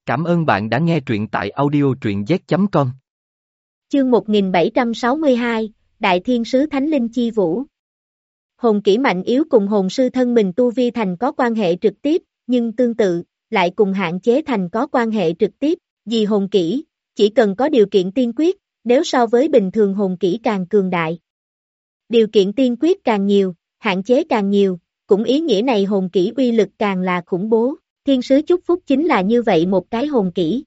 Cảm ơn bạn đã nghe truyện tại audio truyện z.com. Chương 1762, Đại Thiên Sứ Thánh Linh Chi Vũ. Hồn kỹ mạnh yếu cùng hồn sư thân mình tu vi thành có quan hệ trực tiếp, nhưng tương tự, lại cùng hạn chế thành có quan hệ trực tiếp, vì hồn kỹ, chỉ cần có điều kiện tiên quyết, nếu so với bình thường hồn kỹ càng cường đại. Điều kiện tiên quyết càng nhiều, hạn chế càng nhiều, cũng ý nghĩa này hồn kỹ uy lực càng là khủng bố. Thiên sứ chúc phúc chính là như vậy một cái hồn kỹ.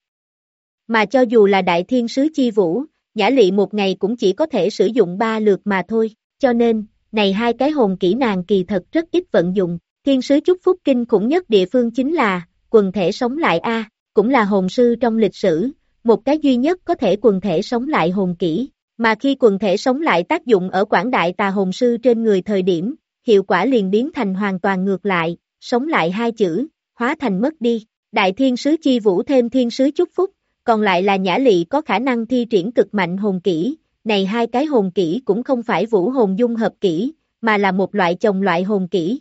Mà cho dù là Đại Thiên Sứ Chi Vũ, Nhã Lị một ngày cũng chỉ có thể sử dụng 3 lượt mà thôi, cho nên, này hai cái hồn kỹ nàng kỳ thật rất ít vận dụng. Thiên sứ chúc phúc kinh khủng nhất địa phương chính là, quần thể sống lại A, cũng là hồn sư trong lịch sử, một cái duy nhất có thể quần thể sống lại hồn kỹ, mà khi quần thể sống lại tác dụng ở quảng đại tà hồn sư trên người thời điểm, hiệu quả liền biến thành hoàn toàn ngược lại, sống lại hai chữ, hóa thành mất đi. Đại Thiên Sứ Chi Vũ thêm Thiên Sứ chúc phúc, còn lại là Nhã Lị có khả năng thi triển cực mạnh hồn kỹ, này hai cái hồn kỹ cũng không phải vũ hồn dung hợp kỹ, mà là một loại chồng loại hồn kỹ.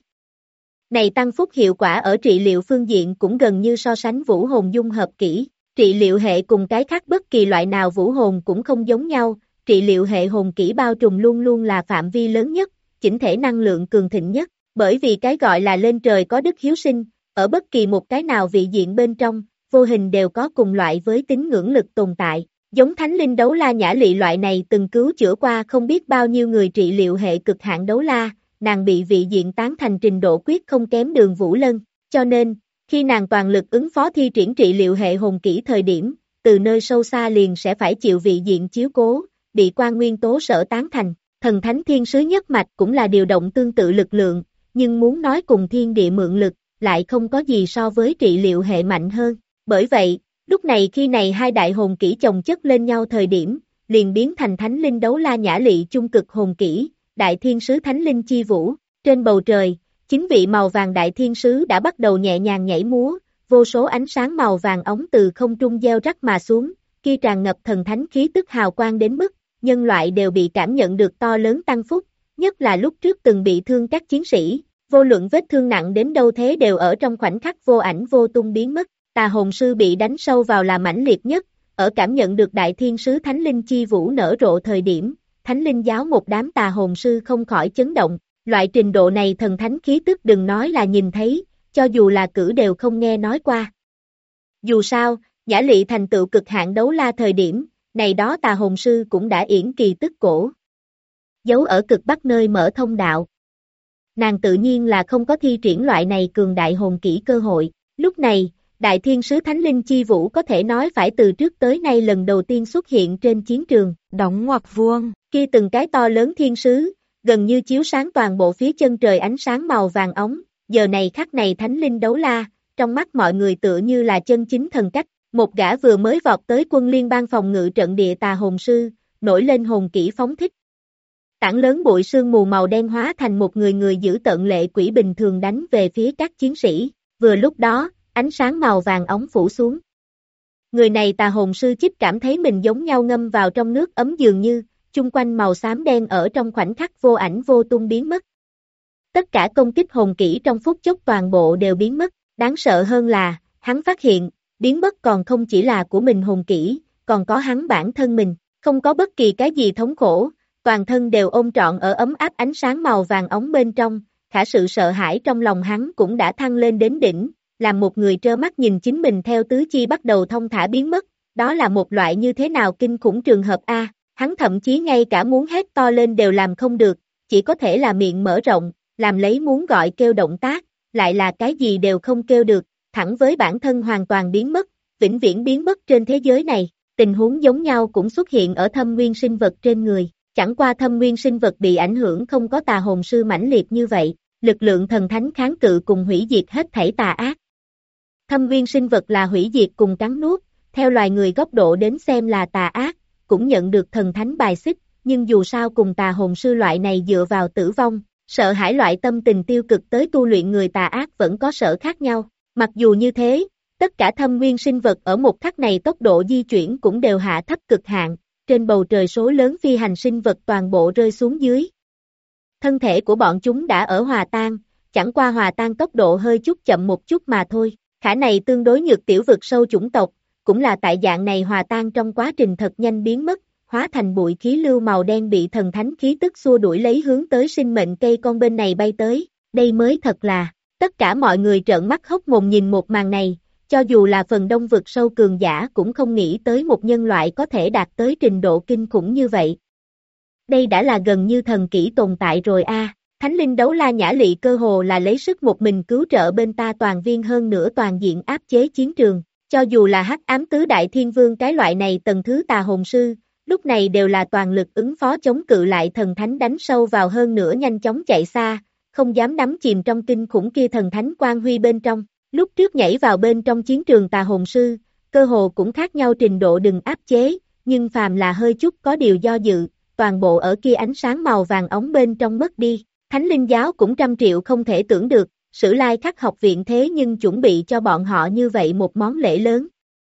Này tăng phúc hiệu quả ở trị liệu phương diện cũng gần như so sánh vũ hồn dung hợp kỹ, trị liệu hệ cùng cái khác bất kỳ loại nào vũ hồn cũng không giống nhau, trị liệu hệ hồn kỹ bao trùm luôn luôn là phạm vi lớn nhất, chỉnh thể năng lượng cường thịnh nhất, bởi vì cái gọi là lên trời có đức hiếu sinh, ở bất kỳ một cái nào vị diện bên trong, vô hình đều có cùng loại với tín ngưỡng lực tồn tại. Giống Thánh Linh Đấu La Nhã Lị loại này từng cứu chữa qua không biết bao nhiêu người trị liệu hệ cực hạn đấu la, nàng bị vị diện tán thành trình độ quyết không kém Đường Vũ Lân, cho nên, khi nàng toàn lực ứng phó thi triển trị liệu hệ hồn kỹ thời điểm, từ nơi sâu xa liền sẽ phải chịu vị diện chiếu cố, bị quan nguyên tố sở tán thành. Thần Thánh Thiên Sứ nhất mạch cũng là điều động tương tự lực lượng, nhưng muốn nói cùng thiên địa mượn lực, lại không có gì so với trị liệu hệ mạnh hơn. Bởi vậy, lúc này khi này hai đại hồn kỹ chồng chất lên nhau thời điểm, liền biến thành Thánh Linh Đấu La Nhã Lị chung cực hồn kỹ, Đại Thiên Sứ Thánh Linh Chi Vũ. Trên bầu trời, 9 vị màu vàng Đại Thiên Sứ đã bắt đầu nhẹ nhàng nhảy múa, vô số ánh sáng màu vàng ống từ không trung gieo rắc mà xuống, kia tràn ngập thần thánh khí tức hào quang đến mức, nhân loại đều bị cảm nhận được to lớn tăng phúc, nhất là lúc trước từng bị thương các chiến sĩ, vô luận vết thương nặng đến đâu thế đều ở trong khoảnh khắc vô ảnh vô tung biến mất. Tà hồn sư bị đánh sâu vào là mãnh liệt nhất, ở cảm nhận được Đại Thiên Sứ Thánh Linh Chi Vũ nở rộ thời điểm, Thánh Linh giáo một đám tà hồn sư không khỏi chấn động, loại trình độ này thần thánh khí tức đừng nói là nhìn thấy, cho dù là cử đều không nghe nói qua. Dù sao, Nhã Lị thành tựu cực hạn đấu la thời điểm, này đó tà hồn sư cũng đã yển kỳ tức cổ. Giấu ở cực bắc nơi mở thông đạo. Nàng tự nhiên là không có thi triển loại này cường đại hồn kỹ cơ hội, lúc này, Đại Thiên Sứ Thánh Linh Chi Vũ có thể nói phải từ trước tới nay lần đầu tiên xuất hiện trên chiến trường, đóng ngoặc vuông, kia từng cái to lớn thiên sứ, gần như chiếu sáng toàn bộ phía chân trời ánh sáng màu vàng óng, giờ này khắc này Thánh Linh Đấu La, trong mắt mọi người tựa như là chân chính thần cách, một gã vừa mới vọt tới quân liên bang phòng ngự trận địa tà hồn sư, nổi lên hồn kỹ phóng thích. Tảng lớn bụi sương mù màu đen hóa thành một người giữ tợn lệ quỷ bình thường đánh về phía các chiến sĩ, vừa lúc đó, ánh sáng màu vàng óng phủ xuống. Người này tà hồn sư chích cảm thấy mình giống nhau ngâm vào trong nước ấm dường như, chung quanh màu xám đen ở trong khoảnh khắc vô ảnh vô tung biến mất. Tất cả công kích hồn kỹ trong phút chốc toàn bộ đều biến mất, đáng sợ hơn là, hắn phát hiện, biến mất còn không chỉ là của mình hồn kỹ, còn có hắn bản thân mình, không có bất kỳ cái gì thống khổ, toàn thân đều ôm trọn ở ấm áp ánh sáng màu vàng óng bên trong, khả sự sợ hãi trong lòng hắn cũng đã thăng lên đến đỉnh. Làm một người trơ mắt nhìn chính mình theo tứ chi bắt đầu thông thả biến mất, đó là một loại như thế nào kinh khủng trường hợp A, hắn thậm chí ngay cả muốn hét to lên đều làm không được, chỉ có thể là miệng mở rộng, làm lấy muốn gọi kêu động tác, lại là cái gì đều không kêu được, thẳng với bản thân hoàn toàn biến mất, vĩnh viễn biến mất trên thế giới này, tình huống giống nhau cũng xuất hiện ở thâm nguyên sinh vật trên người, chẳng qua thâm nguyên sinh vật bị ảnh hưởng không có tà hồn sư mãnh liệt như vậy, lực lượng thần thánh kháng cự cùng hủy diệt hết thảy tà ác. Thâm nguyên sinh vật là hủy diệt cùng cắn nuốt, theo loài người góc độ đến xem là tà ác, cũng nhận được thần thánh bài xích, nhưng dù sao cùng tà hồn sư loại này dựa vào tử vong, sợ hãi loại tâm tình tiêu cực tới tu luyện người tà ác vẫn có sở khác nhau. Mặc dù như thế, tất cả thâm nguyên sinh vật ở một khắc này tốc độ di chuyển cũng đều hạ thấp cực hạn, trên bầu trời số lớn phi hành sinh vật toàn bộ rơi xuống dưới. Thân thể của bọn chúng đã ở hòa tan, chẳng qua hòa tan tốc độ hơi chút chậm một chút mà thôi. Khả này tương đối nhược tiểu vực sâu chủng tộc, cũng là tại dạng này hòa tan trong quá trình thật nhanh biến mất, hóa thành bụi khí lưu màu đen bị thần thánh khí tức xua đuổi lấy hướng tới sinh mệnh cây con bên này bay tới, đây mới thật là, tất cả mọi người trợn mắt hốc mồm nhìn một màn này, cho dù là phần đông vực sâu cường giả cũng không nghĩ tới một nhân loại có thể đạt tới trình độ kinh khủng như vậy. Đây đã là gần như thần kỹ tồn tại rồi a. Thánh linh đấu la Nhã Lị cơ hồ là lấy sức một mình cứu trợ bên ta toàn viên hơn nữa toàn diện áp chế chiến trường, cho dù là hắc ám tứ đại thiên vương cái loại này tầng thứ tà hồn sư, lúc này đều là toàn lực ứng phó chống cự lại thần thánh đánh sâu vào hơn nữa nhanh chóng chạy xa, không dám đắm chìm trong kinh khủng kia thần thánh quang huy bên trong. Lúc trước nhảy vào bên trong chiến trường tà hồn sư, cơ hồ cũng khác nhau trình độ đừng áp chế, nhưng phàm là hơi chút có điều do dự, toàn bộ ở kia ánh sáng màu vàng ống bên trong mất đi. Thánh linh giáo cũng trăm triệu không thể tưởng được, Sử Lai Khắc học viện thế nhưng chuẩn bị cho bọn họ như vậy một món lễ lớn.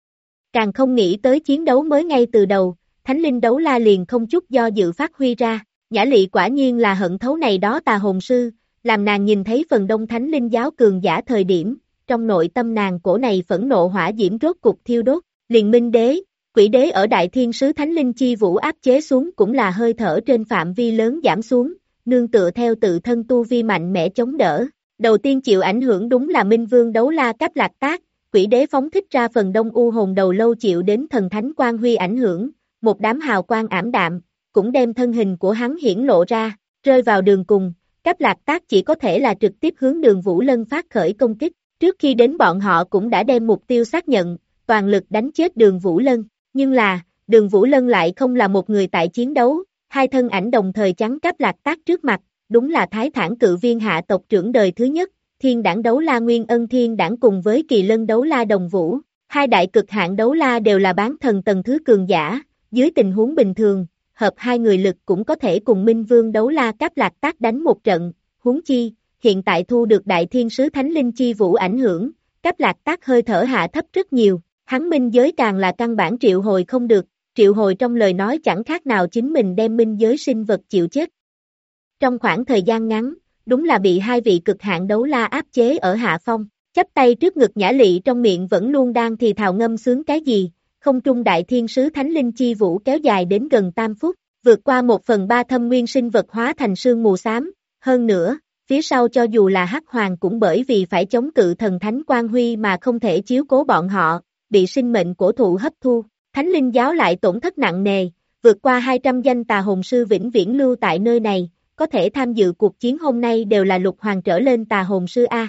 Càng không nghĩ tới chiến đấu mới ngay từ đầu, Thánh linh đấu la liền không chút do dự phát huy ra, Nhã Lị quả nhiên là hận thấu này đó tà hồn sư, làm nàng nhìn thấy phần đông Thánh linh giáo cường giả thời điểm, trong nội tâm nàng cổ này phẫn nộ hỏa diễm rốt cục thiêu đốt, liền Minh Đế, Quỷ Đế ở Đại Thiên Sứ Thánh Linh Chi Vũ áp chế xuống cũng là hơi thở trên phạm vi lớn giảm xuống, nương tựa theo tự thân tu vi mạnh mẽ chống đỡ. Đầu tiên chịu ảnh hưởng đúng là Minh Vương Đấu La Cáp Lạc Tác, Quỷ Đế phóng thích ra phần đông u hồn đầu lâu chịu đến thần thánh quang huy ảnh hưởng, một đám hào quang ảm đạm, cũng đem thân hình của hắn hiển lộ ra, rơi vào đường cùng, Cáp Lạc Tác chỉ có thể là trực tiếp hướng Đường Vũ Lân phát khởi công kích. Trước khi đến bọn họ cũng đã đem mục tiêu xác nhận, toàn lực đánh chết Đường Vũ Lân, nhưng là, Đường Vũ Lân lại không là một người tại chiến đấu, hai thân ảnh đồng thời chắn Cáp Lạc Tác trước mặt, đúng là Thái Thản Cự Viên hạ tộc trưởng đời thứ nhất, Thiên Đãng Đấu La Nguyên Ân Thiên Đãng cùng với Kỳ Lân Đấu La Đồng Vũ, hai đại cực hạn đấu la đều là bán thần tầng thứ cường giả, dưới tình huống bình thường, hợp hai người lực cũng có thể cùng Minh Vương Đấu La Cáp Lạc Tác đánh một trận, huống chi hiện tại thu được Đại Thiên Sứ Thánh Linh Chi Vũ ảnh hưởng, Cáp Lạc Tác hơi thở hạ thấp rất nhiều, hắn minh giới càng là căn bản triệu hồi không được, triệu hồi trong lời nói chẳng khác nào chính mình đem minh giới sinh vật chịu chết. Trong khoảng thời gian ngắn, đúng là bị hai vị cực hạn đấu la áp chế ở hạ phong, chắp tay trước ngực Nhã Lị trong miệng vẫn luôn đang thì thào ngâm sướng cái gì, không trung Đại Thiên Sứ Thánh Linh Chi Vũ kéo dài đến gần tam phút, vượt qua 1/3 thâm nguyên sinh vật hóa thành sương mù xám, hơn nữa, phía sau cho dù là Hắc Hoàng cũng bởi vì phải chống cự thần thánh quang huy mà không thể chiếu cố bọn họ, bị sinh mệnh cổ thụ hấp thu, Thánh Linh giáo lại tổn thất nặng nề, vượt qua 200 danh tà hồn sư vĩnh viễn lưu tại nơi này, có thể tham dự cuộc chiến hôm nay đều là lục hoàng trở lên tà hồn sư A.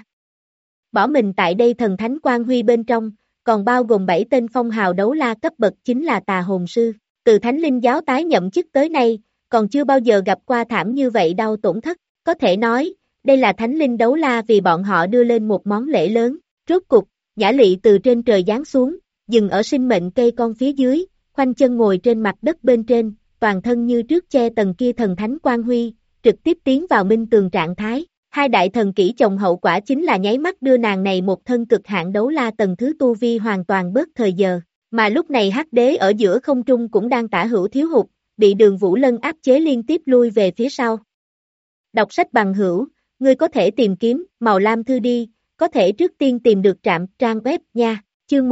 Bỏ mình tại đây thần thánh quang huy bên trong, còn bao gồm 7 tên phong hào đấu la cấp bậc chính là tà hồn sư, từ Thánh Linh giáo tái nhậm chức tới nay, còn chưa bao giờ gặp qua thảm như vậy đau tổn thất, có thể nói, đây là Thánh Linh đấu la vì bọn họ đưa lên một món lễ lớn, rốt cục, Nhã Lị từ trên trời giáng xuống, dừng ở sinh mệnh cây con phía dưới, khoanh chân ngồi trên mặt đất bên trên, toàn thân như trước che tầng kia thần thánh quang huy, trực tiếp tiến vào minh tường trạng thái. Hai đại thần kỹ chồng hậu quả chính là nháy mắt đưa nàng này một thân cực hạn đấu la tầng thứ tu vi hoàn toàn bớt thời giờ, mà lúc này Hắc Đế ở giữa không trung cũng đang tả hữu thiếu hụt, bị Đường Vũ Lân áp chế liên tiếp lui về phía sau. Đọc sách bằng hữu, ngươi có thể tìm kiếm Màu Lam Thư đi, có thể trước tiên tìm được trạm trang web nha, chương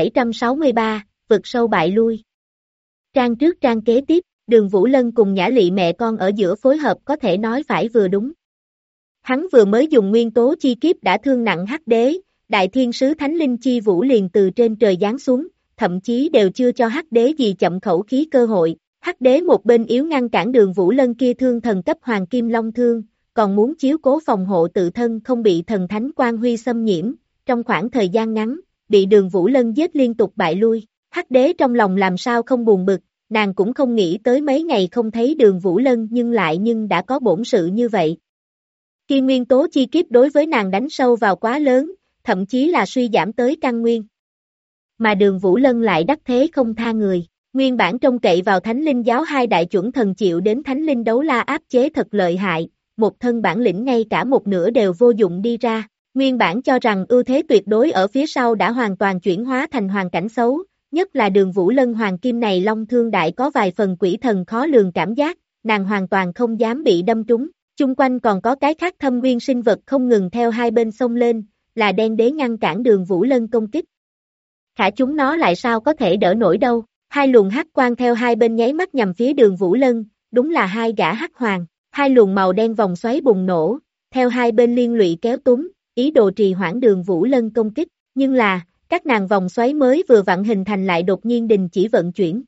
1763, vực sâu bại lui. Trang trước trang kế tiếp, Đường Vũ Lân cùng Nhã Lị mẹ con ở giữa phối hợp có thể nói phải vừa đúng. Hắn vừa mới dùng nguyên tố chi kiếp đã thương nặng Hắc Đế, Đại Thiên Sứ Thánh Linh Chi Vũ liền từ trên trời giáng xuống, thậm chí đều chưa cho Hắc Đế gì chậm khẩu khí cơ hội. Hắc Đế một bên yếu ngăn cản Đường Vũ Lân kia thương thần cấp Hoàng Kim Long Thương, còn muốn chiếu cố phòng hộ tự thân không bị thần thánh quang huy xâm nhiễm, trong khoảng thời gian ngắn, bị Đường Vũ Lân giết liên tục bại lui. Hắc Đế trong lòng làm sao không buồn bực, nàng cũng không nghĩ tới mấy ngày không thấy Đường Vũ Lân nhưng đã có bổn sự như vậy. Khi nguyên tố chi kiếp đối với nàng đánh sâu vào quá lớn, thậm chí là suy giảm tới căn nguyên. Mà Đường Vũ Lân lại đắc thế không tha người, nguyên bản trông cậy vào Thánh Linh giáo hai đại chuẩn thần chịu đến Thánh Linh đấu la áp chế thật lợi hại, một thân bản lĩnh ngay cả một nửa đều vô dụng đi ra, nguyên bản cho rằng ưu thế tuyệt đối ở phía sau đã hoàn toàn chuyển hóa thành hoàn cảnh xấu, nhất là Đường Vũ Lân hoàng kim này long thương đại có vài phần quỷ thần khó lường cảm giác, nàng hoàn toàn không dám bị đâm trúng. Chung quanh còn có cái khác thâm nguyên sinh vật không ngừng theo hai bên sông lên, là đen đế ngăn cản Đường Vũ Lân công kích. Khả chúng nó lại sao có thể đỡ nổi đâu, hai luồng hắc quang theo hai bên nháy mắt nhằm phía Đường Vũ Lân, đúng là hai gã hắc hoàng, hai luồng màu đen vòng xoáy bùng nổ, theo hai bên liên lụy kéo túm, ý đồ trì hoãn Đường Vũ Lân công kích, nhưng là, các nàng vòng xoáy mới vừa vặn hình thành lại đột nhiên đình chỉ vận chuyển.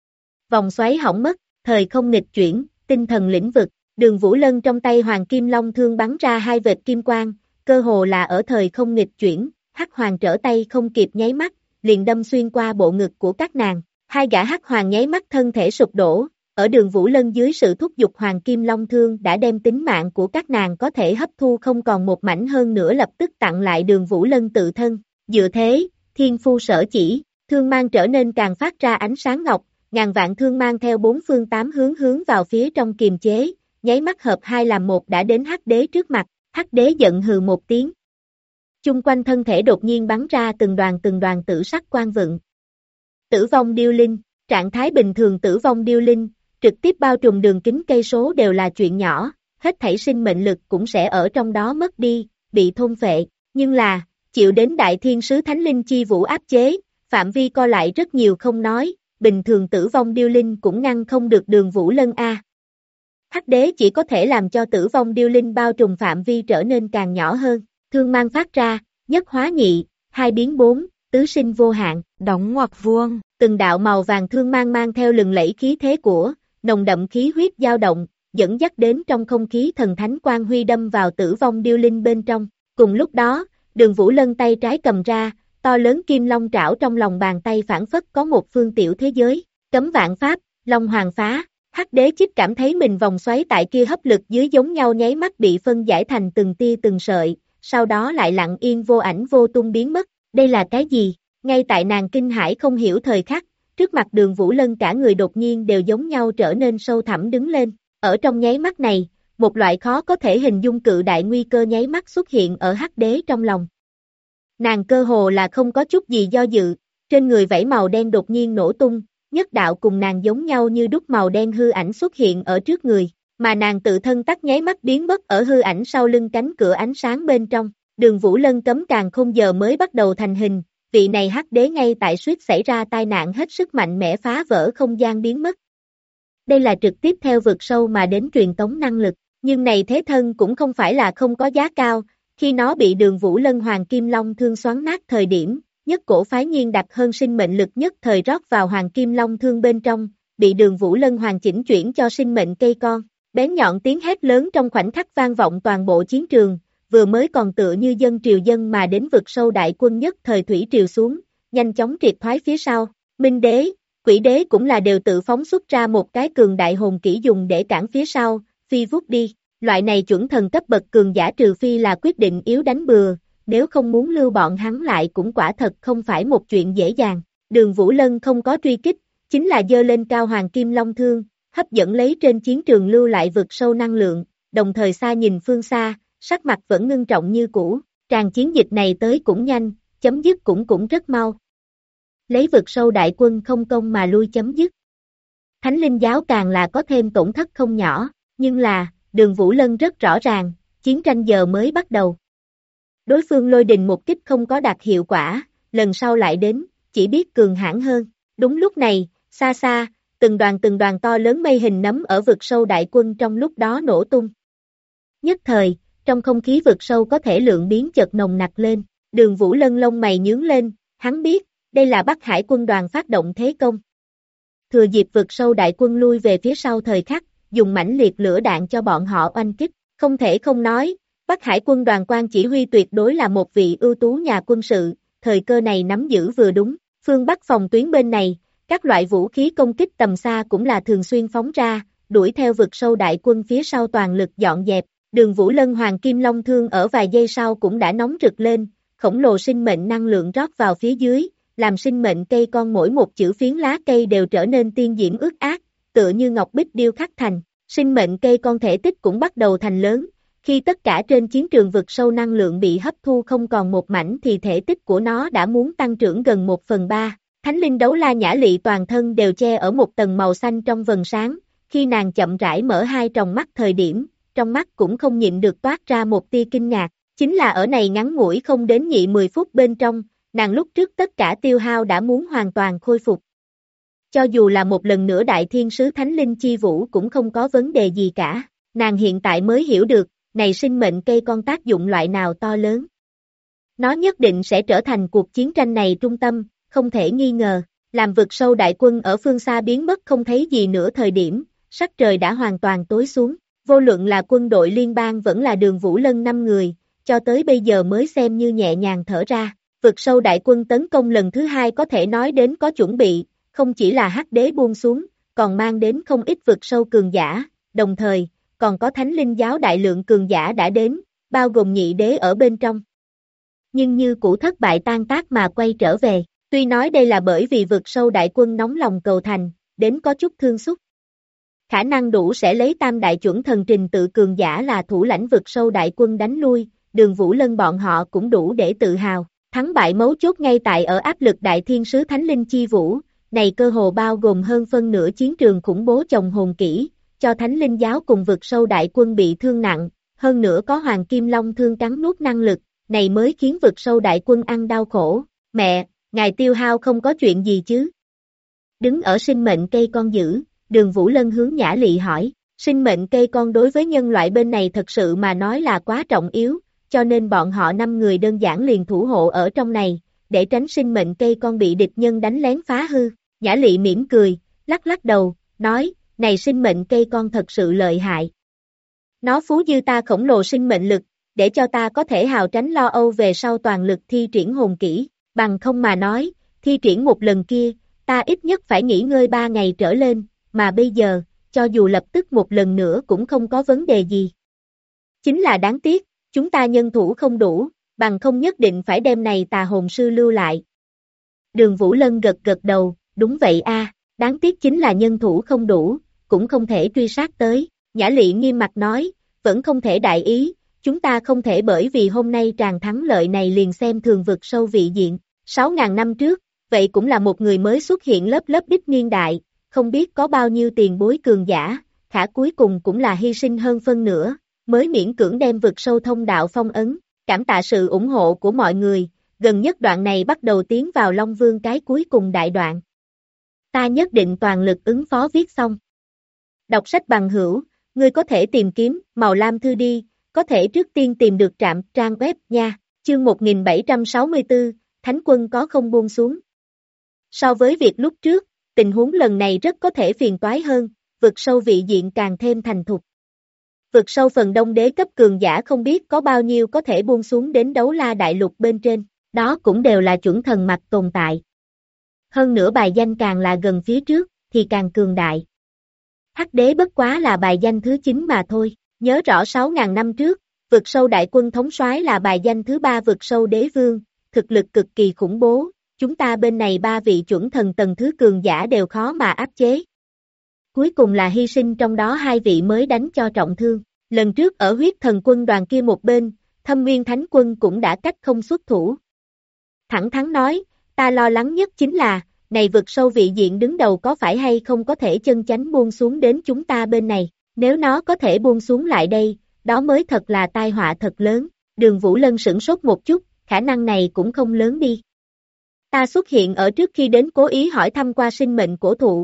Vòng xoáy hỏng mất, thời không nghịch chuyển, tinh thần lĩnh vực, Đường Vũ Lân trong tay Hoàng Kim Long thương bắn ra hai vệt kim quang, cơ hồ là ở thời không nghịch chuyển, hắc hoàng trở tay không kịp nháy mắt, liền đâm xuyên qua bộ ngực của các nàng, hai gã hắc hoàng nháy mắt thân thể sụp đổ, ở Đường Vũ Lân dưới sự thúc giục Hoàng Kim Long thương đã đem tính mạng của các nàng có thể hấp thu không còn một mảnh hơn nữa lập tức tặng lại Đường Vũ Lân tự thân, dựa thế, thiên phu sở chỉ, thương mang trở nên càng phát ra ánh sáng ngọc, ngàn vạn thương mang theo bốn phương tám hướng hướng vào phía trong kiềm chế, nháy mắt hợp hai làm một đã đến Hắc Đế trước mặt, Hắc Đế giận hừ một tiếng. Chung quanh thân thể đột nhiên bắn ra từng đoàn tử sắc quang vựng. Tử vong điêu linh, trạng thái bình thường tử vong điêu linh, trực tiếp bao trùm đường kính cây số đều là chuyện nhỏ, hết thảy sinh mệnh lực cũng sẽ ở trong đó mất đi, bị thôn phệ, nhưng là, chịu đến Đại Thiên Sứ Thánh Linh Chi Vũ áp chế, phạm vi co lại rất nhiều không nói, bình thường tử vong điêu linh cũng ngăn không được Đường Vũ Lân a. Hắc Đế chỉ có thể làm cho tử vong điêu linh bao trùm phạm vi trở nên càng nhỏ hơn, thương mang phát ra, nhất hóa nhị, hai biến bốn, tứ sinh vô hạn, đóng ngoặc vuông, từng đạo màu vàng thương mang mang theo lừng lẫy khí thế của, nồng đậm khí huyết dao động, dẫn dắt đến trong không khí thần thánh quang huy đâm vào tử vong điêu linh bên trong, cùng lúc đó, Đường Vũ Lân tay trái cầm ra, to lớn kim long trảo trong lòng bàn tay phảng phất có một phương tiểu thế giới, cấm vạn pháp, long hoàng phá, Hắc Đế chích cảm thấy mình vòng xoáy tại kia hấp lực dưới giống nhau nháy mắt bị phân giải thành từng tia từng sợi, sau đó lại lặng yên vô ảnh vô tung biến mất, đây là cái gì? Ngay tại nàng kinh hãi không hiểu thời khắc, trước mặt Đường Vũ Lân cả người đột nhiên đều giống nhau trở nên sâu thẳm đứng lên, ở trong nháy mắt này, một loại khó có thể hình dung cự đại nguy cơ nháy mắt xuất hiện ở Hắc Đế trong lòng. Nàng cơ hồ là không có chút gì do dự, trên người vảy màu đen đột nhiên nổ tung, nhất đạo cùng nàng giống nhau như đúc màu đen hư ảnh xuất hiện ở trước người, mà nàng tự thân tắt nháy mắt biến mất ở hư ảnh sau lưng cánh cửa ánh sáng bên trong, Đường Vũ Lân cấm càng không giờ mới bắt đầu thành hình, vị này Hắc Đế ngay tại suýt xảy ra tai nạn hết sức mạnh mẽ phá vỡ không gian biến mất. Đây là trực tiếp theo vực sâu mà đến truyền tống năng lực, nhưng này thế thân cũng không phải là không có giá cao, khi nó bị Đường Vũ Lân Hoàng Kim Long thương xoắn nát thời điểm, nhất cổ phái nhiên đặc hơn sinh mệnh lực nhất thời rót vào Hoàng Kim Long thương bên trong, bị Đường Vũ Lân hoàn chỉnh chuyển cho sinh mệnh cây con, bén nhọn tiếng hét lớn trong khoảnh khắc vang vọng toàn bộ chiến trường, vừa mới còn tựa như dân triều dân mà đến vực sâu đại quân nhất thời thủy triều xuống, nhanh chóng triệt thoái phía sau, Minh Đế, Quỷ Đế cũng là đều tự phóng xuất ra một cái cường đại hồn kỹ dùng để cản phía sau, phi vút đi. Loại này chuẩn thần cấp bậc cường giả trừ phi là quyết định yếu đánh bừa, nếu không muốn lưu bọn hắn lại cũng quả thật không phải một chuyện dễ dàng. Đường Vũ Lân không có truy kích, chính là giơ lên cao Hoàng Kim Long thương, hấp dẫn lấy trên chiến trường lưu lại vực sâu năng lượng, đồng thời xa nhìn phương xa, sắc mặt vẫn ngưng trọng như cũ, tràn chiến dịch này tới cũng nhanh, chấm dứt cũng rất mau. Lấy vực sâu đại quân không công mà lui chấm dứt. Thánh linh giáo càng là có thêm tổn thất không nhỏ, nhưng là, Đường Vũ Lân rất rõ ràng, chiến tranh giờ mới bắt đầu. Đối phương lôi đình một kích không có đạt hiệu quả, lần sau lại đến, chỉ biết cường hãn hơn. Đúng lúc này, xa xa, từng đoàn to lớn mây hình nấm ở vực sâu đại quân trong lúc đó nổ tung. Nhất thời, trong không khí vực sâu có thể lượng biến chợt nồng nặc lên, Đường Vũ Lân lông mày nhướng lên, hắn biết, đây là Bắc Hải quân đoàn phát động thế công. Thừa dịp vực sâu đại quân lui về phía sau thời khắc, dùng mãnh liệt lửa đạn cho bọn họ oanh kích, không thể không nói, Bắc Hải quân đoàn quan chỉ huy tuyệt đối là một vị ưu tú nhà quân sự, thời cơ này nắm giữ vừa đúng, phương Bắc phòng tuyến bên này, các loại vũ khí công kích tầm xa cũng là thường xuyên phóng ra, đuổi theo vực sâu đại quân phía sau toàn lực dọn dẹp, Đường Vũ Lân Hoàng Kim Long thương ở vài giây sau cũng đã nóng rực lên, khổng lồ sinh mệnh năng lượng rót vào phía dưới, làm sinh mệnh cây con mỗi một chữ phiến lá cây đều trở nên tiên diễm ướt át, tựa như ngọc bích điêu khắc thành, sinh mệnh cây con thể tích cũng bắt đầu thành lớn, khi tất cả trên chiến trường vực sâu năng lượng bị hấp thu không còn một mảnh thì thể tích của nó đã muốn tăng trưởng gần 1/3, Thánh Linh Đấu La Nhã Lị toàn thân đều che ở một tầng màu xanh trong vầng sáng, khi nàng chậm rãi mở hai tròng mắt thời điểm, trong mắt cũng không nhịn được toát ra một tia kinh ngạc, Chính là ở này ngắn ngủi không đến nhị 10 phút bên trong, nàng lúc trước tất cả tiêu hao đã muốn hoàn toàn khôi phục. Cho dù là một lần nữa đại thiên sứ thánh linh chi vũ cũng không có vấn đề gì cả, nàng hiện tại mới hiểu được, này sinh mệnh cây con tác dụng loại nào to lớn. Nó nhất định sẽ trở thành cuộc chiến tranh này trung tâm, không thể nghi ngờ, làm vực sâu đại quân ở phương xa biến mất không thấy gì nữa thời điểm, sắc trời đã hoàn toàn tối xuống, vô luận là quân đội liên bang vẫn là Đường Vũ Lân 5 người, cho tới bây giờ mới xem như nhẹ nhàng thở ra, vực sâu đại quân tấn công lần thứ hai có thể nói đến có chuẩn bị, không chỉ là hắc đế buông xuống, còn mang đến không ít vực sâu cường giả, đồng thời, còn có thánh linh giáo đại lượng cường giả đã đến, bao gồm nhị đế ở bên trong. Nhưng như cũ thất bại tan tác mà quay trở về, tuy nói đây là bởi vì vực sâu đại quân nóng lòng cầu thành, đến có chút thương xúc. Khả năng đủ sẽ lấy tam đại chuẩn thần trình tự cường giả là thủ lãnh vực sâu đại quân đánh lui, Đường Vũ Lân bọn họ cũng đủ để tự hào, thắng bại mấu chốt ngay tại ở áp lực đại thiên sứ thánh linh chi vũ, này cơ hồ bao gồm hơn phân nửa chiến trường khủng bố chồng hồn kỹ, cho thánh linh giáo cùng vực sâu đại quân bị thương nặng, hơn nữa có hoàng kim long thương cắn nuốt năng lực, này mới khiến vực sâu đại quân ăn đau khổ, mẹ, ngài tiêu hao không có chuyện gì chứ? Đứng ở sinh mệnh cây con giữ, Đường Vũ Lân hướng Nhã Lị hỏi, sinh mệnh cây con đối với nhân loại bên này thật sự mà nói là quá trọng yếu, cho nên bọn họ 5 người đơn giản liền thủ hộ ở trong này, để tránh sinh mệnh cây con bị địch nhân đánh lén phá hư. Nhã Lị mỉm cười, lắc lắc đầu, nói, này sinh mệnh cây con thật sự lợi hại. Nó phú dư ta khổng lồ sinh mệnh lực, để cho ta có thể hào tránh lo âu về sau toàn lực thi triển hồn kỹ, bằng không mà nói, thi triển một lần kia, ta ít nhất phải nghỉ ngơi 3 ngày trở lên, mà bây giờ, cho dù lập tức một lần nữa cũng không có vấn đề gì. Chính là đáng tiếc, chúng ta nhân thủ không đủ, bằng không nhất định phải đem này tà hồn sư lưu lại. Đường Vũ Lân gật gật đầu, đúng vậy a, đáng tiếc chính là nhân thủ không đủ, cũng không thể truy sát tới. Nhã Lị nghiêm mặt nói, vẫn không thể đại ý, chúng ta không thể bởi vì hôm nay tràng thắng lợi này liền xem thường vực sâu vị diện. 6.000 năm trước, vậy cũng là một người mới xuất hiện lớp ít niên đại, không biết có bao nhiêu tiền bối cường giả, khả cuối cùng cũng là hy sinh hơn phân nửa, mới miễn cưỡng đem vực sâu thông đạo phong ấn, cảm tạ sự ủng hộ của mọi người, gần nhất đoạn này bắt đầu tiến vào Long Vương cái cuối cùng đại đoạn. Ta nhất định toàn lực ứng phó viết xong. Đọc sách bằng hữu, ngươi có thể tìm kiếm, màu lam thư đi, có thể trước tiên tìm được trạm trang web nha, chương 1764, Thánh quân có không buông xuống. So với việc lúc trước, tình huống lần này rất có thể phiền toái hơn, vực sâu vị diện càng thêm thành thục. Vực sâu phần đông đế cấp cường giả không biết có bao nhiêu có thể buông xuống đến đấu la đại lục bên trên, đó cũng đều là chuẩn thần mặt tồn tại. Hơn nữa bài danh càng là gần phía trước, thì càng cường đại. Hắc đế bất quá là bài danh thứ 9 mà thôi, nhớ rõ 6.000 năm trước, vực sâu đại quân thống soái là bài danh thứ 3 vực sâu đế vương, thực lực cực kỳ khủng bố, chúng ta bên này 3 vị chuẩn thần tầng thứ cường giả đều khó mà áp chế. Cuối cùng là hy sinh trong đó 2 vị mới đánh cho trọng thương, lần trước ở huyết thần quân đoàn kia một bên, Thâm Nguyên Thánh quân cũng đã cách không xuất thủ. Thẳng thắn nói, ta lo lắng nhất chính là, này vực sâu vị diện đứng đầu có phải hay không có thể chân chánh buông xuống đến chúng ta bên này, nếu nó có thể buông xuống lại đây, đó mới thật là tai họa thật lớn. Đường Vũ Lân sửng sốt một chút, khả năng này cũng không lớn đi. Ta xuất hiện ở trước khi đến cố ý hỏi thăm qua sinh mệnh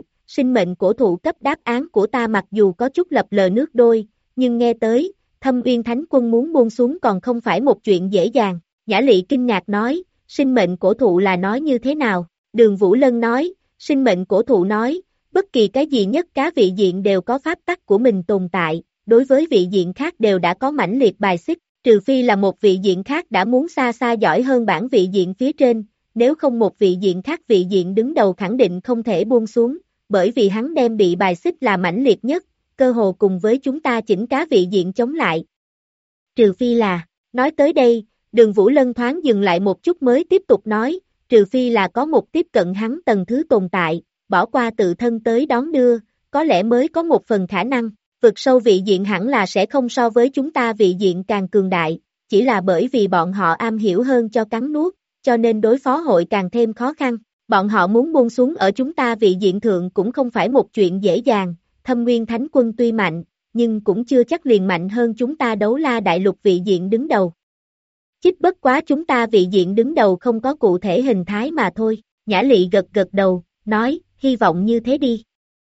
cổ thụ cấp đáp án của ta mặc dù có chút lập lờ nước đôi, nhưng nghe tới, Thâm Uyên Thánh quân muốn buông xuống còn không phải một chuyện dễ dàng. Nhã Lị kinh ngạc nói, sinh mệnh cổ thụ là nói như thế nào? Đường Vũ Lân nói, sinh mệnh cổ thụ nói, bất kỳ cái gì nhất cá vị diện đều có pháp tắc của mình tồn tại, đối với vị diện khác đều đã có mãnh liệt bài xích, trừ phi là một vị diện khác đã muốn xa xa giỏi hơn bản vị diện phía trên, nếu không một vị diện khác vị diện đứng đầu khẳng định không thể buông xuống, bởi vì hắn đem bị bài xích là mãnh liệt nhất, cơ hồ cùng với chúng ta chỉnh cá vị diện chống lại. Trừ phi là, nói tới đây, Đường Vũ Lân thoáng dừng lại một chút mới tiếp tục nói, trừ phi là có một tiếp cận hắn tầng thứ tồn tại, bỏ qua tự thân tới đón đưa, có lẽ mới có một phần khả năng, vực sâu vị diện hẳn là sẽ không so với chúng ta vị diện càng cường đại, chỉ là bởi vì bọn họ am hiểu hơn cho cắn nuốt, cho nên đối phó hội càng thêm khó khăn, bọn họ muốn buông xuống ở chúng ta vị diện thượng cũng không phải một chuyện dễ dàng, Thâm Nguyên Thánh quân tuy mạnh, nhưng cũng chưa chắc liền mạnh hơn chúng ta đấu la đại lục vị diện đứng đầu. Chích bất quá chúng ta vị diện đứng đầu không có cụ thể hình thái mà thôi. Nhã Lị gật gật đầu, nói, hy vọng như thế đi.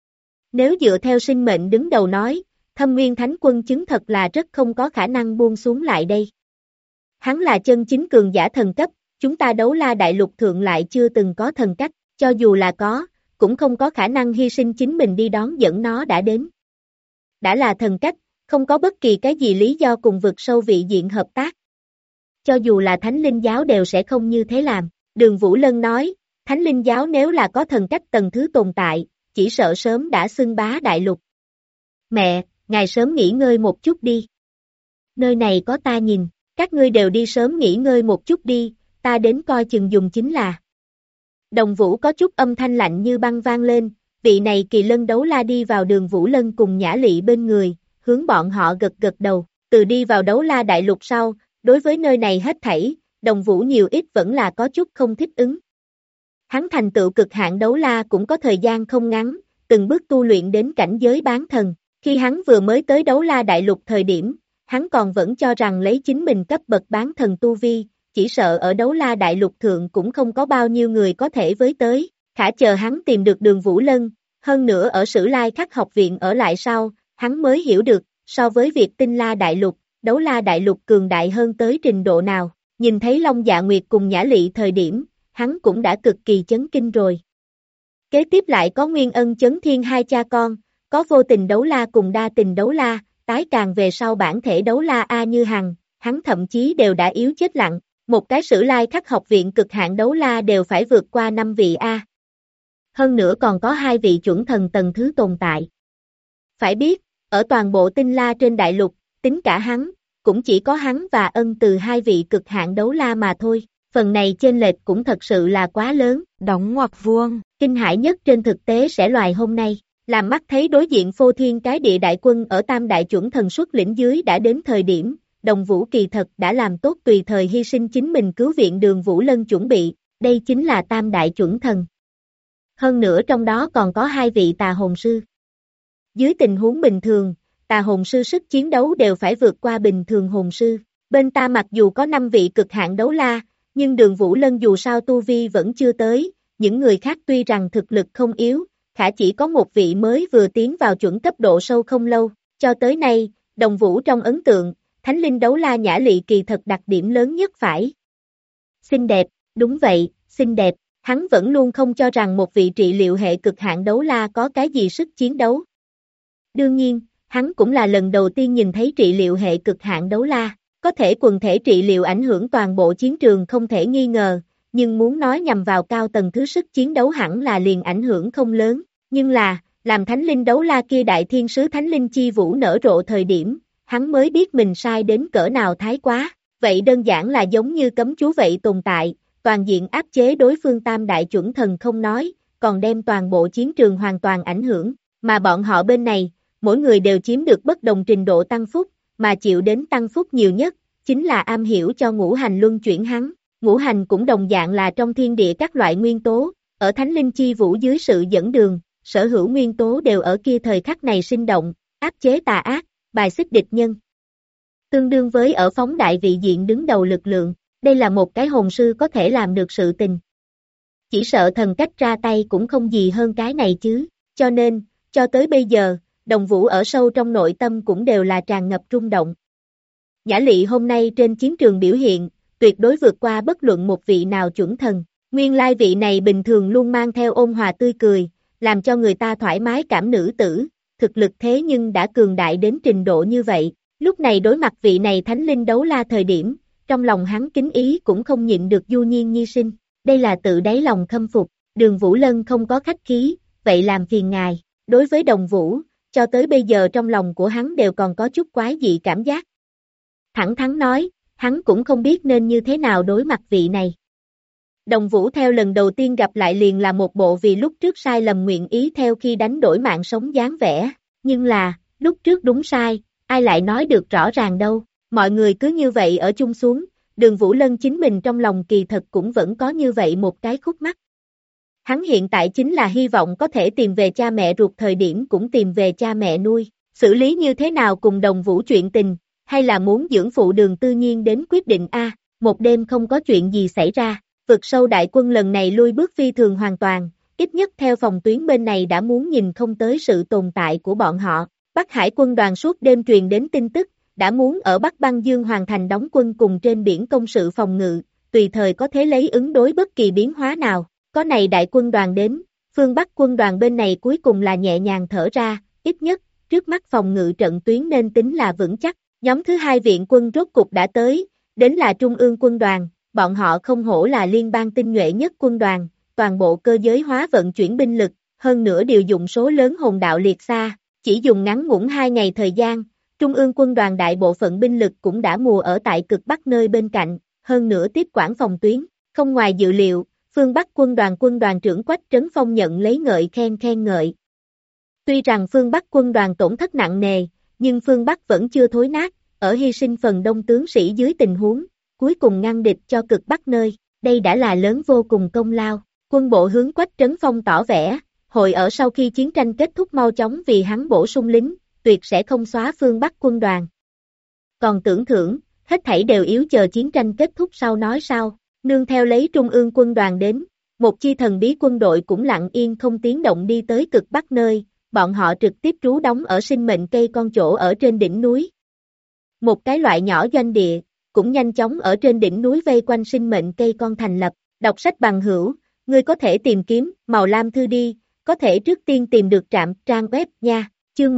Nếu dựa theo sinh mệnh đứng đầu nói, Thâm Nguyên Thánh Quân chứng thật là rất không có khả năng buông xuống lại đây. Hắn là chân chính cường giả thần cấp, chúng ta Đấu La Đại Lục thượng lại chưa từng có thần cách, cho dù là có, cũng không có khả năng hy sinh chính mình đi đón dẫn nó đã đến. Đã là thần cách, không có bất kỳ cái gì lý do cùng vực sâu vị diện hợp tác. Cho dù là Thánh Linh Giáo đều sẽ không như thế làm. Đường Vũ Lân nói, Thánh Linh Giáo nếu là có thần cách tầng thứ tồn tại, chỉ sợ sớm đã xưng bá đại lục. Mẹ, ngài sớm nghỉ ngơi một chút đi. Nơi này có ta nhìn, các ngươi đều đi sớm nghỉ ngơi một chút đi, ta đến coi chừng dùng chính là. Đồng Vũ có chút âm thanh lạnh như băng vang lên, vị này Kỳ Lân Đấu La đi vào Đường Vũ Lân cùng Nhã Lị bên người, hướng bọn họ gật gật đầu, từ đi vào Đấu La Đại Lục sau, đối với nơi này hết thảy, Đồng Vũ nhiều ít vẫn là có chút không thích ứng. Hắn thành tựu cực hạn Đấu La cũng có thời gian không ngắn, từng bước tu luyện đến cảnh giới bán thần, khi hắn vừa mới tới Đấu La Đại Lục thời điểm, hắn còn vẫn cho rằng lấy chính mình cấp bậc bán thần tu vi, chỉ sợ ở Đấu La Đại Lục thượng cũng không có bao nhiêu người có thể với tới, khả chờ hắn tìm được Đường Vũ Lân, hơn nữa ở Sử Lai Khắc học viện ở lại sau, hắn mới hiểu được, so với việc Tinh La Đại Lục, Đấu La Đại Lục cường đại hơn tới trình độ nào, nhìn thấy Long Dạ Nguyệt cùng Nhã Lị thời điểm, hắn cũng đã cực kỳ chấn kinh rồi. Kế tiếp lại có Nguyên Ân Chấn Thiên hai cha con, có Vô Tình Đấu La cùng Đa Tình Đấu La, tái càng về sau bản thể Đấu La A Như Hằng, hắn thậm chí đều đã yếu chết lặng, một cái Sử Lai Khắc học viện cực hạn Đấu La đều phải vượt qua 5 vị A. Hơn nữa còn có 2 vị chuẩn thần tầng thứ tồn tại. Phải biết, ở toàn bộ Tinh La trên đại lục, tính cả hắn, cũng chỉ có hắn và Ân từ 2 vị cực hạn Đấu La mà thôi, phần này chênh lệch cũng thật sự là quá lớn, đóng ngoặc vuông, kinh hãi nhất trên thực tế sẽ loài hôm nay. Làm mắt thấy đối diện phô thiên cái địa đại quân ở tam đại chuẩn thần xuất lĩnh dưới đã đến thời điểm, Đồng Vũ kỳ thật đã làm tốt tùy thời hy sinh chính mình cứu viện Đường Vũ Lân chuẩn bị, đây chính là tam đại chuẩn thần. Hơn nữa trong đó còn có 2 vị tà hồn sư. Dưới tình huống bình thường, tà hồn sư sức chiến đấu đều phải vượt qua bình thường hồn sư. Bên ta mặc dù có 5 vị cực hạn Đấu La, nhưng Đường Vũ Lân dù sao tu vi vẫn chưa tới, những người khác tuy rằng thực lực không yếu, khả chỉ có một vị mới vừa tiến vào chuẩn cấp độ sâu không lâu, cho tới nay, Đồng Vũ trong ấn tượng, Thánh Linh Đấu La Nhã Lị kỳ thật đặc điểm lớn nhất phải. Xinh đẹp, đúng vậy, xinh đẹp, hắn vẫn luôn không cho rằng một vị trị liệu hệ cực hạn Đấu La có cái gì sức chiến đấu. Đương nhiên, hắn cũng là lần đầu tiên nhìn thấy trị liệu hệ cực hạn Đấu La, có thể quần thể trị liệu ảnh hưởng toàn bộ chiến trường không thể nghi ngờ, nhưng muốn nói nhằm vào cao tầng thứ sức chiến đấu hẳn là liền ảnh hưởng không lớn, nhưng là, làm Thánh Linh Đấu La kia đại thiên sứ Thánh Linh Chi Vũ nở rộ thời điểm, hắn mới biết mình sai đến cỡ nào thái quá, vậy đơn giản là giống như cấm chú vậy tồn tại, toàn diện áp chế đối phương tam đại chuẩn thần không nói, còn đem toàn bộ chiến trường hoàn toàn ảnh hưởng, mà bọn họ bên này, mỗi người đều chiếm được bất đồng trình độ tăng phúc, mà chịu đến tăng phúc nhiều nhất, chính là am hiểu cho ngũ hành luân chuyển hắn. Ngũ hành cũng đồng dạng là trong thiên địa các loại nguyên tố, ở Thánh Linh Chi Vũ dưới sự dẫn đường, sở hữu nguyên tố đều ở kia thời khắc này sinh động, áp chế tà ác, bài xích địch nhân. Tương đương với ở phóng đại vị diện đứng đầu lực lượng, đây là một cái hồn sư có thể làm được sự tình. Chỉ sợ thần cách ra tay cũng không gì hơn cái này chứ, cho nên, cho tới bây giờ, Đồng Vũ ở sâu trong nội tâm cũng đều là tràn ngập rung động. Nhã Lị hôm nay trên chiến trường biểu hiện, tuyệt đối vượt qua bất luận một vị nào chuẩn thần. Nguyên lai vị này bình thường luôn mang theo ôn hòa tươi cười, làm cho người ta thoải mái cảm nữ tử, thực lực thế nhưng đã cường đại đến trình độ như vậy. Lúc này đối mặt vị này Thánh Linh Đấu La thời điểm, trong lòng hắn kính ý cũng không nhịn được du nhiên nhi sinh. Đây là tự đáy lòng khâm phục, Đường Vũ Lân không có khách khí, vậy làm phiền ngài. Đối với Đồng Vũ, cho tới bây giờ trong lòng của hắn đều còn có chút quái dị cảm giác. Thẳng thắn nói, hắn cũng không biết nên như thế nào đối mặt vị này. Đồng Vũ theo lần đầu tiên gặp lại liền là một bộ vì lúc trước sai lầm nguyện ý theo khi đánh đổi mạng sống dáng vẻ, nhưng là, lúc trước đúng sai, ai lại nói được rõ ràng đâu, mọi người cứ như vậy ở chung xuống, Đường Vũ Lân chính mình trong lòng kỳ thật cũng vẫn có như vậy một cái khúc mắc. Hắn hiện tại chính là hy vọng có thể tìm về cha mẹ ruột thời điểm cũng tìm về cha mẹ nuôi, xử lý như thế nào cùng Đồng Vũ chuyện tình, hay là muốn dưỡng phụ Đường Tư Nhiên đến quyết định a. một đêm không có chuyện gì xảy ra, vực sâu đại quân lần này lui bước phi thường hoàn toàn, ít nhất theo phòng tuyến bên này đã muốn nhìn không tới sự tồn tại của bọn họ. Bắc Hải quân đoàn suốt đêm truyền đến tin tức, đã muốn ở Bắc Băng Dương hoàn thành đóng quân cùng trên biển công sự phòng ngự, tùy thời có thể lấy ứng đối bất kỳ biến hóa nào. Có này đại quân đoàn đến, phương Bắc quân đoàn bên này cuối cùng là nhẹ nhàng thở ra, ít nhất, trước mắt phòng ngự trận tuyến nên tính là vững chắc. Nhóm thứ hai viện quân rốt cục đã tới, đến là Trung ương quân đoàn, bọn họ không hổ là liên bang tinh nhuệ nhất quân đoàn, toàn bộ cơ giới hóa vận chuyển binh lực, hơn nữa điều dụng số lớn hồn đạo liệt xa, chỉ dùng ngắn ngủn 2 ngày thời gian, Trung ương quân đoàn đại bộ phận binh lực cũng đã mùa ở tại cực Bắc nơi bên cạnh, hơn nữa tiếp quản phòng tuyến, không ngoài dự liệu, phương Bắc quân đoàn trưởng Quách Trấn Phong nhận lấy ngợi khen ngợi. Tuy rằng phương Bắc quân đoàn tổn thất nặng nề, nhưng phương Bắc vẫn chưa thối nát, ở hy sinh phần đông tướng sĩ dưới tình huống, cuối cùng ngăn địch cho cực Bắc nơi, đây đã là lớn vô cùng công lao. Quân bộ hướng Quách Trấn Phong tỏ vẻ, hội ở sau khi chiến tranh kết thúc mau chóng vì hắn bổ sung lính, tuyệt sẽ không xóa phương Bắc quân đoàn. Còn tưởng thưởng, hết thảy đều yếu chờ chiến tranh kết thúc sau nói sao, nương theo lấy Trung ương quân đoàn đến, một chi thần bí quân đội cũng lặng yên không tiếng động đi tới cực Bắc nơi, bọn họ trực tiếp trú đóng ở sinh mệnh cây con chỗ ở trên đỉnh núi. Một cái loại nhỏ doanh địa, cũng nhanh chóng ở trên đỉnh núi vây quanh sinh mệnh cây con thành lập, đọc sách bằng hữu, ngươi có thể tìm kiếm, màu lam thư đi, có thể trước tiên tìm được trạm trang web nha, chương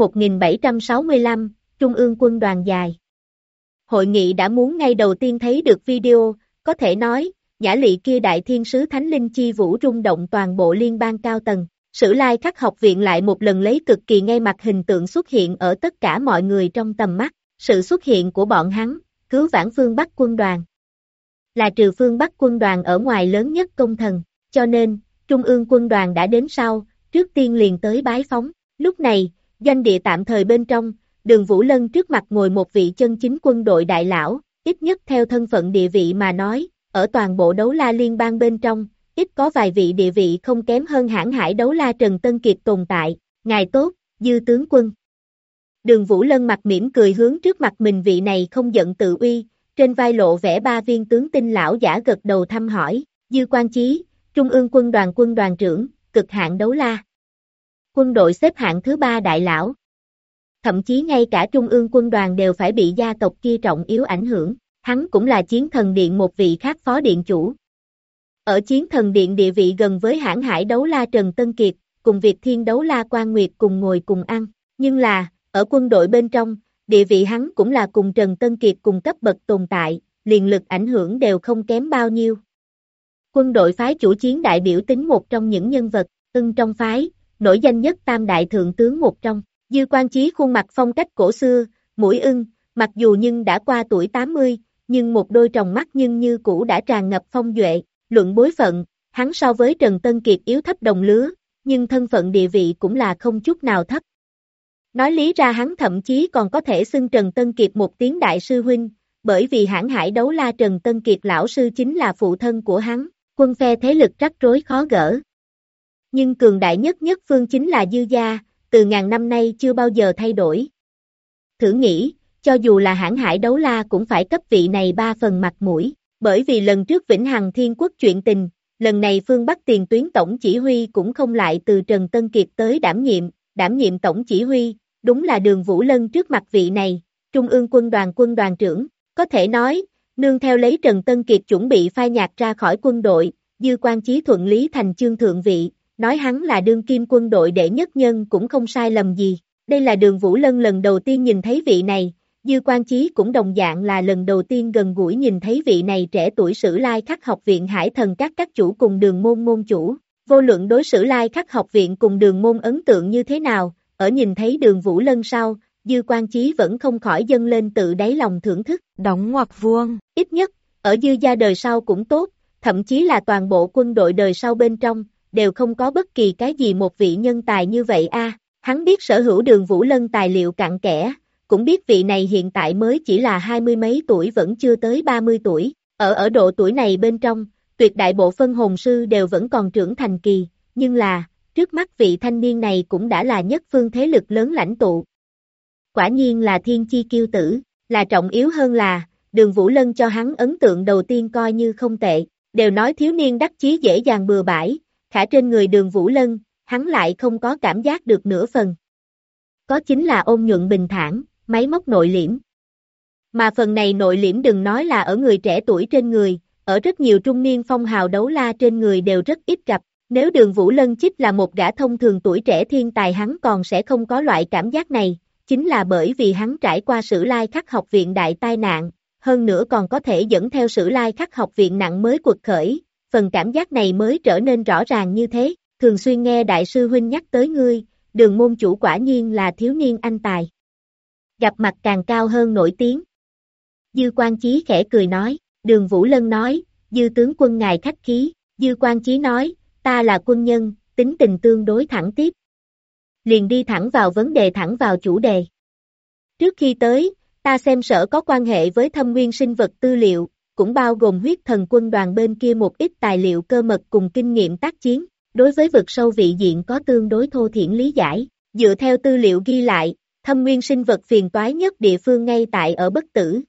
1765, Trung ương quân đoàn dài. Hội nghị đã muốn ngay đầu tiên thấy được video, có thể nói, nhã lị kia đại thiên sứ thánh linh chi vũ rung động toàn bộ liên bang cao tầng. Sử Lai Khắc học viện lại một lần lấy cực kỳ ngay mặt hình tượng xuất hiện ở tất cả mọi người trong tầm mắt, sự xuất hiện của bọn hắn, cứu vãn phương Bắc quân đoàn. Là trừ phương Bắc quân đoàn ở ngoài lớn nhất công thần, cho nên, Trung ương quân đoàn đã đến sau, trước tiên liền tới bái phóng. Lúc này, doanh địa tạm thời bên trong, Đường Vũ Lân trước mặt ngồi một vị chân chính quân đội đại lão, ít nhất theo thân phận địa vị mà nói, ở toàn bộ đấu la liên bang bên trong, ít có vài vị địa vị không kém hơn hãn hải đấu la Trần Tân Kiệt tồn tại, ngài tốt, Dư tướng quân. Đường Vũ Lân mặt mỉm cười hướng trước mặt mình vị này không giận tự uy, trên vai lộ vẻ ba viên tướng tinh lão giả gật đầu thăm hỏi, Dư Quan Chí, Trung ương quân đoàn trưởng, cực hạn đấu la. Quân đội xếp hạng thứ 3 đại lão. Thậm chí ngay cả Trung ương quân đoàn đều phải bị gia tộc kia trọng yếu ảnh hưởng, hắn cũng là Chiến Thần Điện một vị khác phó điện chủ. Ở Chiến Thần Điện địa vị gần với hãn hải đấu la Trần Tân Kiệt, cùng Việt Thiên đấu la Quan Nguyệt cùng ngồi cùng ăn, nhưng là, ở quân đội bên trong, địa vị hắn cũng là cùng Trần Tân Kiệt cùng cấp bậc tồn tại, liền lực ảnh hưởng đều không kém bao nhiêu. Quân đội phái chủ chiến đại biểu tính một trong những nhân vật, Ưng trong phái, nổi danh nhất tam đại thượng tướng một trong, Dư Quan Chí khuôn mặt phong cách cổ xưa, mũi ưng, mặc dù nhưng đã qua tuổi 80, nhưng một đôi tròng mắt nhưng như cũ đã tràn ngập phong duệ, luận bối phận, hắn so với Trần Tân Kiệt yếu thấp đồng lứa, nhưng thân phận địa vị cũng là không chút nào thấp. Nói lý ra hắn thậm chí còn có thể xưng Trần Tân Kiệt một tiếng đại sư huynh, bởi vì hãn hải đấu la Trần Tân Kiệt lão sư chính là phụ thân của hắn, quân phe thế lực rắc rối khó gỡ. Nhưng cường đại nhất phương chính là Dư gia, từ ngàn năm nay chưa bao giờ thay đổi. Thử nghĩ, cho dù là hãn hải đấu la cũng phải cấp vị này 3 phần mặt mũi, bởi vì lần trước Vĩnh Hằng Thiên Quốc chuyện tình, lần này phương Bắc tiền tuyến tổng chỉ huy cũng không lại từ Trần Tân Kiệt tới đảm nhiệm tổng chỉ huy, đúng là Đường Vũ Lân trước mặt vị này, Trung ương quân đoàn trưởng, có thể nói, nương theo lấy Trần Tân Kiệt chuẩn bị phai nhạt ra khỏi quân đội, Dư Quan Chí thuận lý thành chương thượng vị, nói hắn là đương kim quân đội đệ nhất nhân cũng không sai lầm gì, đây là Đường Vũ Lân lần đầu tiên nhìn thấy vị này, Dư Quan Chí cũng đồng dạng là lần đầu tiên gần gũi nhìn thấy vị này trẻ tuổi Sử Lai Khắc học viện Hải Thần các chủ cùng Đường môn môn chủ, vô luận đối Sử Lai Khắc học viện cùng Đường môn ấn tượng như thế nào, ở nhìn thấy Đường Vũ Lân sau, Dư Quan Chí vẫn không khỏi dâng lên tự đáy lòng thưởng thức, đóng ngoặc vuông, ít nhất, ở Dư gia đời sau cũng tốt, thậm chí là toàn bộ quân đội đời sau bên trong, đều không có bất kỳ cái gì một vị nhân tài như vậy a. Hắn biết sở hữu Đường Vũ Lân tài liệu cặn kẽ, cũng biết vị này hiện tại mới chỉ là 20 mấy tuổi vẫn chưa tới 30 tuổi, ở độ tuổi này bên trong, tuyệt đại bộ phân hồn sư đều vẫn còn trưởng thành kỳ, nhưng là, trước mắt vị thanh niên này cũng đã là nhất phương thế lực lớn lãnh tụ. Quả nhiên là thiên chi kiêu tử, là trọng yếu hơn là, Đường Vũ Lân cho hắn ấn tượng đầu tiên coi như không tệ, đều nói thiếu niên đắc chí dễ dàng bừa bãi, khả trên người Đường Vũ Lân, hắn lại không có cảm giác được nửa phần. Có chính là ôn nhuận bình thản, máy móc nội liễm. Mà phần này nội liễm đừng nói là ở người trẻ tuổi trên người, ở rất nhiều trung niên phong hào đấu la trên người đều rất ít gặp. Nếu Đường Vũ Lân chích là một gã thông thường tuổi trẻ thiên tài hắn còn sẽ không có loại cảm giác này, chính là bởi vì hắn trải qua Sử Lai Khắc học viện đại tai nạn, hơn nữa còn có thể dẫn theo Sử Lai Khắc học viện nặng mới quật khởi, phần cảm giác này mới trở nên rõ ràng như thế, thường xuyên nghe đại sư huynh nhắc tới ngươi, Đường môn chủ quả nhiên là thiếu niên anh tài. Gặp mặt càng cao hơn nổi tiếng. Dư Quan Chí khẽ cười nói, Đường Vũ Lân nói, Dư tướng quân ngài khách khí, Dư Quan Chí nói, ta là quân nhân, tính tình tương đối thẳng tiếp. Liền đi thẳng vào vấn đề, thẳng vào chủ đề. Trước khi tới, ta xem sở có quan hệ với Thâm Nguyên sinh vật tư liệu, cũng bao gồm huyết thần quân đoàn bên kia một ít tài liệu cơ mật cùng kinh nghiệm tác chiến, đối với vực sâu vị diện có tương đối thô thiển lý giải, dựa theo tư liệu ghi lại, Thâm Nguyên sinh vật phiền toái nhất địa phương ngay tại ở Bất Tử.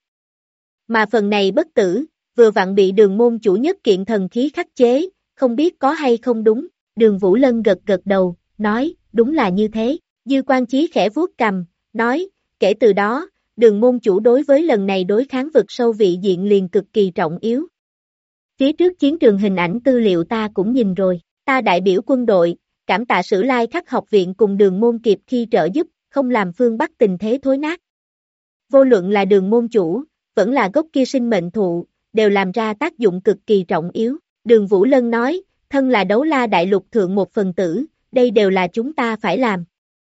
Mà phần này Bất Tử, vừa vặn bị Đường môn chủ nhất kiện thần khí khắc chế, không biết có hay không đúng, Đường Vũ Lân gật gật đầu, nói, đúng là như thế, Dư Quan Chí khẽ vuốt cằm, nói, kể từ đó, Đường môn chủ đối với lần này đối kháng vực sâu vị diện liền cực kỳ trọng yếu. Phía trước chiến trường hình ảnh tư liệu ta cũng nhìn rồi, ta đại biểu quân đội, cảm tạ Sử Lai Khắc học viện cùng Đường môn kịp khi trợ giúp, không làm phương Bắc tình thế thối nát. Vô luận là Đường môn chủ, vẫn là gốc kia sinh mệnh thụ, đều làm ra tác dụng cực kỳ trọng yếu. Đường Vũ Lân nói, thân là đấu la đại lục thượng một phần tử, đây đều là chúng ta phải làm.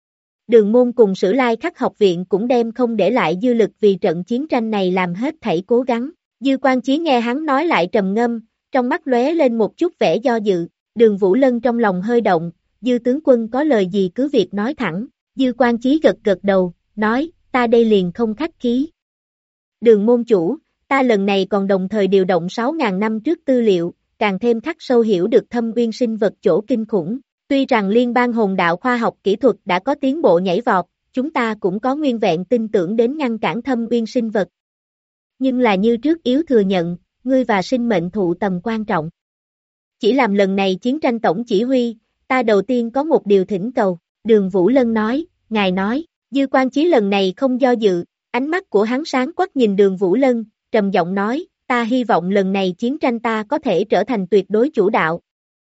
Đường môn cùng Sử Lai Khắc học viện cũng đem không để lại dư lực vì trận chiến tranh này làm hết thảy cố gắng. Dư Quan Chí nghe hắn nói lại trầm ngâm, trong mắt lóe lên một chút vẻ do dự, Đường Vũ Lân trong lòng hơi động, Dư tướng quân có lời gì cứ việc nói thẳng, Dư Quan Chí gật gật đầu, nói, ta đây liền không khách khí. Đường môn chủ, ta lần này còn đồng thời điều động 6.000 năm trước tư liệu, càng thêm khắc sâu hiểu được Thâm Nguyên sinh vật chỗ kinh khủng. Tuy rằng liên bang hồn đạo khoa học kỹ thuật đã có tiến bộ nhảy vọt, chúng ta cũng có nguyên vẹn tin tưởng đến ngăn cản Thâm Nguyên sinh vật. Nhưng là như trước yếu thừa nhận, ngươi và sinh mệnh thụ tầm quan trọng. Chỉ làm lần này chiến tranh tổng chỉ huy, ta đầu tiên có một điều thỉnh cầu, Đường Vũ Lân nói, ngài nói, Dư Quan Chí lần này không do dự, ánh mắt của hắn sáng quắc nhìn Đường Vũ Lân, trầm giọng nói, ta hy vọng lần này chiến tranh ta có thể trở thành tuyệt đối chủ đạo.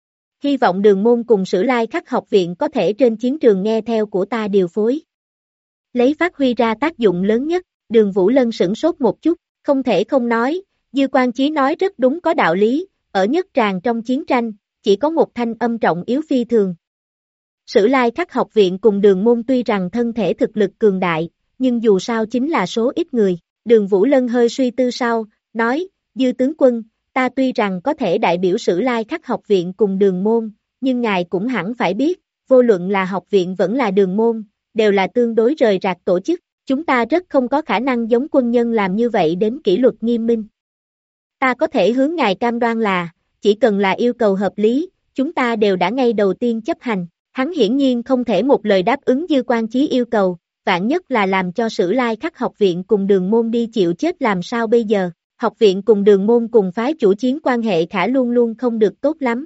Hy vọng Đường môn cùng Sử Lai Khắc học viện có thể trên chiến trường nghe theo của ta điều phối. Lấy phát huy ra tác dụng lớn nhất, Đường Vũ Lân sửng sốt một chút, không thể không nói, Dư Quan Chí nói rất đúng có đạo lý, ở nhất tràng trong chiến tranh, chỉ có một thanh âm trọng yếu phi thường. Sử Lai Khắc học viện cùng Đường môn tuy rằng thân thể thực lực cường đại, nhưng dù sao chính là số ít người. Đường Vũ Lân hơi suy tư sau, nói, Dư tướng quân, ta tuy rằng có thể đại biểu Sử Lai Khắc học viện cùng Đường môn, nhưng ngài cũng hẳn phải biết, vô luận là học viện vẫn là Đường môn, đều là tương đối rời rạc tổ chức, chúng ta rất không có khả năng giống quân nhân làm như vậy đến kỷ luật nghiêm minh. Ta có thể hướng ngài cam đoan là, chỉ cần là yêu cầu hợp lý, chúng ta đều đã ngay đầu tiên chấp hành. Hắn hiển nhiên không thể một lời đáp ứng Dư Quan Chí yêu cầu, vạn nhất là làm cho Sử Lai Khắc học viện cùng Đường môn đi chịu chết làm sao bây giờ, học viện cùng Đường môn cùng phái chủ chiến quan hệ khả luôn luôn không được tốt lắm.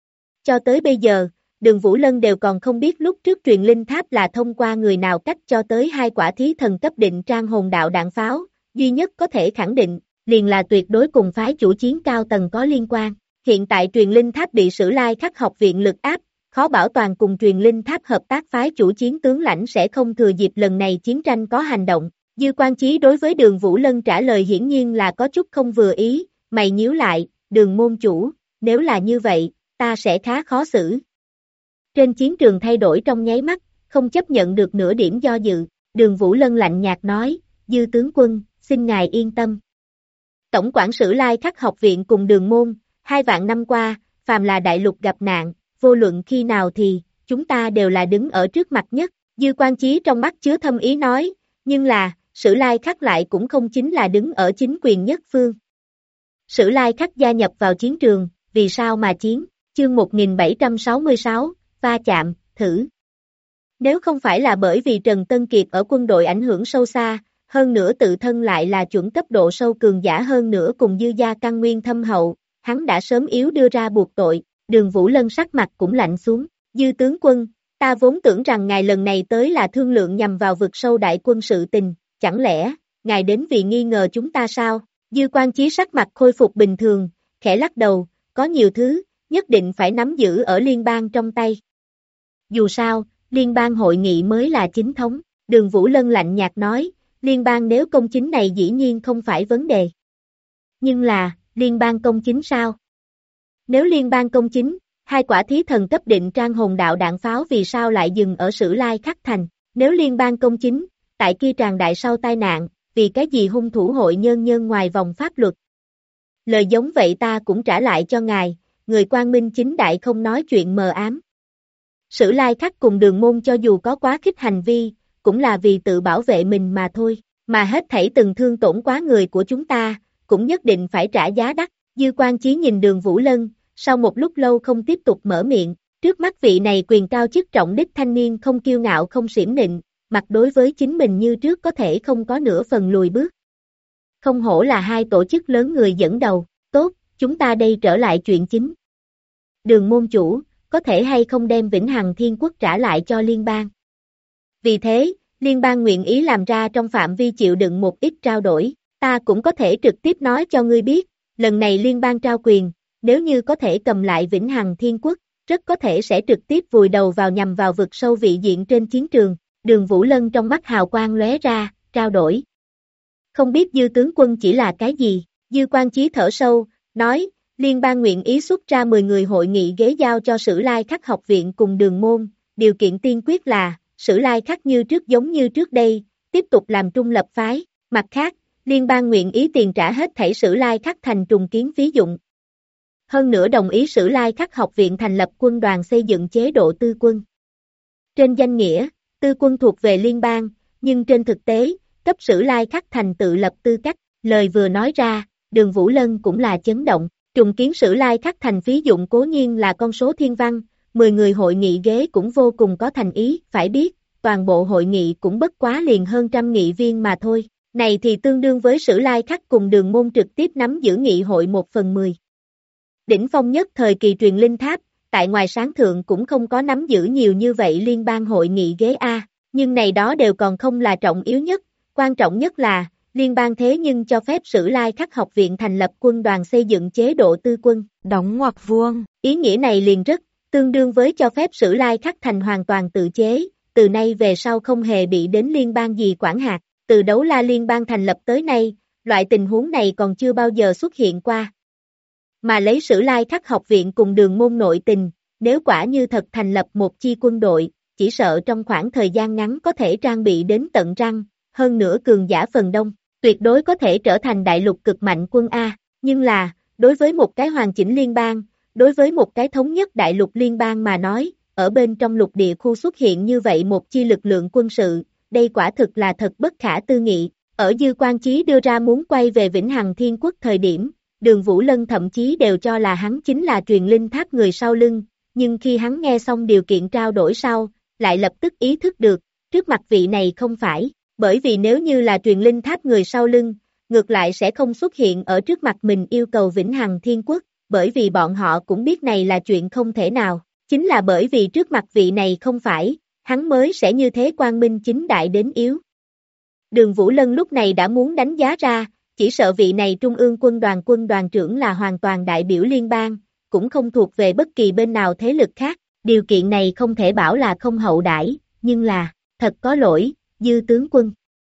Cho tới bây giờ, Đường Vũ Lân đều còn không biết lúc trước truyền linh tháp là thông qua người nào cách cho tới 2 quả thí thần cấp định trang hồn đạo đạn pháo, duy nhất có thể khẳng định, liền là tuyệt đối cùng phái chủ chiến cao tầng có liên quan. Hiện tại truyền linh tháp bị Sử Lai Khắc học viện lực áp, khó bảo toàn cùng truyền linh tháp hợp tác phái chủ chiến tướng lãnh sẽ không thừa dịp lần này chiến tranh có hành động. Dư Quan Chí đối với Đường Vũ Lân trả lời hiển nhiên là có chút không vừa ý, mày nhíu lại, Đường môn chủ, nếu là như vậy, ta sẽ khá khó xử. Trên chiến trường thay đổi trong nháy mắt, không chấp nhận được nửa điểm do dự, Đường Vũ Lân lạnh nhạt nói, Dư tướng quân, xin ngài yên tâm. Tổng quản Sử Lai Khắc học viện cùng Đường môn, 2 vạn năm qua, phàm là đại lục gặp nạn, vô luận khi nào thì, chúng ta đều là đứng ở trước mặt nhất. Dư Quan Chí trong mắt chứa thâm ý nói, nhưng là, Sử Lai Khắc lại cũng không chính là đứng ở chính quyền nhất phương. Sử Lai Khắc gia nhập vào chiến trường, vì sao mà chiến? Chương 1766, va chạm, thử. Nếu không phải là bởi vì Trần Tân Kiệt ở quân đội ảnh hưởng sâu xa, hơn nữa tự thân lại là chuẩn cấp độ sâu cường giả hơn nữa cùng dư gia căn nguyên thâm hậu, hắn đã sớm yếu đưa ra buộc tội, Đường Vũ Lân sắc mặt cũng lạnh xuống, Dư tướng quân, ta vốn tưởng rằng ngài lần này tới là thương lượng nhằm vào vực sâu đại quân sự tình, chẳng lẽ, ngài đến vì nghi ngờ chúng ta sao? Dư Quan Chí sắc mặt khôi phục bình thường, khẽ lắc đầu, có nhiều thứ, nhất định phải nắm giữ ở liên bang trong tay. Dù sao, liên bang hội nghị mới là chính thống, Đường Vũ Lân lạnh nhạt nói, liên bang nếu công chính này dĩ nhiên không phải vấn đề. Nhưng là, liên bang công chính sao? Nếu liên bang công chính, hai quả thí thần cấp định trang hồn đạo đạn pháo vì sao lại dừng ở Sử Lai Khắc Thành? Nếu liên bang công chính, tại kia tràn đại sau tai nạn, vì cái gì hung thủ hội nhân ngoài vòng pháp luật? Lời giống vậy ta cũng trả lại cho ngài, người quang minh chính đại không nói chuyện mờ ám. Sử Lai Khắc cùng Đường Môn cho dù có quá khích hành vi, cũng là vì tự bảo vệ mình mà thôi, mà hết thảy từng thương tổn quá người của chúng ta, cũng nhất định phải trả giá đắt. Dư Quan Chí nhìn Đường Vũ Lân, sau một lúc lâu không tiếp tục mở miệng, trước mắt vị này quyền cao chức trọng đích thanh niên không kiêu ngạo không xiểm nịnh, mặt đối với chính mình như trước có thể không có nửa phần lùi bước. Không hổ là hai tổ chức lớn người dẫn đầu, tốt, chúng ta đây trở lại chuyện chính. Đường môn chủ, có thể hay không đem Vĩnh Hằng Thiên Quốc trả lại cho liên bang? Vì thế, liên bang nguyện ý làm ra trong phạm vi chịu đựng một ít trao đổi, ta cũng có thể trực tiếp nói cho ngươi biết, lần này liên bang trao quyền, nếu như có thể cầm lại Vĩnh Hằng Thiên Quốc, rất có thể sẽ trực tiếp vùi đầu vào nhằm vào vực sâu vị diện trên chiến trường. Đường Vũ Lân trong mắt hào quang lóe ra, trao đổi. Không biết Dư tướng quân chỉ là cái gì? Dư Quan Chí thở sâu, nói, liên bang nguyện ý xuất ra 10 người hội nghị ghế giao cho Sử Lai Khắc học viện cùng Đường môn, điều kiện tiên quyết là, Sử Lai Khắc như trước giống như trước đây, tiếp tục làm trung lập phái, mặt khác, liên bang nguyện ý tiền trả hết thảy Sử Lai Khắc thành trùng kiến phí dụng. Hơn nữa đồng ý Sử Lai Khắc học viện thành lập quân đoàn xây dựng chế độ tư quân. Trên danh nghĩa, tư quân thuộc về liên bang, nhưng trên thực tế, cấp Sử Lai Khắc thành tự lập tư cách, lời vừa nói ra, Đường Vũ Lân cũng là chấn động, trùng kiến Sử Lai Khắc thành phí dụng cố nhiên là con số thiên văn, 10 người hội nghị ghế cũng vô cùng có thành ý, phải biết, toàn bộ hội nghị cũng bất quá liền hơn 100 nghị viên mà thôi, này thì tương đương với Sử Lai Khắc cùng Đường môn trực tiếp nắm giữ nghị hội 1/10. Đỉnh phong nhất thời kỳ truyền linh tháp, tại ngoài sáng thượng cũng không có nắm giữ nhiều như vậy liên bang hội nghị ghế A, nhưng này đó đều còn không là trọng yếu nhất, quan trọng nhất là, liên bang thế nhưng cho phép Sử Lai Khắc học viện thành lập quân đoàn xây dựng chế độ tư quân, đóng ngoặc vuông, ý nghĩa này liền rất, tương đương với cho phép Sử Lai Khắc thành hoàn toàn tự chế, từ nay về sau không hề bị đến liên bang gì quản hạt, từ Đấu La liên bang thành lập tới nay, loại tình huống này còn chưa bao giờ xuất hiện qua. Mà lấy Sử Lai Khắc học viện cùng Đường môn nội tình, nếu quả như thật thành lập một chi quân đội, chỉ sợ trong khoảng thời gian ngắn có thể trang bị đến tận răng, hơn nữa cường giả phần đông, tuyệt đối có thể trở thành đại lục cực mạnh quân A, nhưng là, đối với một cái hoàn chỉnh liên bang, đối với một cái thống nhất đại lục liên bang mà nói, ở bên trong lục địa khu xuất hiện như vậy một chi lực lượng quân sự, đây quả thực là thật bất khả tư nghị, ở Dư Quan Chí đưa ra muốn quay về Vĩnh Hằng Thiên Quốc thời điểm, Đường Vũ Lân thậm chí đều cho là hắn chính là truyền linh tháp người sau lưng, nhưng khi hắn nghe xong điều kiện trao đổi sau, lại lập tức ý thức được, trước mặt vị này không phải, bởi vì nếu như là truyền linh tháp người sau lưng, ngược lại sẽ không xuất hiện ở trước mặt mình yêu cầu Vĩnh Hằng Thiên Quốc, bởi vì bọn họ cũng biết này là chuyện không thể nào, chính là bởi vì trước mặt vị này không phải, hắn mới sẽ như thế quang minh chính đại đến yếu. Đường Vũ Lân lúc này đã muốn đánh giá ra, chỉ sợ vị này trung ương quân đoàn trưởng là hoàn toàn đại biểu liên bang, cũng không thuộc về bất kỳ bên nào thế lực khác, điều kiện này không thể bảo là không hậu đãi, nhưng là, thật có lỗi, Dư tướng quân.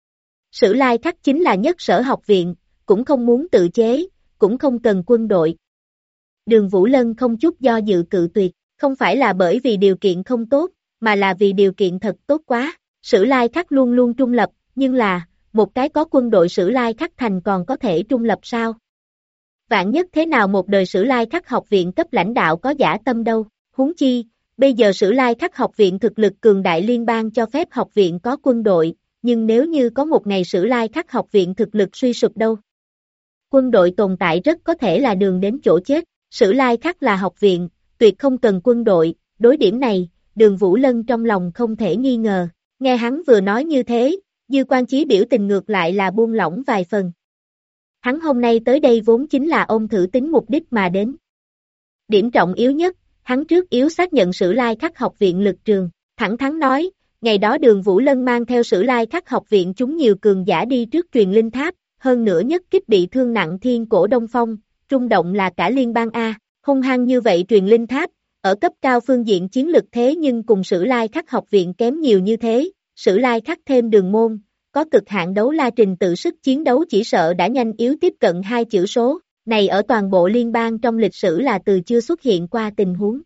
Sử Lai Khắc chính là nhất sở học viện, cũng không muốn tự chế, cũng không cần quân đội. Đường Vũ Lân không chút do dự cự tuyệt, không phải là bởi vì điều kiện không tốt, mà là vì điều kiện thật tốt quá, Sử Lai Khắc luôn luôn trung lập, nhưng là, một cái có quân đội Sử Lai Khắc thành còn có thể trung lập sao? Vạn nhất thế nào một đời Sử Lai Khắc học viện cấp lãnh đạo có dã tâm đâu, huống chi, bây giờ Sử Lai Khắc học viện thực lực cường đại liên bang cho phép học viện có quân đội, nhưng nếu như có một ngày Sử Lai Khắc học viện thực lực suy sụp đâu? Quân đội tồn tại rất có thể là đường đến chỗ chết, Sử Lai Khắc là học viện, tuyệt không cần quân đội, đối điểm này, Đường Vũ Lân trong lòng không thể nghi ngờ, nghe hắn vừa nói như thế, Dư Quan Chí biểu tình ngược lại là buông lỏng vài phần. Hắn hôm nay tới đây vốn chính là ôm thử tính mục đích mà đến. Điểm trọng yếu nhất, hắn trước yếu xác nhận Sử Lai Khắc học viện lực trường, thẳng thắn nói, ngày đó Đường Vũ Lân mang theo Sử Lai Khắc học viện chúng nhiều cường giả đi trước truyền linh tháp, hơn nữa nhất kích bị thương nặng Thiên Cổ Đông Phong, rung động là cả liên bang A, hung hăng như vậy truyền linh tháp, ở cấp cao phương diện chiến lực thế nhưng cùng Sử Lai Khắc học viện kém nhiều như thế, Sử Lai Khắc thêm Đường môn, có cực hạn đấu la trình tự sức chiến đấu chỉ sợ đã nhanh yếu tiếp cận 2 chữ số, này ở toàn bộ liên bang trong lịch sử là từ chưa xuất hiện qua tình huống.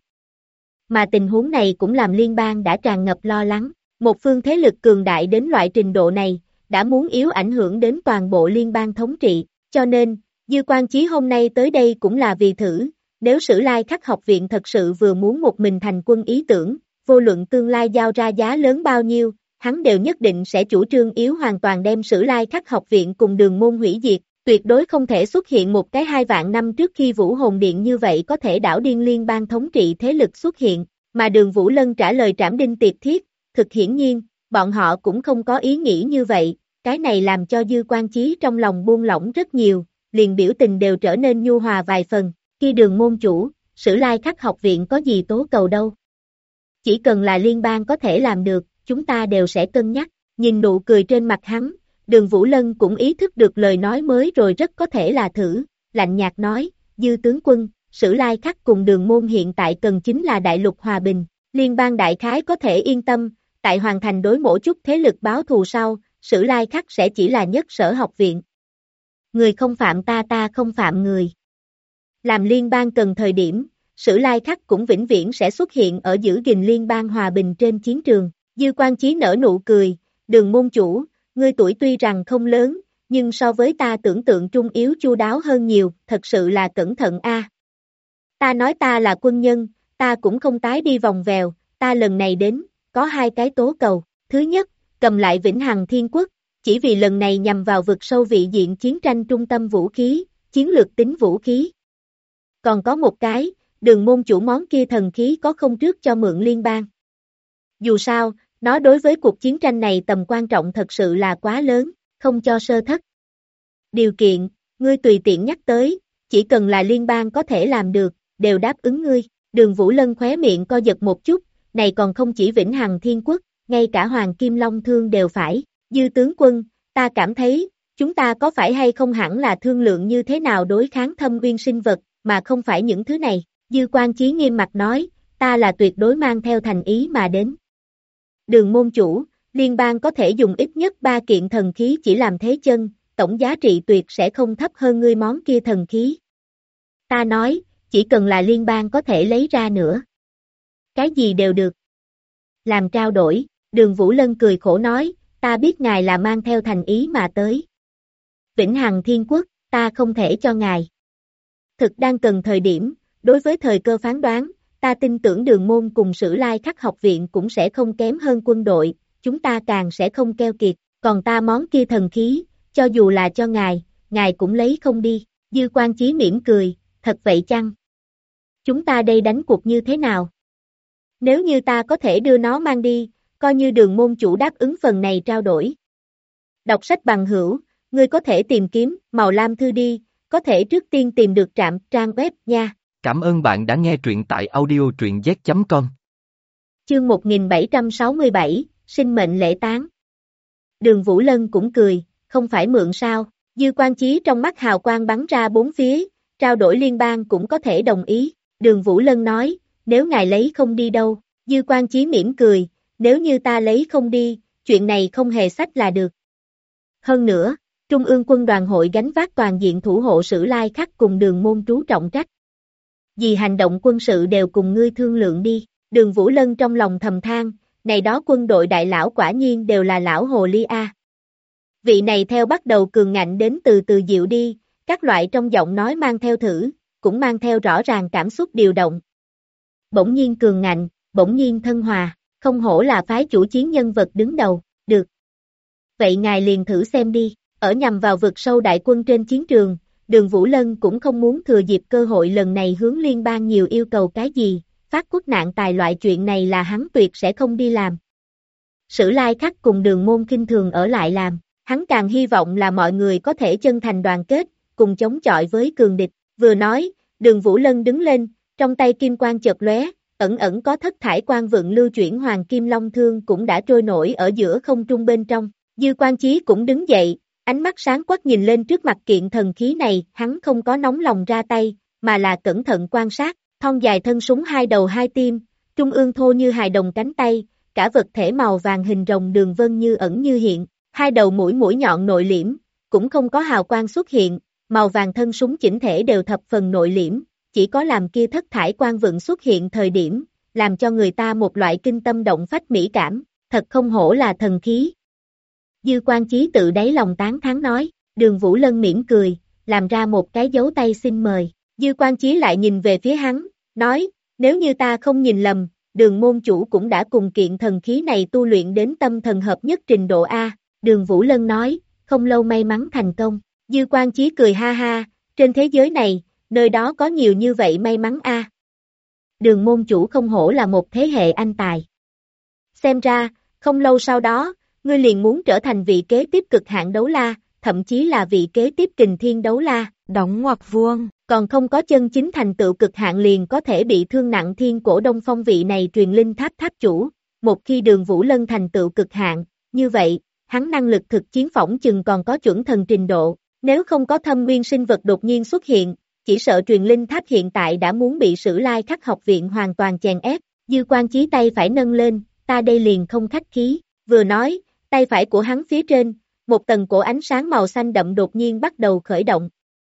Mà tình huống này cũng làm liên bang đã tràn ngập lo lắng, một phương thế lực cường đại đến loại trình độ này, đã muốn yếu ảnh hưởng đến toàn bộ liên bang thống trị, cho nên, Dư Quan Chí hôm nay tới đây cũng là vì thử, nếu Sử Lai Khắc học viện thật sự vừa muốn một mình thành quân ý tưởng, vô luận tương lai giao ra giá lớn bao nhiêu, hắn đều nhất định sẽ chủ trương yếu hoàn toàn đem Sử Lai Khắc học viện cùng Đường môn hủy diệt, tuyệt đối không thể xuất hiện một cái 2 vạn năm trước khi Vũ Hồn Điện như vậy có thể đảo điên liên bang thống trị thế lực xuất hiện, mà Đường Vũ Lân trả lời trảm đinh tiệp thiết, thực hiển nhiên, bọn họ cũng không có ý nghĩ như vậy, cái này làm cho Dư Quan Chí trong lòng buông lỏng rất nhiều, liền biểu tình đều trở nên nhu hòa vài phần, khi Đường môn chủ, Sử Lai Khắc học viện có gì tố cầu đâu. Chỉ cần là liên bang có thể làm được, chúng ta đều sẽ cân nhắc, nhìn nụ cười trên mặt hắn, Đường Vũ Lân cũng ý thức được lời nói mới rồi rất có thể là thử, lạnh nhạt nói, Dư tướng quân, Sử Lai Khắc cùng Đường môn hiện tại cần chính là đại lục hòa bình, liên bang đại khái có thể yên tâm, tại hoàn thành đối mỗi chút thế lực báo thù sau, Sử Lai Khắc sẽ chỉ là nhất sở học viện. Người không phạm ta, ta không phạm người. Làm liên bang cần thời điểm, Sử Lai Khắc cũng vĩnh viễn sẽ xuất hiện ở giữ gìn liên bang hòa bình trên chiến trường. Dư Quan Chí nở nụ cười, Đường môn chủ, ngươi tuổi tuy rằng không lớn, nhưng so với ta tưởng tượng trung yếu chu đáo hơn nhiều, thật sự là cẩn thận a. Ta nói ta là quân nhân, ta cũng không tái đi vòng vèo, ta lần này đến, có 2 cái tố cầu. Thứ nhất, cầm lại Vĩnh Hằng Thiên Quốc, chỉ vì lần này nhằm vào vực sâu vị diện chiến tranh trung tâm vũ khí, chiến lược tính vũ khí. Còn có một cái, Đường môn chủ món kia thần khí có không trước cho mượn liên bang. Dù sao, nó đối với cuộc chiến tranh này tầm quan trọng thật sự là quá lớn, không cho sơ thất. Điều kiện, ngươi tùy tiện nhắc tới, chỉ cần là liên bang có thể làm được, đều đáp ứng ngươi. Đường Vũ Lân khóe miệng co giật một chút, này còn không chỉ Vĩnh Hằng Thiên Quốc, ngay cả Hoàng Kim Long Thương đều phải. Dư tướng quân, ta cảm thấy, chúng ta có phải hay không hẳn là thương lượng như thế nào đối kháng thâm uyên sinh vật, mà không phải những thứ này. Dư Quan Chí nghiêm mặt nói, ta là tuyệt đối mang theo thành ý mà đến. Đường môn chủ, liên bang có thể dùng ít nhất 3 kiện thần khí chỉ làm thế chân, tổng giá trị tuyệt sẽ không thấp hơn ngươi món kia thần khí. Ta nói, chỉ cần là liên bang có thể lấy ra nữa. Cái gì đều được. Làm trao đổi, Đường Vũ Lân cười khổ nói, ta biết ngài là mang theo thành ý mà tới. Vĩnh Hằng Thiên Quốc, ta không thể cho ngài. Thực đang cần thời điểm, đối với thời cơ phán đoán, ta tin tưởng Đường môn cùng Sử Lai Khắc học viện cũng sẽ không kém hơn quân đội, chúng ta càng sẽ không keo kiệt, còn ta món kia thần khí, cho dù là cho ngài cũng lấy không đi. Dư Quan Chí mỉm cười, thật vậy chăng? Chúng ta đây đánh cuộc như thế nào? Nếu như ta có thể đưa nó mang đi, coi như Đường môn chủ đáp ứng phần này trao đổi. Đọc sách bằng hữu, ngươi có thể tìm kiếm Màu Lam Thư đi, có thể trước tiên tìm được trạm trang web nha. Cảm ơn bạn đã nghe truyện tại audio truyện z.com. Chương 1767, sinh mệnh lễ tán. Đường Vũ Lân cũng cười, không phải mượn sao? Dư Quan Chí trong mắt hào quang bắn ra bốn phía, trao đổi liên bang cũng có thể đồng ý. Đường Vũ Lân nói, nếu ngài lấy không đi đâu? Dư Quan Chí mỉm cười, nếu như ta lấy không đi, chuyện này không hề sách là được. Hơn nữa, Trung ương quân đoàn hội gánh vác toàn diện thủ hộ Sử Lai Khắc cùng Đường môn trú trọng trách. Vì hành động quân sự đều cùng ngươi thương lượng đi. Đường Vũ Lân trong lòng thầm than, này đó quân đội đại lão quả nhiên đều là lão hồ ly a. Vị này theo bắt đầu cường ngạnh đến từ từ dịu đi, các loại trong giọng nói mang theo thử, cũng mang theo rõ ràng cảm xúc điều động. Bỗng nhiên cường ngạnh, bỗng nhiên thân hòa, không hổ là phái chủ chiến nhân vật đứng đầu, được. Vậy ngài liền thử xem đi, ở nhằm vào vực sâu đại quân trên chiến trường, Đường Vũ Lân cũng không muốn thừa dịp cơ hội lần này hướng liên bang nhiều yêu cầu cái gì, phát quốc nạn tài loại chuyện này là hắn tuyệt sẽ không đi làm. Sử Lai Khắc cùng Đường Môn khinh thường ở lại làm, hắn càng hy vọng là mọi người có thể chân thành đoàn kết, cùng chống chọi với cường địch, vừa nói, Đường Vũ Lân đứng lên, trong tay kim quang chợt lóe, ẩn ẩn có thất thải quang vượng lưu chuyển hoàng kim long thương cũng đã trôi nổi ở giữa không trung bên trong, Dư Quan Chí cũng đứng dậy, ánh mắt sáng quắc nhìn lên trước mặt kiện thần khí này, hắn không có nóng lòng ra tay, mà là cẩn thận quan sát, thon dài thân súng hai đầu hai tim, trung ương thô như hài đồng cánh tay, cả vật thể màu vàng hình rồng đường vân như ẩn như hiện, hai đầu mũi nhọn nội liễm, cũng không có hào quang xuất hiện, màu vàng thân súng chỉnh thể đều thập phần nội liễm, chỉ có làm kia thất thải quang vượng xuất hiện thời điểm, làm cho người ta một loại kinh tâm động phách mỹ cảm, thật không hổ là thần khí. Dư Quan Chí tự đáy lòng tán thán nói, Đường Vũ Lân mỉm cười, làm ra một cái dấu tay xin mời, Dư Quan Chí lại nhìn về phía hắn, nói, nếu như ta không nhìn lầm, Đường môn chủ cũng đã cùng kiện thần khí này tu luyện đến tâm thần hợp nhất trình độ A, Đường Vũ Lân nói, không lâu may mắn thành công, Dư Quan Chí cười ha ha, trên thế giới này, nơi đó có nhiều như vậy may mắn A. Đường môn chủ không hổ là một thế hệ anh tài. Xem ra, không lâu sau đó, ngươi liền muốn trở thành vị kế tiếp cực hạn đấu la, thậm chí là vị kế tiếp kình thiên đấu la, đóng ngoặc vuông, còn không có chân chính thành tựu cực hạn liền có thể bị thương nặng thiên cổ đông phong vị này truyền linh tháp tháp chủ, một khi Đường Vũ Lân thành tựu cực hạn, như vậy, hắn năng lực thực chiến phỏng chừng còn có chuẩn thần trình độ, nếu không có thâm nguyên sinh vật đột nhiên xuất hiện, chỉ sợ truyền linh tháp hiện tại đã muốn bị Sử Lai Khắc học viện hoàn toàn chèn ép, Dư Quan Chí tay phải nâng lên, ta đây liền không khách khí, vừa nói, tay phải của hắn phía trên, một tầng cổ ánh sáng màu xanh đậm đột nhiên bắt đầu khởi động.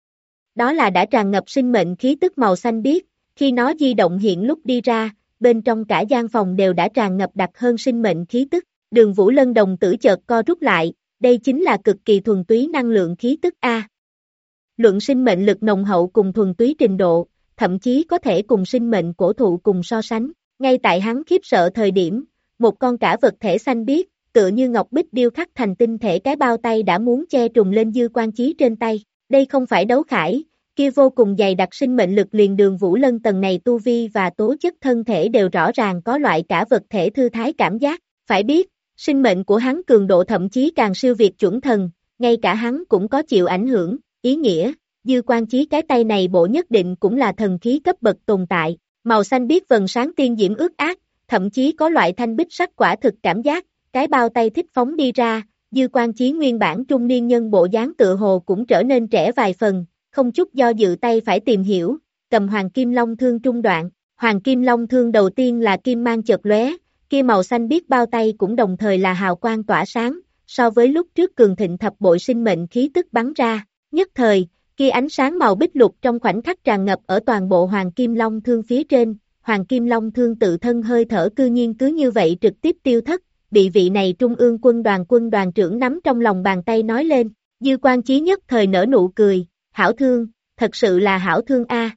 Đó là đã tràn ngập sinh mệnh khí tức màu xanh biếc, khi nó di động hiện lúc đi ra, bên trong cả gian phòng đều đã tràn ngập đặc hơn sinh mệnh khí tức, Đường Vũ Lân đồng tử chợt co rút lại, đây chính là cực kỳ thuần túy năng lượng khí tức A. Luận sinh mệnh lực nồng hậu cùng thuần túy trình độ, thậm chí có thể cùng sinh mệnh cổ thụ cùng so sánh, ngay tại hắn khiếp sợ thời điểm, một con cả vật thể xanh biếc, tựa như ngọc bích điêu khắc thành tinh thể cái bao tay đã muốn che trùng lên Dư Quan Chí trên tay, đây không phải đấu khải, kia vô cùng dày đặc sinh mệnh lực liền Đường Vũ Lân tầng này tu vi và tố chất thân thể đều rõ ràng có loại cả vật thể thư thái cảm giác, phải biết, sinh mệnh của hắn cường độ thậm chí càng siêu việt chuẩn thần, ngay cả hắn cũng có chịu ảnh hưởng, ý nghĩa, Dư Quan Chí cái tay này bộ nhất định cũng là thần khí cấp bậc tồn tại, màu xanh biếc vầng sáng tiên diễm ướt át, thậm chí có loại thanh bích sắc quả thực cảm giác, cái bao tay thích phóng đi ra, Dư Quan Chí nguyên bản trung niên nhân bộ dáng tựa hồ cũng trở nên trẻ vài phần, không chút do dự tay phải tìm hiểu, cầm Hoàng Kim Long thương trung đoạn, Hoàng Kim Long thương đầu tiên là kim mang chợt lóe, kia màu xanh biếc bao tay cũng đồng thời là hào quang tỏa sáng, so với lúc trước cường thịnh thập bội sinh mệnh khí tức bắn ra, nhất thời, kia ánh sáng màu bích lục trong khoảnh khắc tràn ngập ở toàn bộ Hoàng Kim Long thương phía trên, Hoàng Kim Long thương tự thân hơi thở cư nhiên cứ như vậy trực tiếp tiêu thất, bị vị này trung ương quân đoàn trưởng nắm trong lòng bàn tay nói lên, Dư Quan Chí nhất thời nở nụ cười, hảo thương, thật sự là hảo thương a.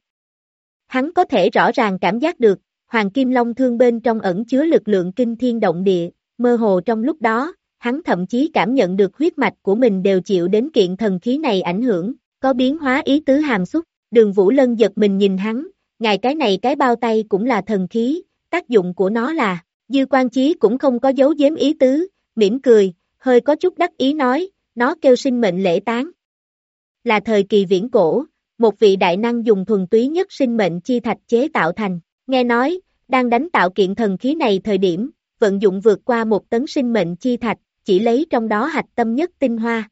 Hắn có thể rõ ràng cảm giác được, Hoàng Kim Long thương bên trong ẩn chứa lực lượng kinh thiên động địa, mơ hồ trong lúc đó, hắn thậm chí cảm nhận được huyết mạch của mình đều chịu đến kiện thần khí này ảnh hưởng, có biến hóa ý tứ hàm xúc, Đường Vũ Lân giật mình nhìn hắn, ngài cái này cái bao tay cũng là thần khí, tác dụng của nó là, Dư Quan Chí cũng không có giấu giếm ý tứ, mỉm cười, hơi có chút đắc ý nói, nó kêu sinh mệnh lễ tán. Là thời kỳ viễn cổ, một vị đại năng dùng thuần túy nhất sinh mệnh chi thạch chế tạo thành, nghe nói, đang đánh tạo kiện thần khí này thời điểm, vận dụng vượt qua 1 tấn sinh mệnh chi thạch, chỉ lấy trong đó hạch tâm nhất tinh hoa.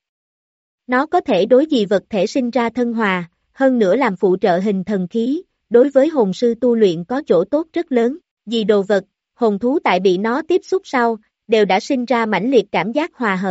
Nó có thể đối dị vật thể sinh ra thân hòa, hơn nữa làm phụ trợ hình thần khí, đối với hồn sư tu luyện có chỗ tốt rất lớn, vì đồ vật, hồn thú tại bị nó tiếp xúc sau, đều đã sinh ra mãnh liệt cảm giác hòa hợp.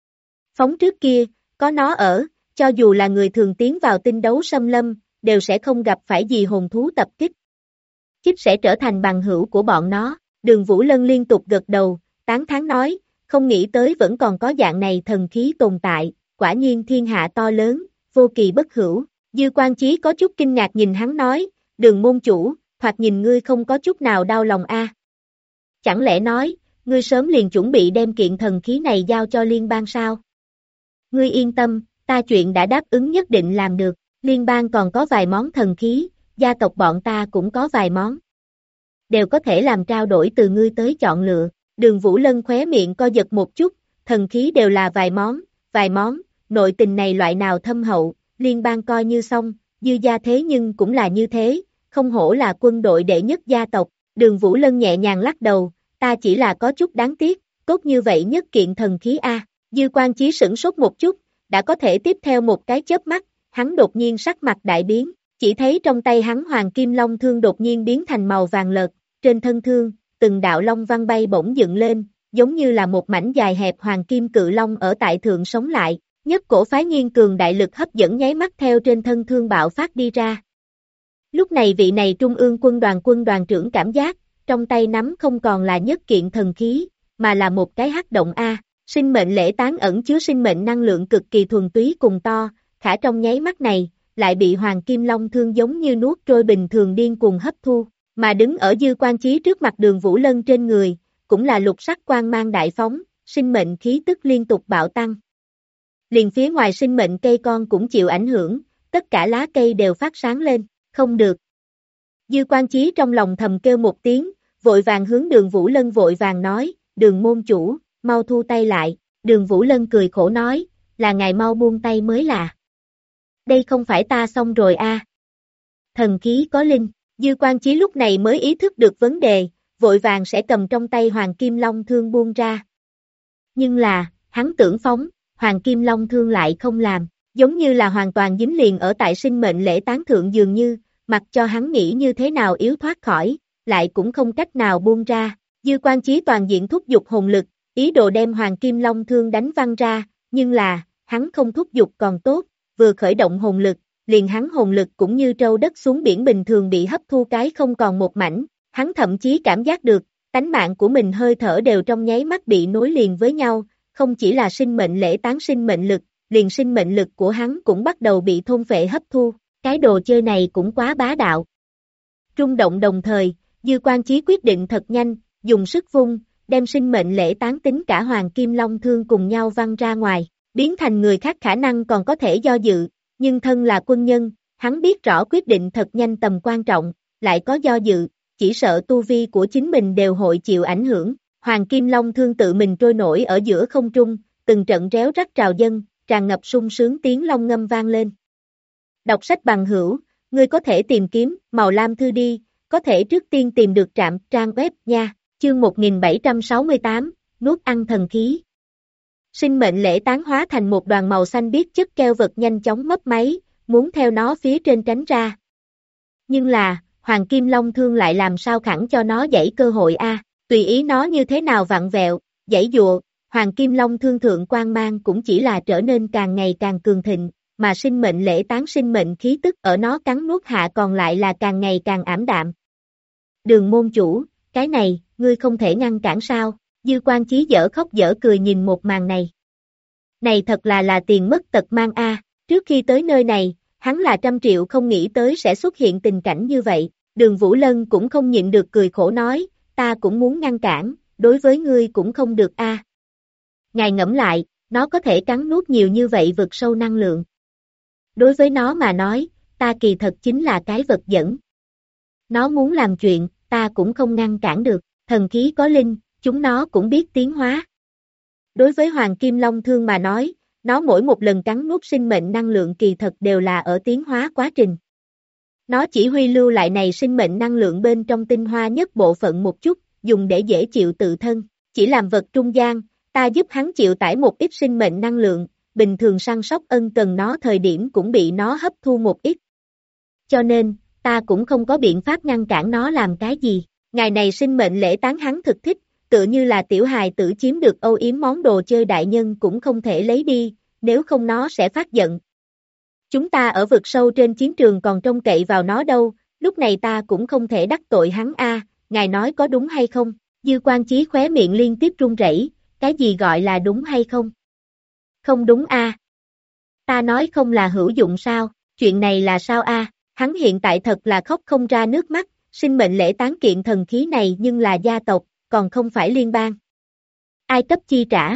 Phóng trước kia, có nó ở, cho dù là người thường tiến vào tinh đấu xâm lâm, đều sẽ không gặp phải gì hồn thú tập kích. Chích sẽ trở thành bằng hữu của bọn nó, Đường Vũ Lân liên tục gật đầu, tán thán nói, không nghĩ tới vẫn còn có dạng này thần khí tồn tại, quả nhiên thiên hạ to lớn, vô kỳ bất hữu. Dư Quan Chí có chút kinh ngạc nhìn hắn nói, Đường môn chủ, hoặc nhìn ngươi không có chút nào đau lòng a. Chẳng lẽ nói, ngươi sớm liền chuẩn bị đem kiện thần khí này giao cho liên bang sao? Ngươi yên tâm, ta chuyện đã đáp ứng nhất định làm được, liên bang còn có vài món thần khí, gia tộc bọn ta cũng có vài món. Đều có thể làm trao đổi từ ngươi tới chọn lựa, Đường Vũ Lân khóe miệng co giật một chút, thần khí đều là vài món, nội tình này loại nào thâm hậu, liên bang coi như xong, Dư gia thế nhưng cũng là như thế, không hổ là quân đội đệ nhất gia tộc. Đường Vũ Lân nhẹ nhàng lắc đầu, ta chỉ là có chút đáng tiếc, tốt như vậy nhất kiện thần khí a. Dư Quan Chí sửng sốt một chút, đã có thể tiếp theo một cái chớp mắt, hắn đột nhiên sắc mặt đại biến, chỉ thấy trong tay hắn Hoàng Kim Long thương đột nhiên biến thành màu vàng lợt, trên thân thương, từng đạo long văn bay bổng dựng lên, giống như là một mảnh dài hẹp hoàng kim cự long ở tại thượng sống lại, nhất cổ phái nghiên cường đại lực hấp dẫn nháy mắt theo trên thân thương bạo phát đi ra. Lúc này vị này trung ương quân đoàn trưởng cảm giác, trong tay nắm không còn là nhất kiện thần khí, mà là một cái hắc động A, sinh mệnh lễ tán ẩn chứa sinh mệnh năng lượng cực kỳ thuần túy cùng to, khả trong nháy mắt này, lại bị Hoàng Kim Long thương giống như nuốt trôi bình thường điên cuồng hấp thu, mà đứng ở Dư Quan Chí trước mặt Đường Vũ Lân trên người, cũng là lục sắc quang mang đại phóng, sinh mệnh khí tức liên tục bạo tăng. Liền phía ngoài sinh mệnh cây con cũng chịu ảnh hưởng, tất cả lá cây đều phát sáng lên, không được. Dư Quan Chí trong lòng thầm kêu một tiếng, vội vàng hướng Đường Vũ Lân vội vàng nói, Đường môn chủ, mau thu tay lại, Đường Vũ Lân cười khổ nói, là ngài mau buông tay mới là. Đây không phải ta xong rồi a. Thần khí có linh, Dư Quan Chí lúc này mới ý thức được vấn đề, vội vàng sẽ cầm trong tay Hoàng Kim Long thương buông ra. Nhưng là, hắn tưởng phóng, Hoàng Kim Long thương lại không làm, giống như là hoàn toàn dính liền ở tại sinh mệnh lễ tán thượng dường như, mặc cho hắn nghĩ như thế nào yếu thoát khỏi, lại cũng không cách nào buông ra. Dư Quan Chí toàn diện thúc giục hồn lực, ý đồ đem Hoàng Kim Long thương đánh văng ra, nhưng là, hắn không thúc giục còn tốt, vừa khởi động hồn lực, liền hắn hồn lực cũng như trâu đất xuống biển bình thường bị hấp thu cái không còn một mảnh, hắn thậm chí cảm giác được, tánh mạng của mình hơi thở đều trong nháy mắt bị nối liền với nhau, không chỉ là sinh mệnh lễ tán sinh mệnh lực, liền sinh mệnh lực của hắn cũng bắt đầu bị thôn phệ hấp thu, cái đồ chơi này cũng quá bá đạo. Rung động đồng thời, Dư Quan Chí quyết định thật nhanh, dùng sức vung, đem sinh mệnh lễ tán tính cả Hoàng Kim Long thương cùng nhau văng ra ngoài, biến thành người khác khả năng còn có thể do dự, nhưng thân là quân nhân, hắn biết rõ quyết định thật nhanh tầm quan trọng, lại có do dự, chỉ sợ tu vi của chính mình đều hội chịu ảnh hưởng. Hoàng Kim Long thương tự mình trôi nổi ở giữa không trung, từng trận réo rắt trào dâng, tràn ngập sung sướng tiếng long ngâm vang lên. Đọc sách bằng hữu, ngươi có thể tìm kiếm Màu Lam Thư đi, có thể trước tiên tìm được trạm trang web nha, chương 1768, nuốt ăn thần khí. Sinh mệnh lễ tán hóa thành một đoàn màu xanh biếc chất keo vật nhanh chóng mấp máy, muốn theo nó phía trên tránh ra. Nhưng là, Hoàng Kim Long thương lại làm sao khẳng cho nó dãy cơ hội a, tùy ý nó như thế nào vặn vẹo, dãy dụa, Hoàng Kim Long thương thượng quang mang cũng chỉ là trở nên càng ngày càng cường thịnh, mà sinh mệnh lễ tán sinh mệnh khí tức ở nó cắn nuốt hạ còn lại là càng ngày càng ảm đạm. Đường môn chủ, cái này, ngươi không thể ngăn cản sao? Dư Quan Chí dở khóc dở cười nhìn một màn này. Này thật là tiền mất tật mang a. Trước khi tới nơi này, hắn là 100 triệu không nghĩ tới sẽ xuất hiện tình cảnh như vậy. Đường Vũ Lân cũng không nhịn được cười khổ nói, ta cũng muốn ngăn cản, đối với ngươi cũng không được a. Ngài ngẫm lại, nó có thể cắn nuốt nhiều như vậy vực sâu năng lượng. Đối với nó mà nói, ta kỳ thật chính là cái vật dẫn. Nó muốn làm chuyện, ta cũng không ngăn cản được, thần khí có linh, chúng nó cũng biết tiến hóa. Đối với Hoàng Kim Long thương mà nói, nó mỗi một lần cắn nuốt sinh mệnh năng lượng kỳ thật đều là ở tiến hóa quá trình. Nó chỉ huy lưu lại này sinh mệnh năng lượng bên trong tinh hoa nhất bộ phận một chút, dùng để dễ chịu tự thân, chỉ làm vật trung gian, ta giúp hắn chịu tải một ít sinh mệnh năng lượng, bình thường săn sóc ân cần nó thời điểm cũng bị nó hấp thu một ít. Cho nên, ta cũng không có biện pháp ngăn cản nó làm cái gì. Ngày này sinh mệnh lễ tán hắn thực thích, tựa như là tiểu hài tử chiếm được âu yếm món đồ chơi đại nhân cũng không thể lấy đi, nếu không nó sẽ phát giận. Chúng ta ở vực sâu trên chiến trường còn trông cậy vào nó đâu, lúc này ta cũng không thể đắc tội hắn a, ngài nói có đúng hay không? Dư Quan Chí khóe miệng liên tiếp run rẩy, cái gì gọi là đúng hay không? Không đúng a. Ta nói không là hữu dụng sao, chuyện này là sao a? Hắn hiện tại thật là khóc không ra nước mắt, sinh mệnh lễ tán kiện thần khí này nhưng là gia tộc, còn không phải liên bang. Ai cấp chi trả?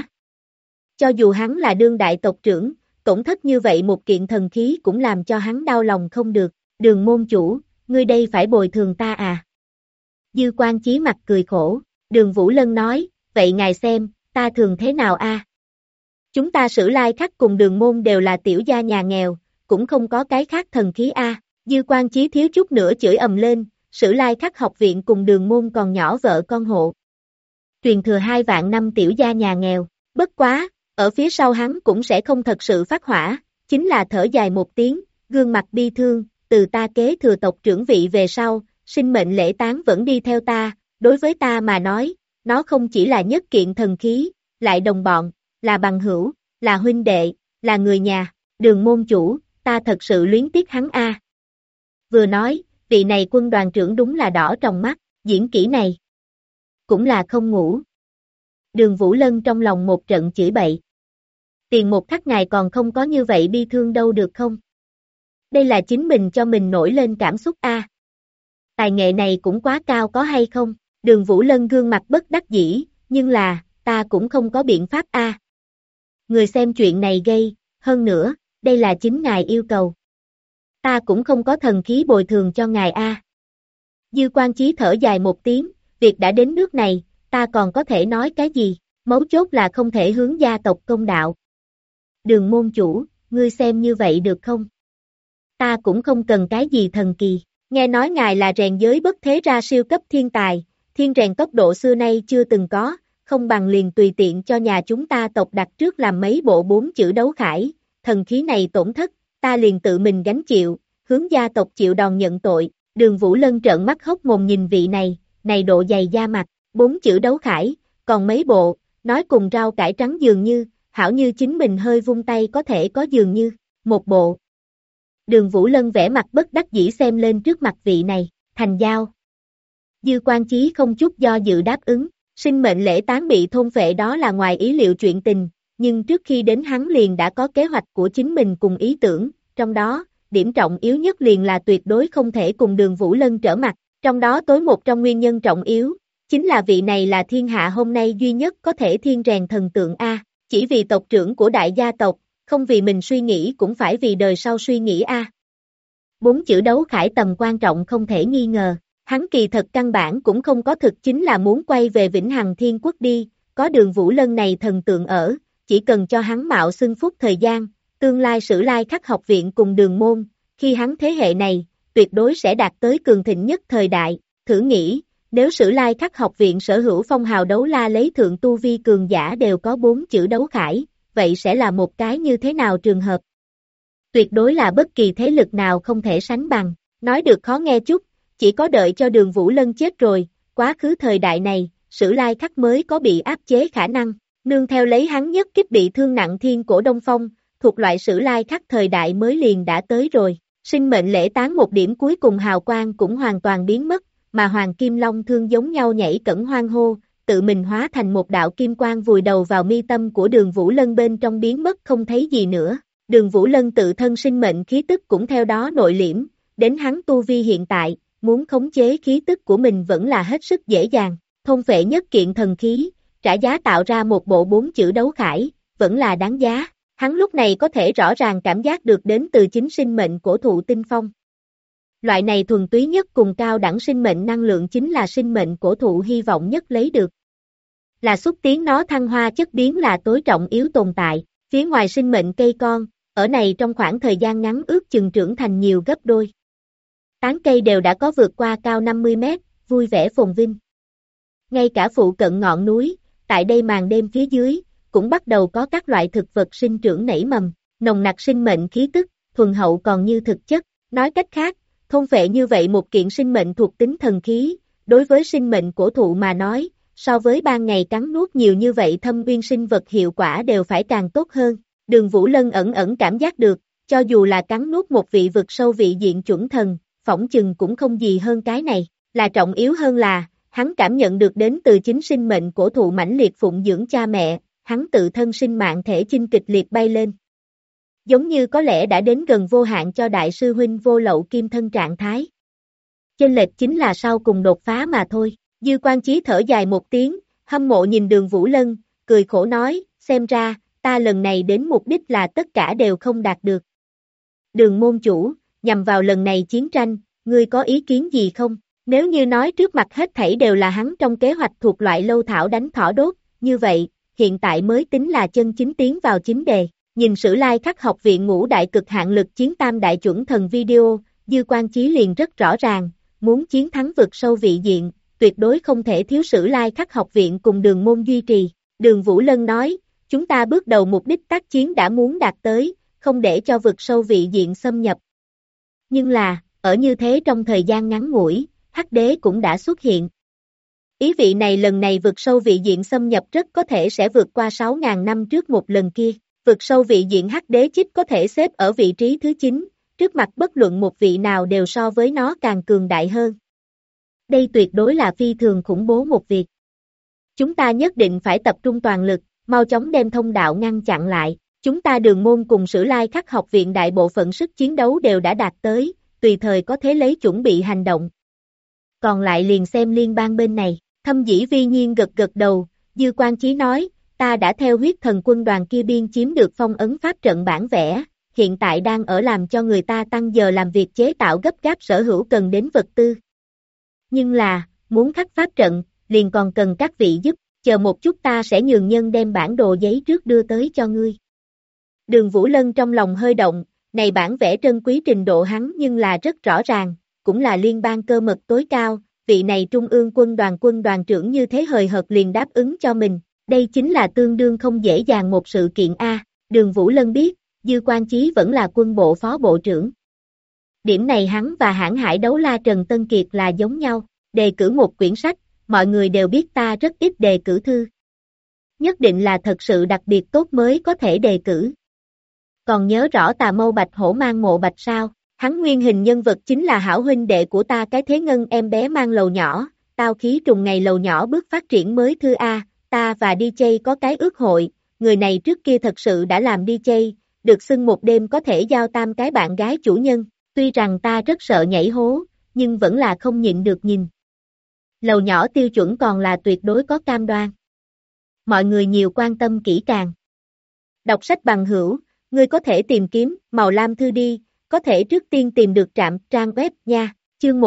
Cho dù hắn là đương đại tộc trưởng, tổn thất như vậy một kiện thần khí cũng làm cho hắn đau lòng không được. Đường môn chủ, ngươi đây phải bồi thường ta à? Dư Quan Chí mặt cười khổ, Đường Vũ Lân nói, vậy ngài xem, ta thường thế nào a? Chúng ta Sử Lai Khắc cùng Đường Môn đều là tiểu gia nhà nghèo, cũng không có cái khác thần khí a. Dư Quan Chí thiếu chút nữa chửi ầm lên, Sử Lai Khắc học viện cùng Đường Môn còn nhỏ vợ con hộ. Truyền thừa 2 vạn năm tiểu gia nhà nghèo, bất quá, ở phía sau hắn cũng sẽ không thật sự phát hỏa, chính là thở dài một tiếng, gương mặt bi thương, từ ta kế thừa tộc trưởng vị về sau, sinh mệnh lễ tán vẫn đi theo ta, đối với ta mà nói, nó không chỉ là nhất kiện thần khí, lại đồng bọn, là bằng hữu, là huynh đệ, là người nhà, Đường môn chủ, ta thật sự luyến tiếc hắn a. Vừa nói, vị này quân đoàn trưởng đúng là đỏ trong mắt, diễn kỹ này cũng là không ngủ. Đường Vũ Lân trong lòng một trận chửi bậy. Tiền một khắc ngài còn không có như vậy bi thương đâu được không? Đây là chính mình cho mình nổi lên cảm xúc a. Tài nghệ này cũng quá cao có hay không? Đường Vũ Lân gương mặt bất đắc dĩ, nhưng là, ta cũng không có biện pháp a. Người xem chuyện này gây, hơn nữa, đây là chính ngài yêu cầu. Ta cũng không có thần khí bồi thường cho ngài a. Dư Quan Chí thở dài một tiếng, việc đã đến nước này, ta còn có thể nói cái gì, mấu chốt là không thể hướng gia tộc công đạo. Đường môn chủ, ngươi xem như vậy được không? Ta cũng không cần cái gì thần kỳ, nghe nói ngài là rèn giới bất thế ra siêu cấp thiên tài, thiên rèn tốc độ xưa nay chưa từng có, không bằng liền tùy tiện cho nhà chúng ta tộc đặt trước làm mấy bộ 4 chữ đấu khải, thần khí này tổn thất, ta liền tự mình gánh chịu, hướng gia tộc chịu đòn nhận tội. Đường Vũ Lân trợn mắt hốc mồm nhìn vị này độ dày da mặt, 4 chữ đấu khải, còn mấy bộ, nói cùng rau cải trắng dường như, hảo như chính mình hơi vung tay có thể có dường như, một bộ. Đường Vũ Lân vẽ mặt bất đắc dĩ xem lên trước mặt vị này, thành giao. Dư Quan Chí không chút do dự đáp ứng, sinh mệnh lễ tán bị thôn phệ đó là ngoài ý liệu chuyện tình, nhưng trước khi đến hắn liền đã có kế hoạch của chính mình cùng ý tưởng, trong đó, điểm trọng yếu nhất liền là tuyệt đối không thể cùng Đường Vũ Lân trở mặt, trong đó tối một trong nguyên nhân trọng yếu, chính là vị này là thiên hạ hôm nay duy nhất có thể thiên rèn thần tượng A, chỉ vì tộc trưởng của đại gia tộc, không vì mình suy nghĩ cũng phải vì đời sau suy nghĩ A. 4 chữ đấu khải tầm quan trọng không thể nghi ngờ, hắn kỳ thật căn bản cũng không có thực chính là muốn quay về Vĩnh Hằng Thiên Quốc đi, có Đường Vũ Lân này thần tượng ở, chỉ cần cho hắn mạo xưng phúc thời gian, tương lai Sử Lai Khắc học viện cùng Đường môn, khi hắn thế hệ này, tuyệt đối sẽ đạt tới cường thịnh nhất thời đại, thử nghĩ, nếu Sử Lai Khắc học viện sở hữu phong hào đấu la lấy thượng tu vi cường giả đều có 4 chữ đấu khải, vậy sẽ là một cái như thế nào trường hợp? Tuyệt đối là bất kỳ thế lực nào không thể sánh bằng, nói được khó nghe chút, chỉ có đợi cho Đường Vũ Lân chết rồi, quá khứ thời đại này, Sử Lai Khắc mới có bị áp chế khả năng, nương theo lấy hắn nhất kích bị thương nặng thiên cổ Đông Phong, thuộc loại Sử Lai Khắc thời đại mới liền đã tới rồi, sinh mệnh lễ tán một điểm cuối cùng hào quang cũng hoàn toàn biến mất, mà Hoàng Kim Long thương giống nhau nhảy cẩn hoang hô, tự mình hóa thành một đạo kim quang vùi đầu vào mi tâm của Đường Vũ Lân bên trong biến mất không thấy gì nữa. Đường Vũ Lân tự thân sinh mệnh khí tức cũng theo đó nội liễm, đến hắn tu vi hiện tại, muốn khống chế khí tức của mình vẫn là hết sức dễ dàng, thôn phệ nhất kiện thần khí, trả giá tạo ra một bộ 4 chữ đấu khải, vẫn là đáng giá. Hắn lúc này có thể rõ ràng cảm giác được đến từ chính sinh mệnh cổ thụ tinh phong. Loại này thuần túy nhất cùng cao đẳng sinh mệnh năng lượng chính là sinh mệnh cổ thụ hy vọng nhất lấy được. Là xúc tiến nó thăng hoa chất biến là tối trọng yếu tồn tại, phía ngoài sinh mệnh cây con, ở này trong khoảng thời gian ngắn ước chừng trưởng thành nhiều gấp đôi. Tán cây đều đã có vượt qua cao 50 mét, vui vẻ phồn vinh. Ngay cả phụ cận ngọn núi, tại đây màn đêm phía dưới, cũng bắt đầu có các loại thực vật sinh trưởng nảy mầm, nồng nặc sinh mệnh khí tức, thuần hậu còn như thực chất, nói cách khác, thôn phệ như vậy một kiện sinh mệnh thuộc tính thần khí, đối với sinh mệnh cổ thụ mà nói, so với ban ngày cắn nuốt nhiều như vậy thâm uyên sinh vật hiệu quả đều phải càng tốt hơn. Đường Vũ Lân ẩn cảm giác được, cho dù là cắn nuốt một vị vực sâu vị diện chuẩn thần, phỏng chừng cũng không gì hơn cái này, là trọng yếu hơn là, hắn cảm nhận được đến từ chính sinh mệnh cổ thụ mãnh liệt phụng dưỡng cha mẹ, hắn tự thân sinh mạng thể chinh kịch liệt bay lên. Giống như có lẽ đã đến gần vô hạn cho đại sư huynh Vô Lậu Kim thân trạng thái. Chênh lệch chính là sau cùng đột phá mà thôi. Dư Quan Chí thở dài một tiếng, hâm mộ nhìn Đường Vũ Lân, cười khổ nói, xem ra, ta lần này đến mục đích là tất cả đều không đạt được. Đường môn chủ, nhằm vào lần này chiến tranh, ngươi có ý kiến gì không? Nếu như nói trước mặt hết thảy đều là hắn trong kế hoạch thuộc loại lâu thảo đánh thỏ đốt, như vậy, hiện tại mới tính là chân chính tiến vào chính đề. Nhìn Sử Lai Khắc học viện ngũ đại cực hạn lực chiến tam đại chuẩn thần video, Dư Quan Chí liền rất rõ ràng, muốn chiến thắng vực sâu vị diện, tuyệt đối không thể thiếu Sử Lai Khắc học viện cùng Đường môn duy trì. Đường Vũ Lân nói, chúng ta bước đầu mục đích tác chiến đã muốn đạt tới, không để cho vực sâu vị diện xâm nhập. Nhưng là, ở như thế trong thời gian ngắn ngủi, Hắc Đế cũng đã xuất hiện. Ý vị này lần này vực sâu vị diện xâm nhập rất có thể sẽ vượt qua 6.000 năm trước một lần kia. Vực sâu vị diện Hắc Đế Chích có thể xếp ở vị trí thứ 9, trước mặt bất luận một vị nào đều so với nó càng cường đại hơn. Đây tuyệt đối là phi thường khủng bố một việc. Chúng ta nhất định phải tập trung toàn lực, mau chóng đem thông đạo ngăn chặn lại. Chúng ta Đường môn cùng Sử Lai Khắc học viện đại bộ phận sức chiến đấu đều đã đạt tới, tùy thời có thể lấy chuẩn bị hành động. Còn lại liền xem liên bang bên này. Thâm Dĩ Vi Nhiên gật gật đầu, Dư Quan Chí nói, ta đã theo huyết thần quân đoàn kia biên chiếm được phong ấn pháp trận bản vẽ, hiện tại đang ở làm cho người ta tăng giờ làm việc chế tạo gấp gáp sở hữu cần đến vật tư. Nhưng là, muốn khắc pháp trận, liền còn cần các vị giúp, chờ một chút ta sẽ nhường nhân đem bản đồ giấy trước đưa tới cho ngươi. Đường Vũ Lân trong lòng hơi động, này bản vẽ trân quý trình độ hắn nhưng là rất rõ ràng, cũng là liên bang cơ mật tối cao, vị này trung ương quân đoàn trưởng như thế hời hợt liền đáp ứng cho mình, đây chính là tương đương không dễ dàng một sự kiện A. Đường Vũ Lân biết, Dư Quan Chí vẫn là quân bộ phó bộ trưởng. Điểm này hắn và hãng hải đấu la Trần Tân Kiệt là giống nhau, đề cử một quyển sách, mọi người đều biết ta rất ít đề cử thư. Nhất định là thật sự đặc biệt tốt mới có thể đề cử. Còn nhớ rõ Tà Mâu Bạch Hổ mang mộ bạch sao? Hắn nguyên hình nhân vật chính là hảo huynh đệ của ta cái thế ngân em bé mang lầu nhỏ, tao khí trùng ngày lầu nhỏ bước phát triển mới thư A, ta và DJ có cái ước hội, người này trước kia thật sự đã làm DJ, được xưng một đêm có thể giao 3 cái bạn gái chủ nhân, tuy rằng ta rất sợ nhảy hố, nhưng vẫn là không nhịn được nhìn. Lầu nhỏ tiêu chuẩn còn là tuyệt đối có cam đoan. Mọi người nhiều quan tâm kỹ càng. Đọc sách bằng hữu, ngươi có thể tìm kiếm màu lam thư đi. Có thể trước tiên tìm được trạm trang web nha, chương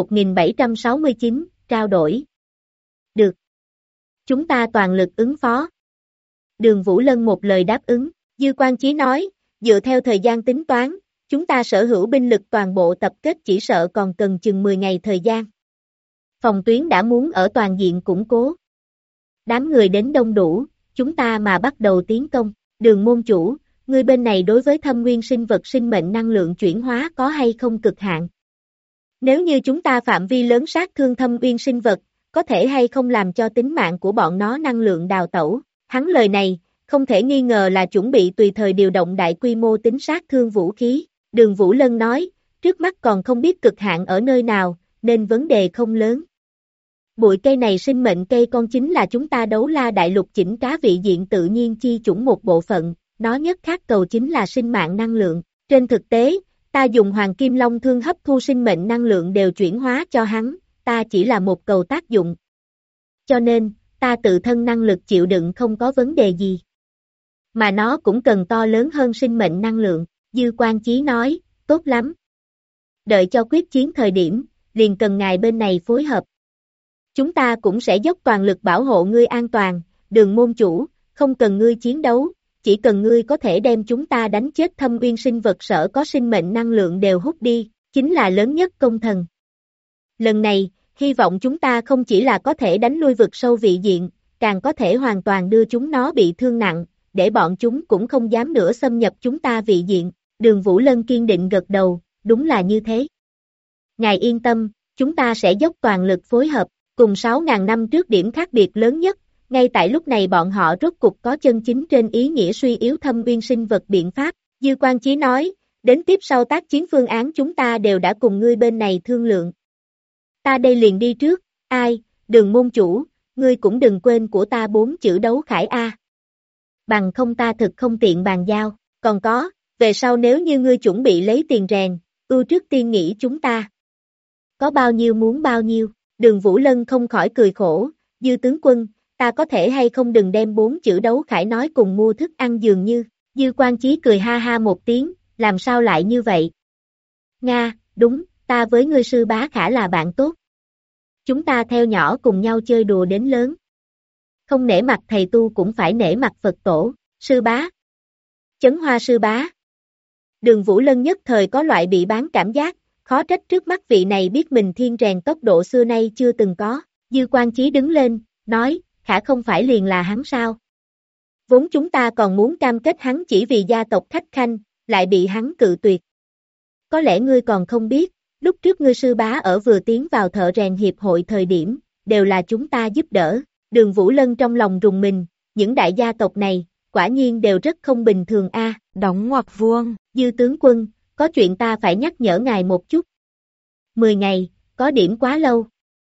1769, trao đổi. Được. Chúng ta toàn lực ứng phó. Đường Vũ Lân một lời đáp ứng, Dư Quan Chí nói, dựa theo thời gian tính toán, chúng ta sở hữu binh lực toàn bộ tập kết chỉ sợ còn cần chừng 10 ngày thời gian. Phòng tuyến đã muốn ở toàn diện củng cố. Đám người đến đông đủ, chúng ta mà bắt đầu tiến công, Đường môn chủ. Người bên này đối với thâm nguyên sinh vật sinh mệnh năng lượng chuyển hóa có hay không cực hạn? Nếu như chúng ta phạm vi lớn sát thương thâm nguyên sinh vật, có thể hay không làm cho tính mạng của bọn nó năng lượng đào tẩu? Hắn lời này, không thể nghi ngờ là chuẩn bị tùy thời điều động đại quy mô tính sát thương vũ khí. Đường Vũ Lân nói, trước mắt còn không biết cực hạn ở nơi nào, nên vấn đề không lớn. Bụi cây này sinh mệnh cây con chính là chúng ta Đấu La đại lục chỉnh cá vị diện tự nhiên chi chủng một bộ phận. Nó nhất khác cầu chính là sinh mạng năng lượng. Trên thực tế, ta dùng Hoàng Kim Long Thương hấp thu sinh mệnh năng lượng đều chuyển hóa cho hắn, ta chỉ là một cầu tác dụng. Cho nên, ta tự thân năng lực chịu đựng không có vấn đề gì. Mà nó cũng cần to lớn hơn sinh mệnh năng lượng. Dư Quan Chí nói, tốt lắm. Đợi cho quyết chiến thời điểm, liền cần ngài bên này phối hợp. Chúng ta cũng sẽ dốc toàn lực bảo hộ ngươi an toàn, Đường môn chủ, không cần ngươi chiến đấu. Chỉ cần ngươi có thể đem chúng ta đánh chết thâm uyên sinh vật sở có sinh mệnh năng lượng đều hút đi, chính là lớn nhất công thần. Lần này, hy vọng chúng ta không chỉ là có thể đánh lui vực sâu vị diện, càng có thể hoàn toàn đưa chúng nó bị thương nặng, để bọn chúng cũng không dám nữa xâm nhập chúng ta vị diện. Đường Vũ Lân kiên định gật đầu, đúng là như thế. Ngài yên tâm, chúng ta sẽ dốc toàn lực phối hợp, cùng 6.000 năm trước điểm khác biệt lớn nhất. Ngay tại lúc này bọn họ rốt cục có chân chính trên ý nghĩa suy yếu thâm uyên sinh vật biện pháp, Dư Quan Chí nói, đến tiếp sau tác chiến phương án chúng ta đều đã cùng ngươi bên này thương lượng. Ta đây liền đi trước, ai, Đường môn chủ, ngươi cũng đừng quên của ta 4 chữ đấu khải A. Bằng không ta thực không tiện bàn giao, còn có, về sau nếu như ngươi chuẩn bị lấy tiền rèn, ưu trước tiên nghĩ chúng ta. Có bao nhiêu muốn bao nhiêu, Đường Vũ Lân không khỏi cười khổ, Dư tướng quân, ta có thể hay không đừng đem 4 chữ đấu khải nói cùng mua thức ăn dường như, Dư Quan Chí cười ha ha một tiếng, làm sao lại như vậy? Nga, đúng, ta với ngươi sư bá khả là bạn tốt. Chúng ta theo nhỏ cùng nhau chơi đùa đến lớn. Không nể mặt thầy tu cũng phải nể mặt Phật tổ, sư bá. Chấn Hoa sư bá. Đường Vũ Lân nhất thời có loại bị bán cảm giác, khó trách trước mắt vị này biết mình thiên rèn tốc độ xưa nay chưa từng có. Dư Quan Chí đứng lên, nói, khả không phải liền là hắn sao? Vốn chúng ta còn muốn cam kết hắn chỉ vì gia tộc khách khanh, lại bị hắn cự tuyệt. Có lẽ ngươi còn không biết, lúc trước ngươi sư bá ở vừa tiến vào thợ rèn hiệp hội thời điểm, đều là chúng ta giúp đỡ. Đường Vũ Lân trong lòng rùng mình, những đại gia tộc này, quả nhiên đều rất không bình thường a. Đóng ngoặc vuông. Dư tướng quân, có chuyện ta phải nhắc nhở ngài một chút. 10 ngày, có điểm quá lâu.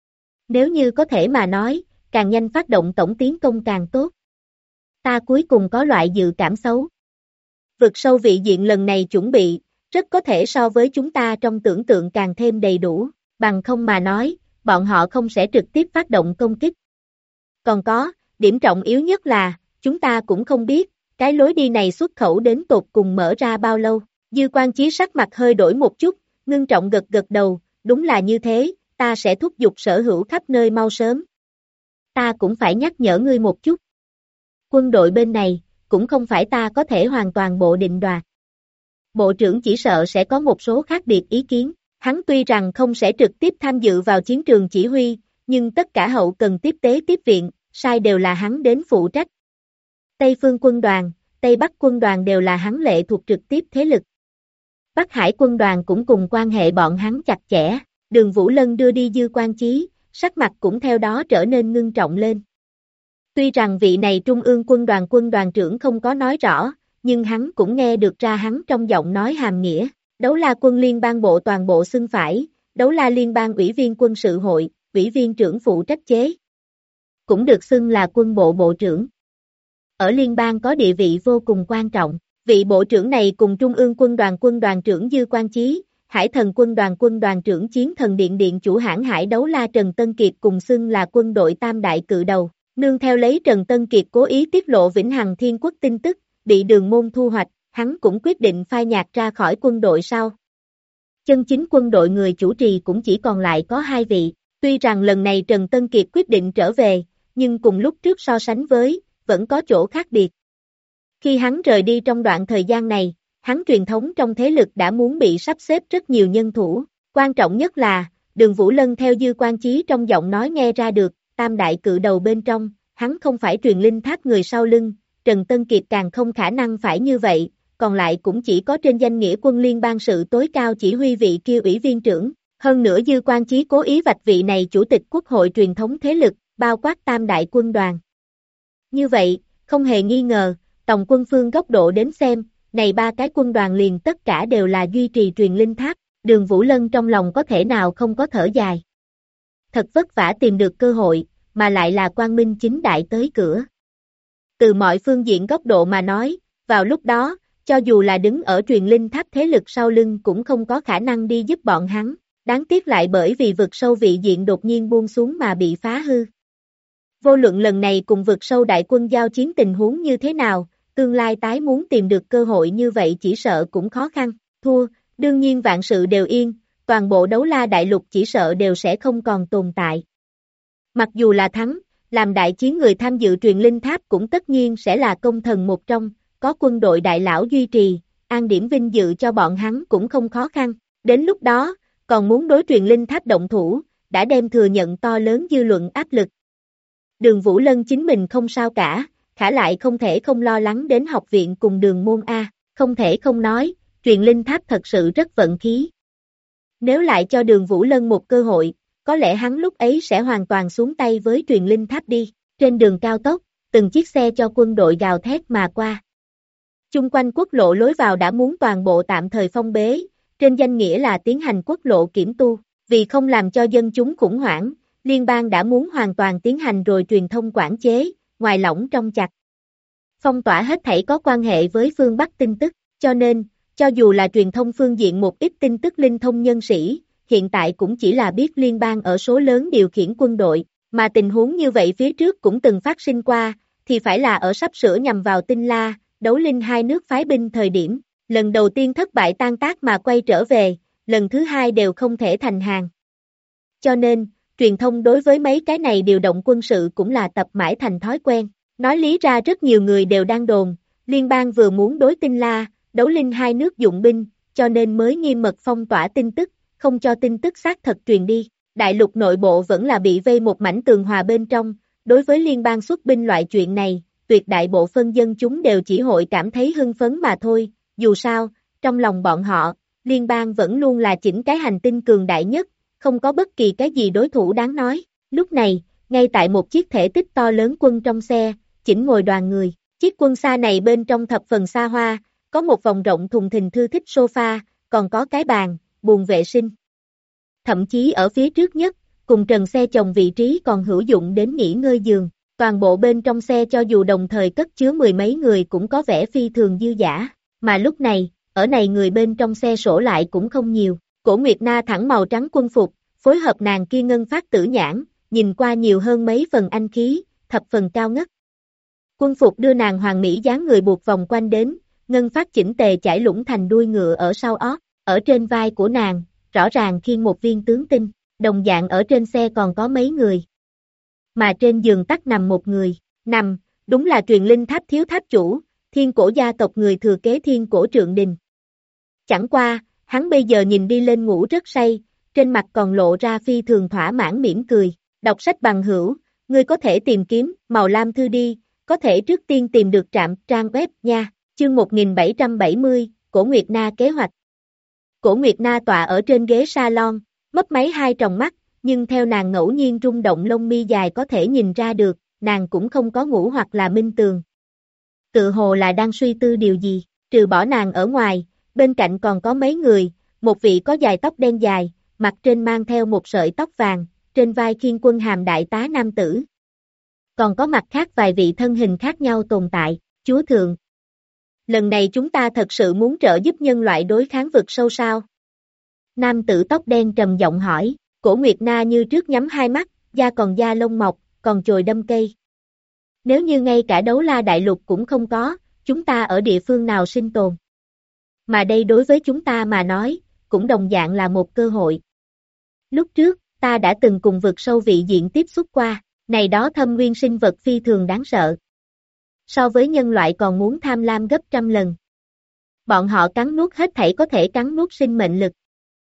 Nếu như có thể mà nói, càng nhanh phát động tổng tiến công càng tốt. Ta cuối cùng có loại dự cảm xấu. Vực sâu vị diện lần này chuẩn bị, rất có thể so với chúng ta trong tưởng tượng càng thêm đầy đủ, bằng không mà nói, bọn họ không sẽ trực tiếp phát động công kích. Còn có, điểm trọng yếu nhất là, chúng ta cũng không biết, cái lối đi này xuất khẩu đến tột cùng mở ra bao lâu. Dư Quan Chí sắc mặt hơi đổi một chút, ngưng trọng gật gật đầu, đúng là như thế, ta sẽ thúc giục sở hữu khắp nơi mau sớm. Ta cũng phải nhắc nhở ngươi một chút. Quân đội bên này, cũng không phải ta có thể hoàn toàn bộ định đoạt. Bộ trưởng chỉ sợ sẽ có một số khác biệt ý kiến, hắn tuy rằng không sẽ trực tiếp tham dự vào chiến trường chỉ huy, nhưng tất cả hậu cần tiếp tế tiếp viện, sai đều là hắn đến phụ trách. Tây Phương quân đoàn, Tây Bắc quân đoàn đều là hắn lệ thuộc trực tiếp thế lực. Bắc Hải quân đoàn cũng cùng quan hệ bọn hắn chặt chẽ, Đường Vũ Lân đưa đi Dư Quan Chí, sắc mặt cũng theo đó trở nên ngưng trọng lên. Tuy rằng vị này trung ương quân đoàn trưởng không có nói rõ, nhưng hắn cũng nghe được ra hắn trong giọng nói hàm nghĩa. Đấu La quân liên bang bộ toàn bộ xưng phải, Đấu La liên bang ủy viên quân sự hội, ủy viên trưởng phụ trách chế. Cũng được xưng là quân bộ bộ trưởng. Ở liên bang có địa vị vô cùng quan trọng, vị bộ trưởng này cùng trung ương quân đoàn trưởng Dư Quan Chí, Hải thần quân đoàn trưởng Chiến thần điện chủ hãng Hải Đấu La Trần Tân Kiệt cùng xưng là quân đội tam đại cự đầu. Nương theo lấy Trần Tân Kiệt cố ý tiết lộ Vĩnh Hằng Thiên Quốc tin tức, bị Đường Môn thu hoạch, hắn cũng quyết định phai nhạt ra khỏi quân đội sau. Chân chính quân đội người chủ trì cũng chỉ còn lại có 2 vị, tuy rằng lần này Trần Tân Kiệt quyết định trở về, nhưng cùng lúc trước so sánh với, vẫn có chỗ khác biệt. Khi hắn rời đi trong đoạn thời gian này, hắn truyền thống trong thế lực đã muốn bị sắp xếp rất nhiều nhân thủ, quan trọng nhất là, Đường Vũ Lân theo Dư Quan Chí trong giọng nói nghe ra được, tam đại cự đầu bên trong, hắn không phải truyền linh tháp người sau lưng, Trần Tân Kiệt càng không khả năng phải như vậy, còn lại cũng chỉ có trên danh nghĩa quân liên bang sự tối cao chỉ huy vị kia ủy viên trưởng, hơn nữa Dư Quan Chí cố ý vạch vị này chủ tịch quốc hội truyền thống thế lực, bao quát tam đại quân đoàn. Như vậy, không hề nghi ngờ, tổng quân phương góc độ đến xem, này 3 cái quân đoàn liền tất cả đều là duy trì truyền linh tháp, Đường Vũ Lân trong lòng có thể nào không có thở dài. Thật vất vả tìm được cơ hội, mà lại là quang minh chính đại tới cửa. Từ mọi phương diện góc độ mà nói, vào lúc đó, cho dù là đứng ở truyền linh tháp thế lực sau lưng cũng không có khả năng đi giúp bọn hắn, đáng tiếc lại bởi vì vực sâu vị diện đột nhiên buông xuống mà bị phá hư. Vô luận lần này cùng vực sâu đại quân giao chiến tình huống như thế nào, tương lai tái muốn tìm được cơ hội như vậy chỉ sợ cũng khó khăn, thua, đương nhiên vạn sự đều yên, toàn bộ Đấu La đại lục chỉ sợ đều sẽ không còn tồn tại. Mặc dù là thắng, làm đại chiến người tham dự truyền linh tháp cũng tất nhiên sẽ là công thần một trong, có quân đội đại lão duy trì, an điểm vinh dự cho bọn hắn cũng không khó khăn, đến lúc đó, còn muốn đối truyền linh tháp động thủ, đã đem thừa nhận to lớn dư luận áp lực. Đường Vũ Lân chính mình không sao cả, khả lại không thể không lo lắng đến học viện cùng Đường Môn A, không thể không nói, truyền linh tháp thật sự rất vận khí. Nếu lại cho Đường Vũ Lân một cơ hội, có lẽ hắn lúc ấy sẽ hoàn toàn xuống tay với truyền linh tháp đi, trên đường cao tốc, từng chiếc xe cho quân đội gào thét mà qua. Chung quanh quốc lộ lối vào đã muốn toàn bộ tạm thời phong bế, trên danh nghĩa là tiến hành quốc lộ kiểm tu, vì không làm cho dân chúng khủng hoảng, liên bang đã muốn hoàn toàn tiến hành rồi truyền thông quản chế, ngoài lỏng trong chặt. Phong tỏa hết thảy có quan hệ với phương Bắc tin tức, cho nên, cho dù là truyền thông phương diện một ít tin tức linh thông nhân sĩ, hiện tại cũng chỉ là biết liên bang ở số lớn điều khiển quân đội, mà tình huống như vậy phía trước cũng từng phát sinh qua, thì phải là ở sắp sửa nhằm vào Tinh La, Đấu Linh hai nước phái binh thời điểm, lần đầu tiên thất bại tan tác mà quay trở về, lần thứ hai đều không thể thành hàng. Cho nên, truyền thông đối với mấy cái này điều động quân sự cũng là tập mãi thành thói quen. Nói lý ra rất nhiều người đều đang đồn, liên bang vừa muốn đối Tinh La, Đấu Linh hai nước dụng binh, cho nên mới nghiêm mật phong tỏa tin tức, không cho tin tức xác thật truyền đi. Đại lục nội bộ vẫn là bị vây một mảnh tường hòa bên trong, đối với liên bang xuất binh loại chuyện này, tuyệt đại bộ phân dân chúng đều chỉ hội cảm thấy hưng phấn mà thôi, dù sao, trong lòng bọn họ, liên bang vẫn luôn là chỉnh cái hành tinh cường đại nhất, không có bất kỳ cái gì đối thủ đáng nói. Lúc này, ngay tại một chiếc thể tích to lớn quân trong xe, chỉnh ngồi đoàn người, chiếc quân xa này bên trong thập phần xa hoa, có một vòng rộng thùng thình thư thích sofa, còn có cái bàn, buồng vệ sinh. Thậm chí ở phía trước nhất, cùng trần xe chồng vị trí còn hữu dụng đến nghỉ ngơi giường. Toàn bộ bên trong xe cho dù đồng thời cất chứa mười mấy người cũng có vẻ phi thường dư dả. Mà lúc này, ở này người bên trong xe sổ lại cũng không nhiều. Cổ Nguyệt Na thẳng màu trắng quân phục, phối hợp nàng kia ngân phát tử nhãn, nhìn qua nhiều hơn mấy phần anh khí, thập phần cao ngất. Quân phục đưa nàng hoàng mỹ dáng người buộc vòng quanh đến, ngân phát chỉnh tề chải lũng thành đuôi ngựa ở sau ót, ở trên vai của nàng, rõ ràng khiêng một viên tướng tinh, đồng dạng ở trên xe còn có mấy người. Mà trên giường tắt nằm một người, nằm, đúng là truyền linh tháp thiếu tháp chủ, thiên cổ gia tộc người thừa kế thiên cổ trượng đình. Chẳng qua, hắn bây giờ nhìn đi lên ngủ rất say, trên mặt còn lộ ra phi thường thỏa mãn mỉm cười, đọc sách bằng hữu, ngươi có thể tìm kiếm, màu lam thư đi, có thể trước tiên tìm được trạm trang web nha, chương 1770, Cổ Nguyệt Na kế hoạch. Cổ Nguyệt Na tọa ở trên ghế salon, mấp máy hai tròng mắt, nhưng theo nàng ngẫu nhiên rung động lông mi dài có thể nhìn ra được, nàng cũng không có ngủ hoặc là minh tường. Tự hồ là đang suy tư điều gì, trừ bỏ nàng ở ngoài, bên cạnh còn có mấy người, một vị có dài tóc đen dài, mặt trên mang theo một sợi tóc vàng, trên vai khiêng quân hàm đại tá nam tử. Còn có mặt khác vài vị thân hình khác nhau tồn tại, chúa thượng. Lần này chúng ta thật sự muốn trợ giúp nhân loại đối kháng vực sâu sao? Nam tử tóc đen trầm giọng hỏi, Cổ Nguyệt Na như trước nhắm hai mắt, da còn da lông mọc, còn chồi đâm cây. Nếu như ngay cả đấu la đại lục cũng không có, chúng ta ở địa phương nào sinh tồn? Mà đây đối với chúng ta mà nói, cũng đồng dạng là một cơ hội. Lúc trước, ta đã từng cùng vực sâu vị diện tiếp xúc qua, này đó thâm nguyên sinh vật phi thường đáng sợ. So với nhân loại còn muốn tham lam gấp trăm lần. Bọn họ cắn nuốt hết thảy có thể cắn nuốt sinh mệnh lực.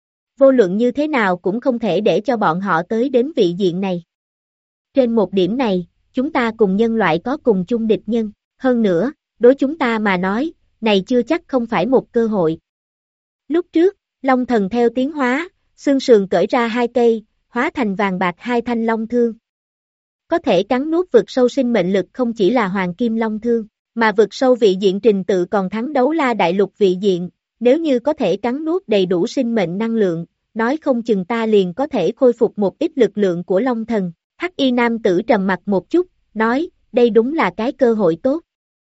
Vô luận như thế nào cũng không thể để cho bọn họ tới đến vị diện này. Trên một điểm này, chúng ta cùng nhân loại có cùng chung địch nhân. Hơn nữa, đối chúng ta mà nói, này chưa chắc không phải một cơ hội. Lúc trước, Long Thần theo tiến hóa, xương sườn cởi ra hai cây, hóa thành vàng bạc hai thanh long thương. Có thể cắn nuốt vực sâu sinh mệnh lực không chỉ là hoàng kim long thương, mà vực sâu vị diện trình tự còn thắng đấu la đại lục vị diện, nếu như có thể cắn nuốt đầy đủ sinh mệnh năng lượng, nói không chừng ta liền có thể khôi phục một ít lực lượng của Long Thần. Hắc y nam tử trầm mặt một chút, nói, đây đúng là cái cơ hội tốt.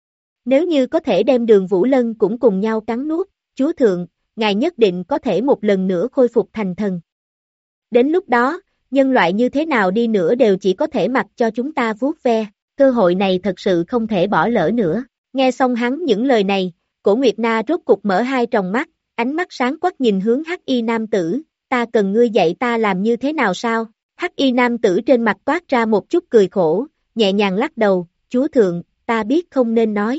Nếu như có thể đem Đường Vũ Lân cũng cùng nhau cắn nuốt, chúa thượng, ngài nhất định có thể một lần nữa khôi phục thành thần. Đến lúc đó, nhân loại như thế nào đi nữa đều chỉ có thể mặc cho chúng ta vuốt ve, cơ hội này thật sự không thể bỏ lỡ nữa. Nghe xong hắn những lời này, Cổ Nguyệt Na rốt cục mở hai tròng mắt, ánh mắt sáng quắc nhìn hướng Hắc y nam tử, ta cần ngươi dạy ta làm như thế nào sao? Hắc y nam tử trên mặt toát ra một chút cười khổ, nhẹ nhàng lắc đầu, chúa thượng, ta biết không nên nói.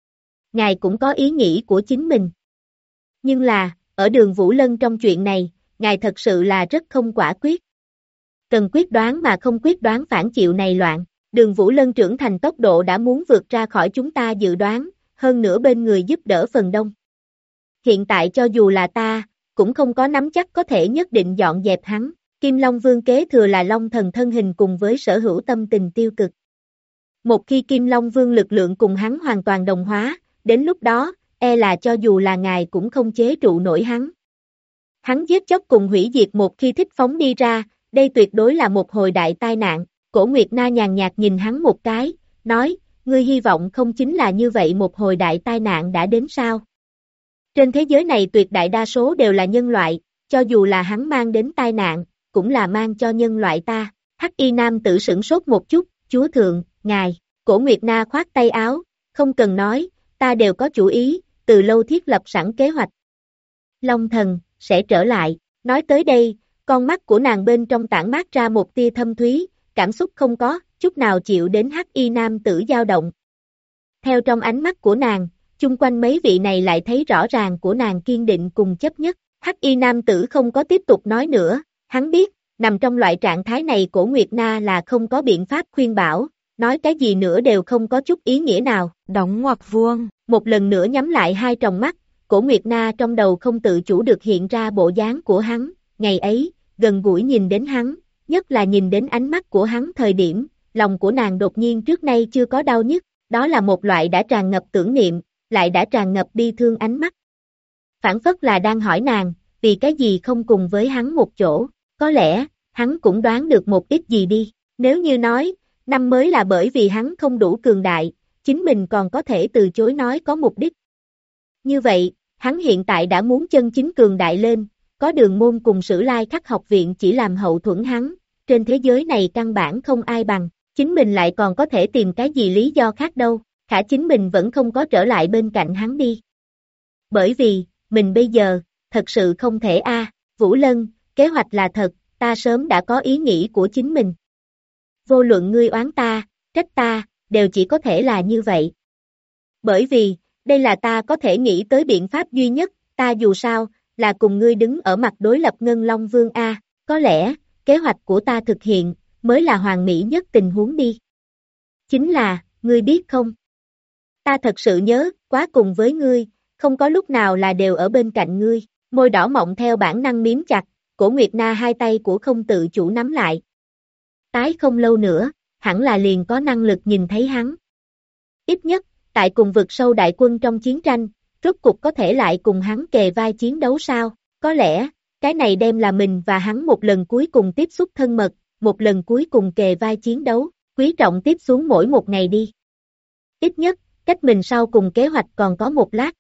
Ngài cũng có ý nghĩ của chính mình. Nhưng là, ở Đường Vũ Lân trong chuyện này, ngài thật sự là rất không quả quyết. Cần quyết đoán mà không quyết đoán phản chịu này loạn. Đường Vũ Lân trưởng thành tốc độ đã muốn vượt ra khỏi chúng ta dự đoán, hơn nữa bên người giúp đỡ phần đông. Hiện tại cho dù là ta, cũng không có nắm chắc có thể nhất định dọn dẹp hắn. Kim Long Vương kế thừa là Long Thần thân hình cùng với sở hữu tâm tình tiêu cực. Một khi Kim Long Vương lực lượng cùng hắn hoàn toàn đồng hóa, đến lúc đó, e là cho dù là ngài cũng không chế trụ nổi hắn. Hắn giết chóc cùng hủy diệt một khi thích phóng đi ra, đây tuyệt đối là một hồi đại tai nạn. Cổ Nguyệt Na nhàn nhạt nhìn hắn một cái, nói, ngươi hy vọng không chính là như vậy một hồi đại tai nạn đã đến sao? Trên thế giới này tuyệt đại đa số đều là nhân loại, cho dù là hắn mang đến tai nạn, cũng là mang cho nhân loại ta. Hắc y nam tử sửng sốt một chút, chúa thượng, ngài. Cổ Nguyệt Na khoát tay áo, không cần nói, ta đều có chủ ý, từ lâu thiết lập sẵn kế hoạch. Long Thần, sẽ trở lại. Nói tới đây, con mắt của nàng bên trong tản mát ra một tia thâm thúy, cảm xúc không có, chút nào chịu đến hắc y nam tử dao động. Theo trong ánh mắt của nàng, chung quanh mấy vị này lại thấy rõ ràng của nàng kiên định cùng chấp nhất. Hắc y nam tử không có tiếp tục nói nữa, hắn biết, nằm trong loại trạng thái này Cổ Nguyệt Na là không có biện pháp khuyên bảo, nói cái gì nữa đều không có chút ý nghĩa nào. Đóng ngoặc vuông, một lần nữa nhắm lại hai tròng mắt, Cổ Nguyệt Na trong đầu không tự chủ được hiện ra bộ dáng của hắn, ngày ấy, gần gũi nhìn đến hắn, nhất là nhìn đến ánh mắt của hắn thời điểm, lòng của nàng đột nhiên trước nay chưa có đau nhức, đó là một loại đã tràn ngập tưởng niệm, lại đã tràn ngập bi thương ánh mắt. Phản phất là đang hỏi nàng, vì cái gì không cùng với hắn một chỗ, có lẽ, hắn cũng đoán được một ít gì đi, nếu như nói, năm mới là bởi vì hắn không đủ cường đại, chính mình còn có thể từ chối nói có mục đích. Như vậy, hắn hiện tại đã muốn chân chính cường đại lên, có Đường Môn cùng Sử Lai Khắc học viện chỉ làm hậu thuẫn hắn, trên thế giới này căn bản không ai bằng, chính mình lại còn có thể tìm cái gì lý do khác đâu, khả chính mình vẫn không có trở lại bên cạnh hắn đi. Bởi vì, mình bây giờ, thật sự không thể Vũ Lân, kế hoạch là thật, ta sớm đã có ý nghĩ của chính mình. Vô luận ngươi oán ta, trách ta, đều chỉ có thể là như vậy. Bởi vì, đây là ta có thể nghĩ tới biện pháp duy nhất, ta dù sao, là cùng ngươi đứng ở mặt đối lập Ngân Long Vương có lẽ, kế hoạch của ta thực hiện, mới là hoàn mỹ nhất tình huống đi. Chính là, ngươi biết không? Ta thật sự nhớ, quá cùng với ngươi, không có lúc nào là đều ở bên cạnh ngươi, môi đỏ mọng theo bản năng miếm chặt, Cổ Nguyệt Na hai tay của không tự chủ nắm lại. Tái không lâu nữa, hẳn là liền có năng lực nhìn thấy hắn. Ít nhất, tại cùng vực sâu đại quân trong chiến tranh, rốt cục có thể lại cùng hắn kề vai chiến đấu sao, có lẽ, cái này đem là mình và hắn một lần cuối cùng tiếp xúc thân mật, một lần cuối cùng kề vai chiến đấu, quý trọng tiếp xuống mỗi một ngày đi. Ít nhất, cách mình sau cùng kế hoạch còn có một lát.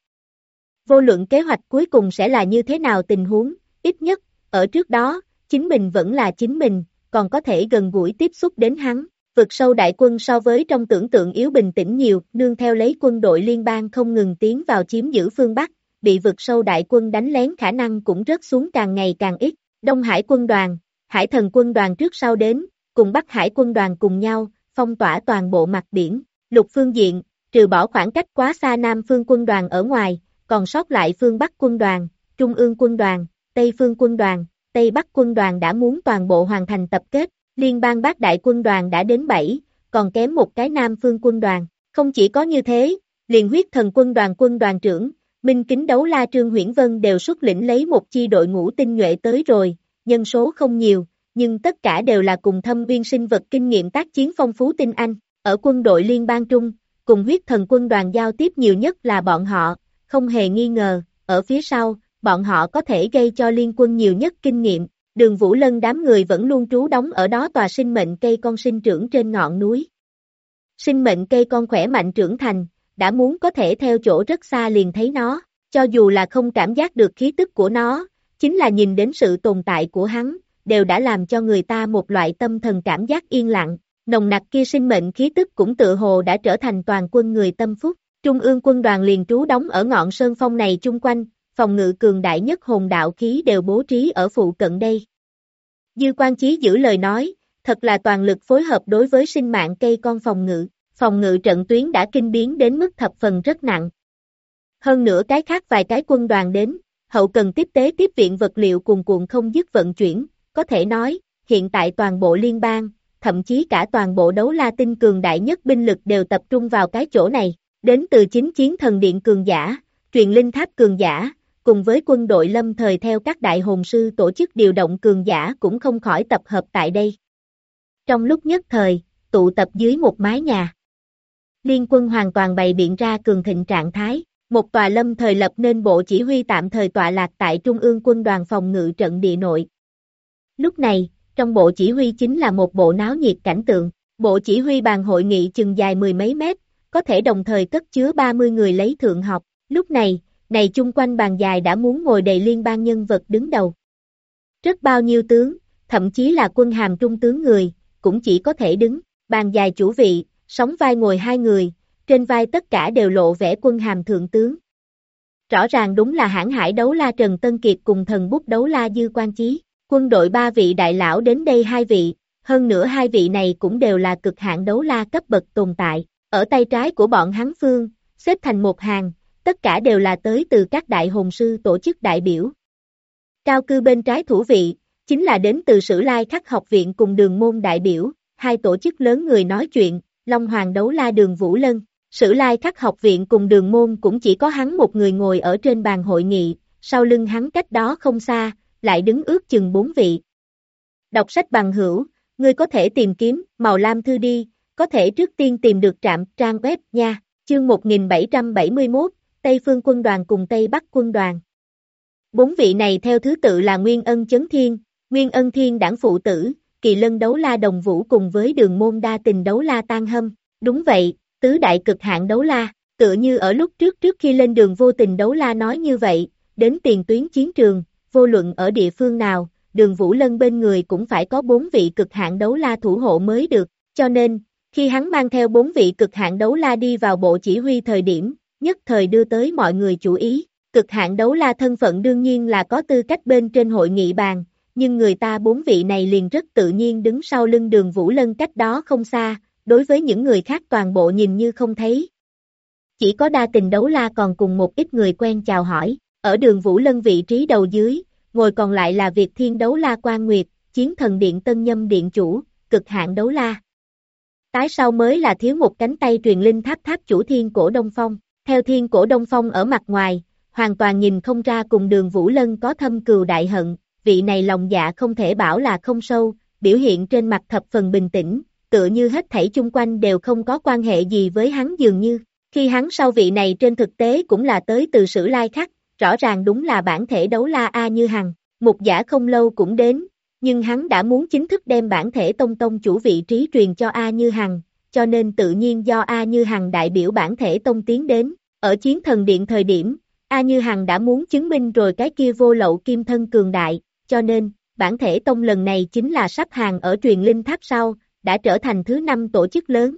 Vô luận kế hoạch cuối cùng sẽ là như thế nào tình huống, ít nhất, ở trước đó, chính mình vẫn là chính mình, còn có thể gần gũi tiếp xúc đến hắn. Vực sâu đại quân so với trong tưởng tượng yếu bình tĩnh nhiều, nương theo lấy quân đội liên bang không ngừng tiến vào chiếm giữ phương Bắc, bị vực sâu đại quân đánh lén khả năng cũng rớt xuống càng ngày càng ít. Đông Hải quân đoàn, Hải Thần quân đoàn trước sau đến, cùng Bắc Hải quân đoàn cùng nhau, phong tỏa toàn bộ mặt biển. Lục phương diện, trừ bỏ khoảng cách quá xa Nam phương quân đoàn ở ngoài, còn sót lại phương Bắc quân đoàn, Trung ương quân đoàn, Tây phương quân đoàn, Tây Bắc quân đoàn đã muốn toàn bộ hoàn thành tập kết. Liên bang Bát Đại quân đoàn đã đến 7, còn kém một cái Nam phương quân đoàn. Không chỉ có như thế, liền Huyết Thần quân đoàn trưởng, Minh Kính Đấu La Trương Huyễn Vân đều xuất lĩnh lấy một chi đội ngũ tinh nhuệ tới rồi, nhân số không nhiều, nhưng tất cả đều là cùng thâm viên sinh vật kinh nghiệm tác chiến phong phú tinh anh. Ở quân đội liên bang trung, cùng Huyết Thần quân đoàn giao tiếp nhiều nhất là bọn họ, không hề nghi ngờ, ở phía sau, bọn họ có thể gây cho liên quân nhiều nhất kinh nghiệm. Đường Vũ Lân đám người vẫn luôn trú đóng ở đó tòa sinh mệnh cây con sinh trưởng trên ngọn núi. Sinh mệnh cây con khỏe mạnh trưởng thành, đã muốn có thể theo chỗ rất xa liền thấy nó, cho dù là không cảm giác được khí tức của nó, chính là nhìn đến sự tồn tại của hắn, đều đã làm cho người ta một loại tâm thần cảm giác yên lặng, nồng nặc kia sinh mệnh khí tức cũng tự hồ đã trở thành toàn quân người tâm phúc. Trung ương quân đoàn liền trú đóng ở ngọn sơn phong này chung quanh, phòng ngự cường đại nhất hồn đạo khí đều bố trí ở phụ cận đây. Dư Quan Chí giữ lời nói, thật là toàn lực phối hợp đối với sinh mạng cây con phòng ngự trận tuyến đã kinh biến đến mức thập phần rất nặng. Hơn nữa cái khác vài cái quân đoàn đến, hậu cần tiếp tế tiếp viện vật liệu cuồn cuộn không dứt vận chuyển, có thể nói, hiện tại toàn bộ liên bang, thậm chí cả toàn bộ Đấu La Tinh cường đại nhất binh lực đều tập trung vào cái chỗ này, đến từ chính chiến thần điện cường giả, truyền linh tháp cường giả, cùng với quân đội lâm thời theo các đại hồn sư tổ chức điều động cường giả cũng không khỏi tập hợp tại đây. Trong lúc nhất thời, tụ tập dưới một mái nhà. Liên quân hoàn toàn bày biện ra cường thịnh trạng thái, một tòa lâm thời lập nên bộ chỉ huy tạm thời tọa lạc tại Trung ương quân đoàn phòng ngự trận địa nội. Lúc này, trong bộ chỉ huy chính là một bộ náo nhiệt cảnh tượng, bộ chỉ huy bàn hội nghị chừng dài mười mấy mét, có thể đồng thời cất chứa 30 người lấy thượng học, lúc này chung quanh bàn dài đã muốn ngồi đầy liên bang nhân vật đứng đầu. Rất bao nhiêu tướng, thậm chí là quân hàm trung tướng người, cũng chỉ có thể đứng, bàn dài chủ vị, sóng vai ngồi hai người, trên vai tất cả đều lộ vẻ quân hàm thượng tướng. Rõ ràng đúng là hãn hải đấu la Trần Tân Kiệt cùng thần bút đấu la Dư Quan Chí. Quân đội 3 vị đại lão đến đây 2 vị, hơn nữa 2 vị này cũng đều là cực hạn đấu la cấp bậc tồn tại. Ở tay trái của bọn hắn phương, xếp thành một hàng, tất cả đều là tới từ các đại hồn sư tổ chức đại biểu. Cao cư bên trái thủ vị, chính là đến từ Sử Lai Khắc học viện cùng Đường Môn đại biểu, hai tổ chức lớn người nói chuyện, Long Hoàng đấu la Đường Vũ Lân. Sử Lai Khắc học viện cùng Đường Môn cũng chỉ có hắn một người ngồi ở trên bàn hội nghị, sau lưng hắn cách đó không xa, lại đứng ước chừng 4 vị. Đọc sách bằng hữu, ngươi có thể tìm kiếm Màu Lam Thư đi, có thể trước tiên tìm được trạm trang web nha. Chương 1771, Tây Phương quân đoàn cùng Tây Bắc quân đoàn. 4 vị này theo thứ tự là Nguyên Ân Chấn Thiên, Nguyên Ân Thiên Đảng phụ tử, Kỳ Lân đấu la Đồng Vũ cùng với Đường Môn đa tình đấu la Tan Hâm. Đúng vậy, tứ đại cực hạn đấu la, tựa như ở lúc trước khi lên đường vô tình đấu la nói như vậy, đến tiền tuyến chiến trường, vô luận ở địa phương nào, Đường Vũ Lân bên người cũng phải có 4 vị cực hạn đấu la thủ hộ mới được, cho nên, khi hắn mang theo 4 vị cực hạn đấu la đi vào bộ chỉ huy thời điểm, nhất thời đưa tới mọi người chú ý. Cực hạn đấu la thân phận đương nhiên là có tư cách bên trên hội nghị bàn, nhưng người ta 4 vị này liền rất tự nhiên đứng sau lưng Đường Vũ Lân cách đó không xa, đối với những người khác toàn bộ nhìn như không thấy. Chỉ có đa tình đấu la còn cùng một ít người quen chào hỏi, ở Đường Vũ Lân vị trí đầu dưới, ngồi còn lại là Việt Thiên đấu la Quan Nguyệt, Chiến Thần Điện Tân Nhâm Điện Chủ, cực hạn đấu la. Tái sau mới là thiếu một cánh tay truyền linh tháp tháp chủ Thiên Cổ Đông Phong, theo Thiên Cổ Đông Phong ở mặt ngoài, hoàn toàn nhìn không ra cùng Đường Vũ Lân có thâm cừu đại hận, vị này lòng dạ không thể bảo là không sâu, biểu hiện trên mặt thập phần bình tĩnh, tựa như hết thảy chung quanh đều không có quan hệ gì với hắn dường như, khi hắn sau vị này trên thực tế cũng là tới từ Sử Lai Khắc, rõ ràng đúng là bản thể đấu la A Như Hằng, Mục Giả không lâu cũng đến, nhưng hắn đã muốn chính thức đem bản thể tông chủ vị trí truyền cho A Như Hằng, cho nên tự nhiên do A Như Hằng đại biểu bản thể tông tiến đến, ở Chiến Thần Điện thời điểm, A Như Hằng đã muốn chứng minh rồi cái kia vô lậu kim thân cường đại, cho nên, bản thể tông lần này chính là sắp hàng ở truyền linh tháp sau, đã trở thành thứ 5 tổ chức lớn.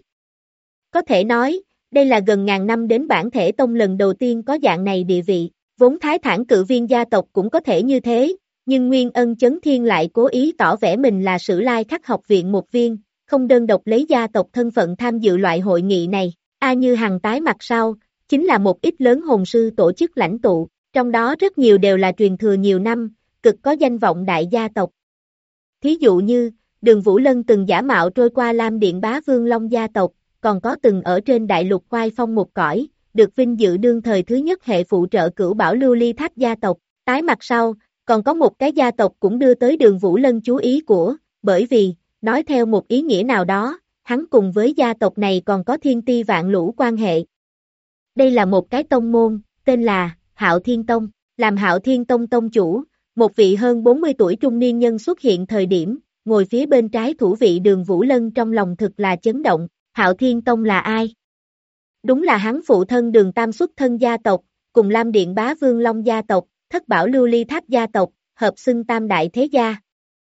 Có thể nói, đây là gần ngàn năm đến bản thể tông lần đầu tiên có dạng này địa vị, vốn Thái Thản cự viên gia tộc cũng có thể như thế, nhưng Nguyên Ân Chấn Thiên lại cố ý tỏ vẻ mình là Sử Lai Khắc học viện một viên, không đơn độc lấy gia tộc thân phận tham dự loại hội nghị này. A Như Hằng tái mặt sau, chính là một ít lớn hồn sư tổ chức lãnh tụ, trong đó rất nhiều đều là truyền thừa nhiều năm, cực có danh vọng đại gia tộc. Thí dụ như, Đường Vũ Lân từng giả mạo trôi qua Lam Điện Bá Vương Long gia tộc, còn có từng ở trên đại lục khoai phong một cõi, được vinh dự đương thời thứ nhất hệ phụ trợ cửu bảo lưu ly tháp gia tộc. Tái mặt sau, còn có một cái gia tộc cũng đưa tới Đường Vũ Lân chú ý của, bởi vì, nói theo một ý nghĩa nào đó, hắn cùng với gia tộc này còn có thiên ti vạn lũ quan hệ. Đây là một cái tông môn, tên là Hạo Thiên Tông, làm Hạo Thiên Tông tông chủ, một vị hơn 40 tuổi trung niên nhân xuất hiện thời điểm, ngồi phía bên trái thủ vị Đường Vũ Lân trong lòng thực là chấn động, Hạo Thiên Tông là ai? Đúng là hắn phụ thân Đường Tam xuất thân gia tộc, cùng Lam Điện Bá Vương Long gia tộc, Thất Bảo Lưu Ly Tháp gia tộc, hợp xưng tam đại thế gia.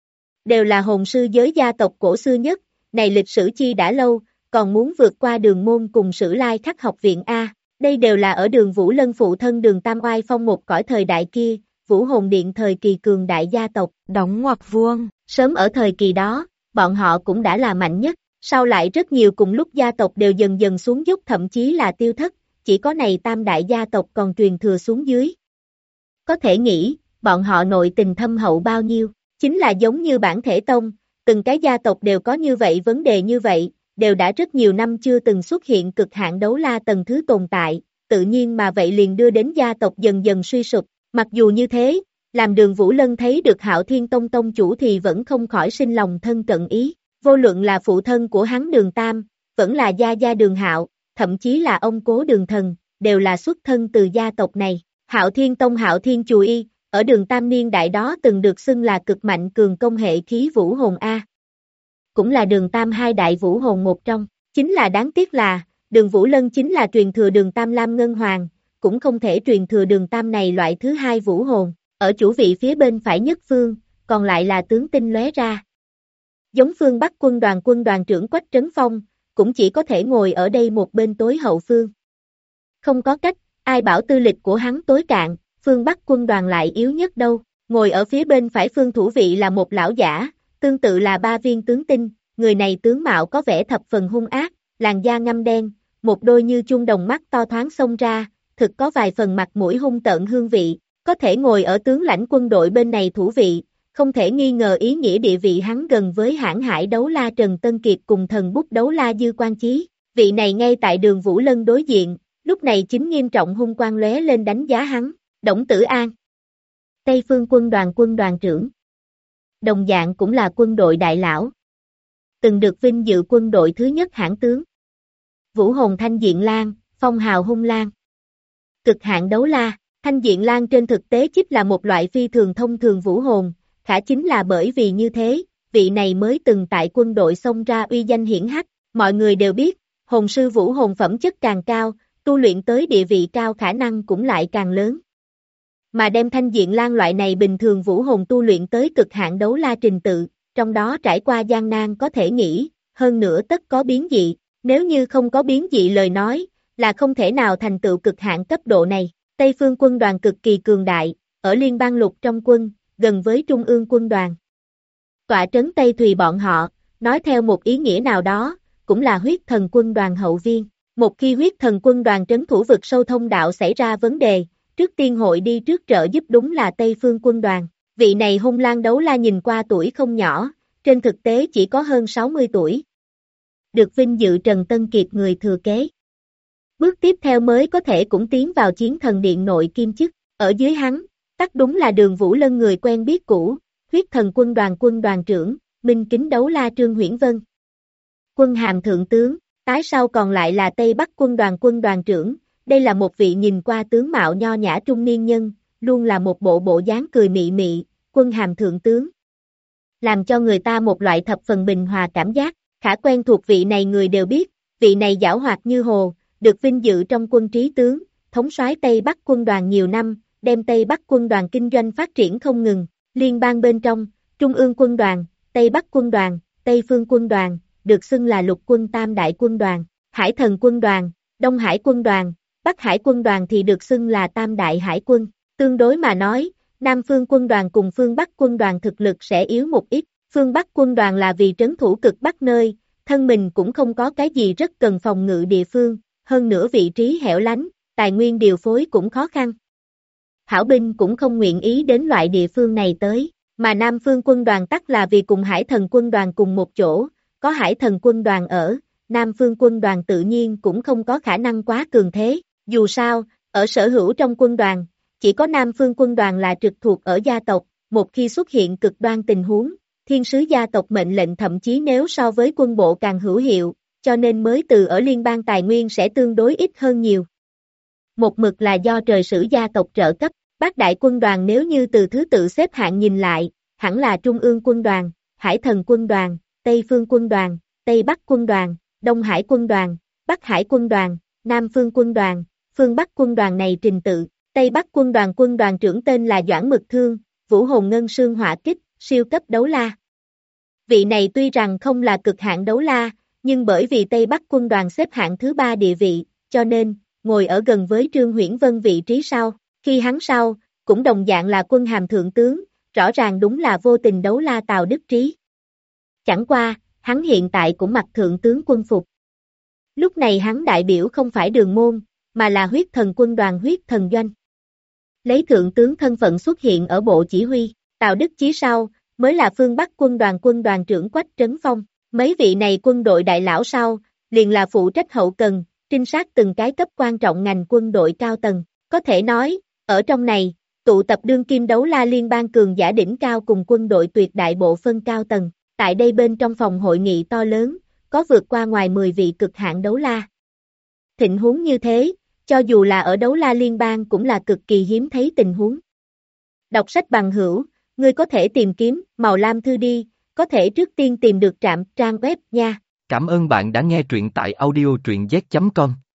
Đều là hồn sư giới gia tộc cổ xưa nhất, này lịch sử chi đã lâu, còn muốn vượt qua Đường Môn cùng Sử Lai Khắc học viện A. Đây đều là ở Đường Vũ Lân phụ thân Đường Tam oai phong một cõi thời đại kia, Vũ Hồn Điện thời kỳ cường đại gia tộc, đóng ngoặc vuông. Sớm ở thời kỳ đó, bọn họ cũng đã là mạnh nhất, sau lại rất nhiều cùng lúc gia tộc đều dần dần xuống dốc thậm chí là tiêu thất, chỉ có này tam đại gia tộc còn truyền thừa xuống dưới. Có thể nghĩ, bọn họ nội tình thâm hậu bao nhiêu, chính là giống như bản thể tông, từng cái gia tộc đều có như vậy vấn đề như vậy, đều đã rất nhiều năm chưa từng xuất hiện cực hạn đấu la tầng thứ tồn tại, tự nhiên mà vậy liền đưa đến gia tộc dần dần suy sụp, mặc dù như thế, làm Đường Vũ Lân thấy được Hạo Thiên Tông tông chủ thì vẫn không khỏi sinh lòng thân cận ý, vô luận là phụ thân của hắn Đường Tam, vẫn là gia gia Đường Hạo, thậm chí là ông cố Đường Thần, đều là xuất thân từ gia tộc này. Hạo Thiên Tông Hạo Thiên Chù Y, ở Đường Tam niên đại đó từng được xưng là cực mạnh cường công hệ khí vũ hồn A. Cũng là Đường Tam hai đại vũ hồn một trong, chính là đáng tiếc là, Đường Vũ Lân chính là truyền thừa Đường Tam Lam Ngân Hoàng, cũng không thể truyền thừa Đường Tam này loại thứ hai vũ hồn, ở chủ vị phía bên phải nhất phương, còn lại là tướng tinh lóe ra. Giống phương Bắc quân đoàn trưởng Quách Trấn Phong, cũng chỉ có thể ngồi ở đây một bên tối hậu phương. Không có cách, ai bảo tư lịch của hắn tối cạn, phương Bắc quân đoàn lại yếu nhất đâu, Ngồi ở phía bên phải phương thủ vị là một lão giả, tương tự là ba viên tướng tinh, người này tướng mạo có vẻ thập phần hung ác, làn da ngăm đen, một đôi như chuông đồng mắt to thoáng xông ra, thực có vài phần mặt mũi hung tợn hương vị, có thể ngồi ở tướng lãnh quân đội bên này thủ vị, không thể nghi ngờ ý nghĩa địa vị hắn gần với hãn hải đấu la Trần Tân Kiệt cùng thần bút đấu la Dư Quan Chí, vị này ngay tại đường Vũ Lân đối diện, lúc này chính nghiêm trọng hung quang lóe lên đánh giá hắn, Đổng Tử An. Tây Phương quân đoàn trưởng. Đồng dạng cũng là quân đội đại lão. Từng được vinh dự quân đội thứ nhất hãn tướng. Vũ hồn Thanh Diện Lang, phong hào hung lang. Cực hạn đấu la, Thanh Diện Lang trên thực tế chính là một loại phi thường thông thường vũ hồn, khả chính là bởi vì như thế, vị này mới từng tại quân đội xông ra uy danh hiển hách, mọi người đều biết, hồn sư vũ hồn phẩm chất càng cao, tu luyện tới địa vị cao khả năng cũng lại càng lớn. Mà đem Thanh Diện Lang loại này bình thường vũ hồn tu luyện tới cực hạn đấu la trình tự, trong đó trải qua gian nan có thể nghĩ, hơn nữa tất có biến dị, nếu như không có biến dị lời nói, là không thể nào thành tựu cực hạn cấp độ này. Tây Phương quân đoàn cực kỳ cường đại, ở liên bang lục trong quân, gần với trung ương quân đoàn. Tọa trấn Tây Thùy bọn họ, nói theo một ý nghĩa nào đó, cũng là huyết thần quân đoàn hậu viên. Một khi huyết thần quân đoàn trấn thủ vực sâu thông đạo xảy ra vấn đề, trước tiên hội đi trước trợ giúp đúng là Tây Phương quân đoàn. Vị này hung lang đấu la nhìn qua tuổi không nhỏ, trên thực tế chỉ có hơn 60 tuổi. Được vinh dự Trần Tân Kiệt người thừa kế. Bước tiếp theo mới có thể cũng tiến vào chiến thần điện nội kim chức, ở dưới hắn, tắc đúng là đường Vũ Lân người quen biết cũ, huyết thần quân đoàn trưởng, minh kính đấu la Trương Huyễn Vân. Quân hàm thượng tướng, tái sau còn lại là Tây Bắc quân đoàn trưởng, đây là một vị nhìn qua tướng mạo nho nhã trung niên nhân, luôn là một bộ dáng cười mị mị, quân hàm thượng tướng. Làm cho người ta một loại thập phần bình hòa cảm giác, khả quen thuộc vị này người đều biết, vị này giảo hoạt như hồ, được vinh dự trong quân trí tướng, thống soái Tây Bắc quân đoàn nhiều năm, đem Tây Bắc quân đoàn kinh doanh phát triển không ngừng, liên bang bên trong, Trung ương quân đoàn, Tây Bắc quân đoàn, Tây Phương quân đoàn, được xưng là lục quân tam đại quân đoàn, Hải thần quân đoàn, Đông Hải quân đoàn, Bắc Hải quân đoàn thì được xưng là tam đại hải quân, tương đối mà nói, Nam Phương quân đoàn cùng Phương Bắc quân đoàn thực lực sẽ yếu một ít, Phương Bắc quân đoàn là vì trấn thủ cực Bắc nơi, thân mình cũng không có cái gì rất cần phòng ngự địa phương, hơn nữa vị trí hẻo lánh, tài nguyên điều phối cũng khó khăn. Hảo binh cũng không nguyện ý đến loại địa phương này tới, mà Nam Phương quân đoàn tắc là vì cùng Hải thần quân đoàn cùng một chỗ, có Hải thần quân đoàn ở, Nam Phương quân đoàn tự nhiên cũng không có khả năng quá cường thế, dù sao, ở sở hữu trong quân đoàn, chỉ có Nam Phương quân đoàn là trực thuộc ở gia tộc, một khi xuất hiện cực đoan tình huống, thiên sứ gia tộc mệnh lệnh thậm chí nếu so với quân bộ càng hữu hiệu, cho nên mới từ ở liên bang tài nguyên sẽ tương đối ít hơn nhiều. Một mực là do trời sử gia tộc trợ cấp, bát đại quân đoàn nếu như từ thứ tự xếp hạng nhìn lại, hẳn là Trung ương quân đoàn, Hải thần quân đoàn, Tây Phương quân đoàn, Tây Bắc quân đoàn, Đông Hải quân đoàn, Bắc Hải quân đoàn, Nam Phương quân đoàn, Phương Bắc quân đoàn này trình tự, Tây Bắc quân đoàn trưởng tên là Doãn Mực Thương, Vũ hồn ngân sương hỏa kích, siêu cấp đấu la. Vị này tuy rằng không là cực hạn đấu la, nhưng bởi vì Tây Bắc quân đoàn xếp hạng thứ 3 địa vị, cho nên, ngồi ở gần với Trương Huyễn Vân vị trí sau, khi hắn sau, cũng đồng dạng là quân hàm thượng tướng, rõ ràng đúng là vô tình đấu la Tào Đức Trí. Chẳng qua, hắn hiện tại cũng mặc thượng tướng quân phục. Lúc này hắn đại biểu không phải Đường Môn, mà là huyết thần quân đoàn huyết thần doanh. Lấy thượng tướng thân phận xuất hiện ở bộ chỉ huy, Tào Đức Chí sau, mới là phương Bắc quân đoàn trưởng Quách Trấn Phong. Mấy vị này quân đội đại lão sau, liền là phụ trách hậu cần, trinh sát từng cái cấp quan trọng ngành quân đội cao tầng. Có thể nói, ở trong này, tụ tập đương kim đấu la liên bang cường giả đỉnh cao cùng quân đội tuyệt đại bộ phân cao tầng. Tại đây bên trong phòng hội nghị to lớn, có vượt qua ngoài 10 vị cực hạn đấu la. Tình huống như thế, cho dù là ở đấu la liên bang cũng là cực kỳ hiếm thấy tình huống. Đọc sách bằng hữu, ngươi có thể tìm kiếm màu lam thư đi, có thể trước tiên tìm được trạm trang web nha. Cảm ơn bạn đã nghe truyện tại audio truyện z.com.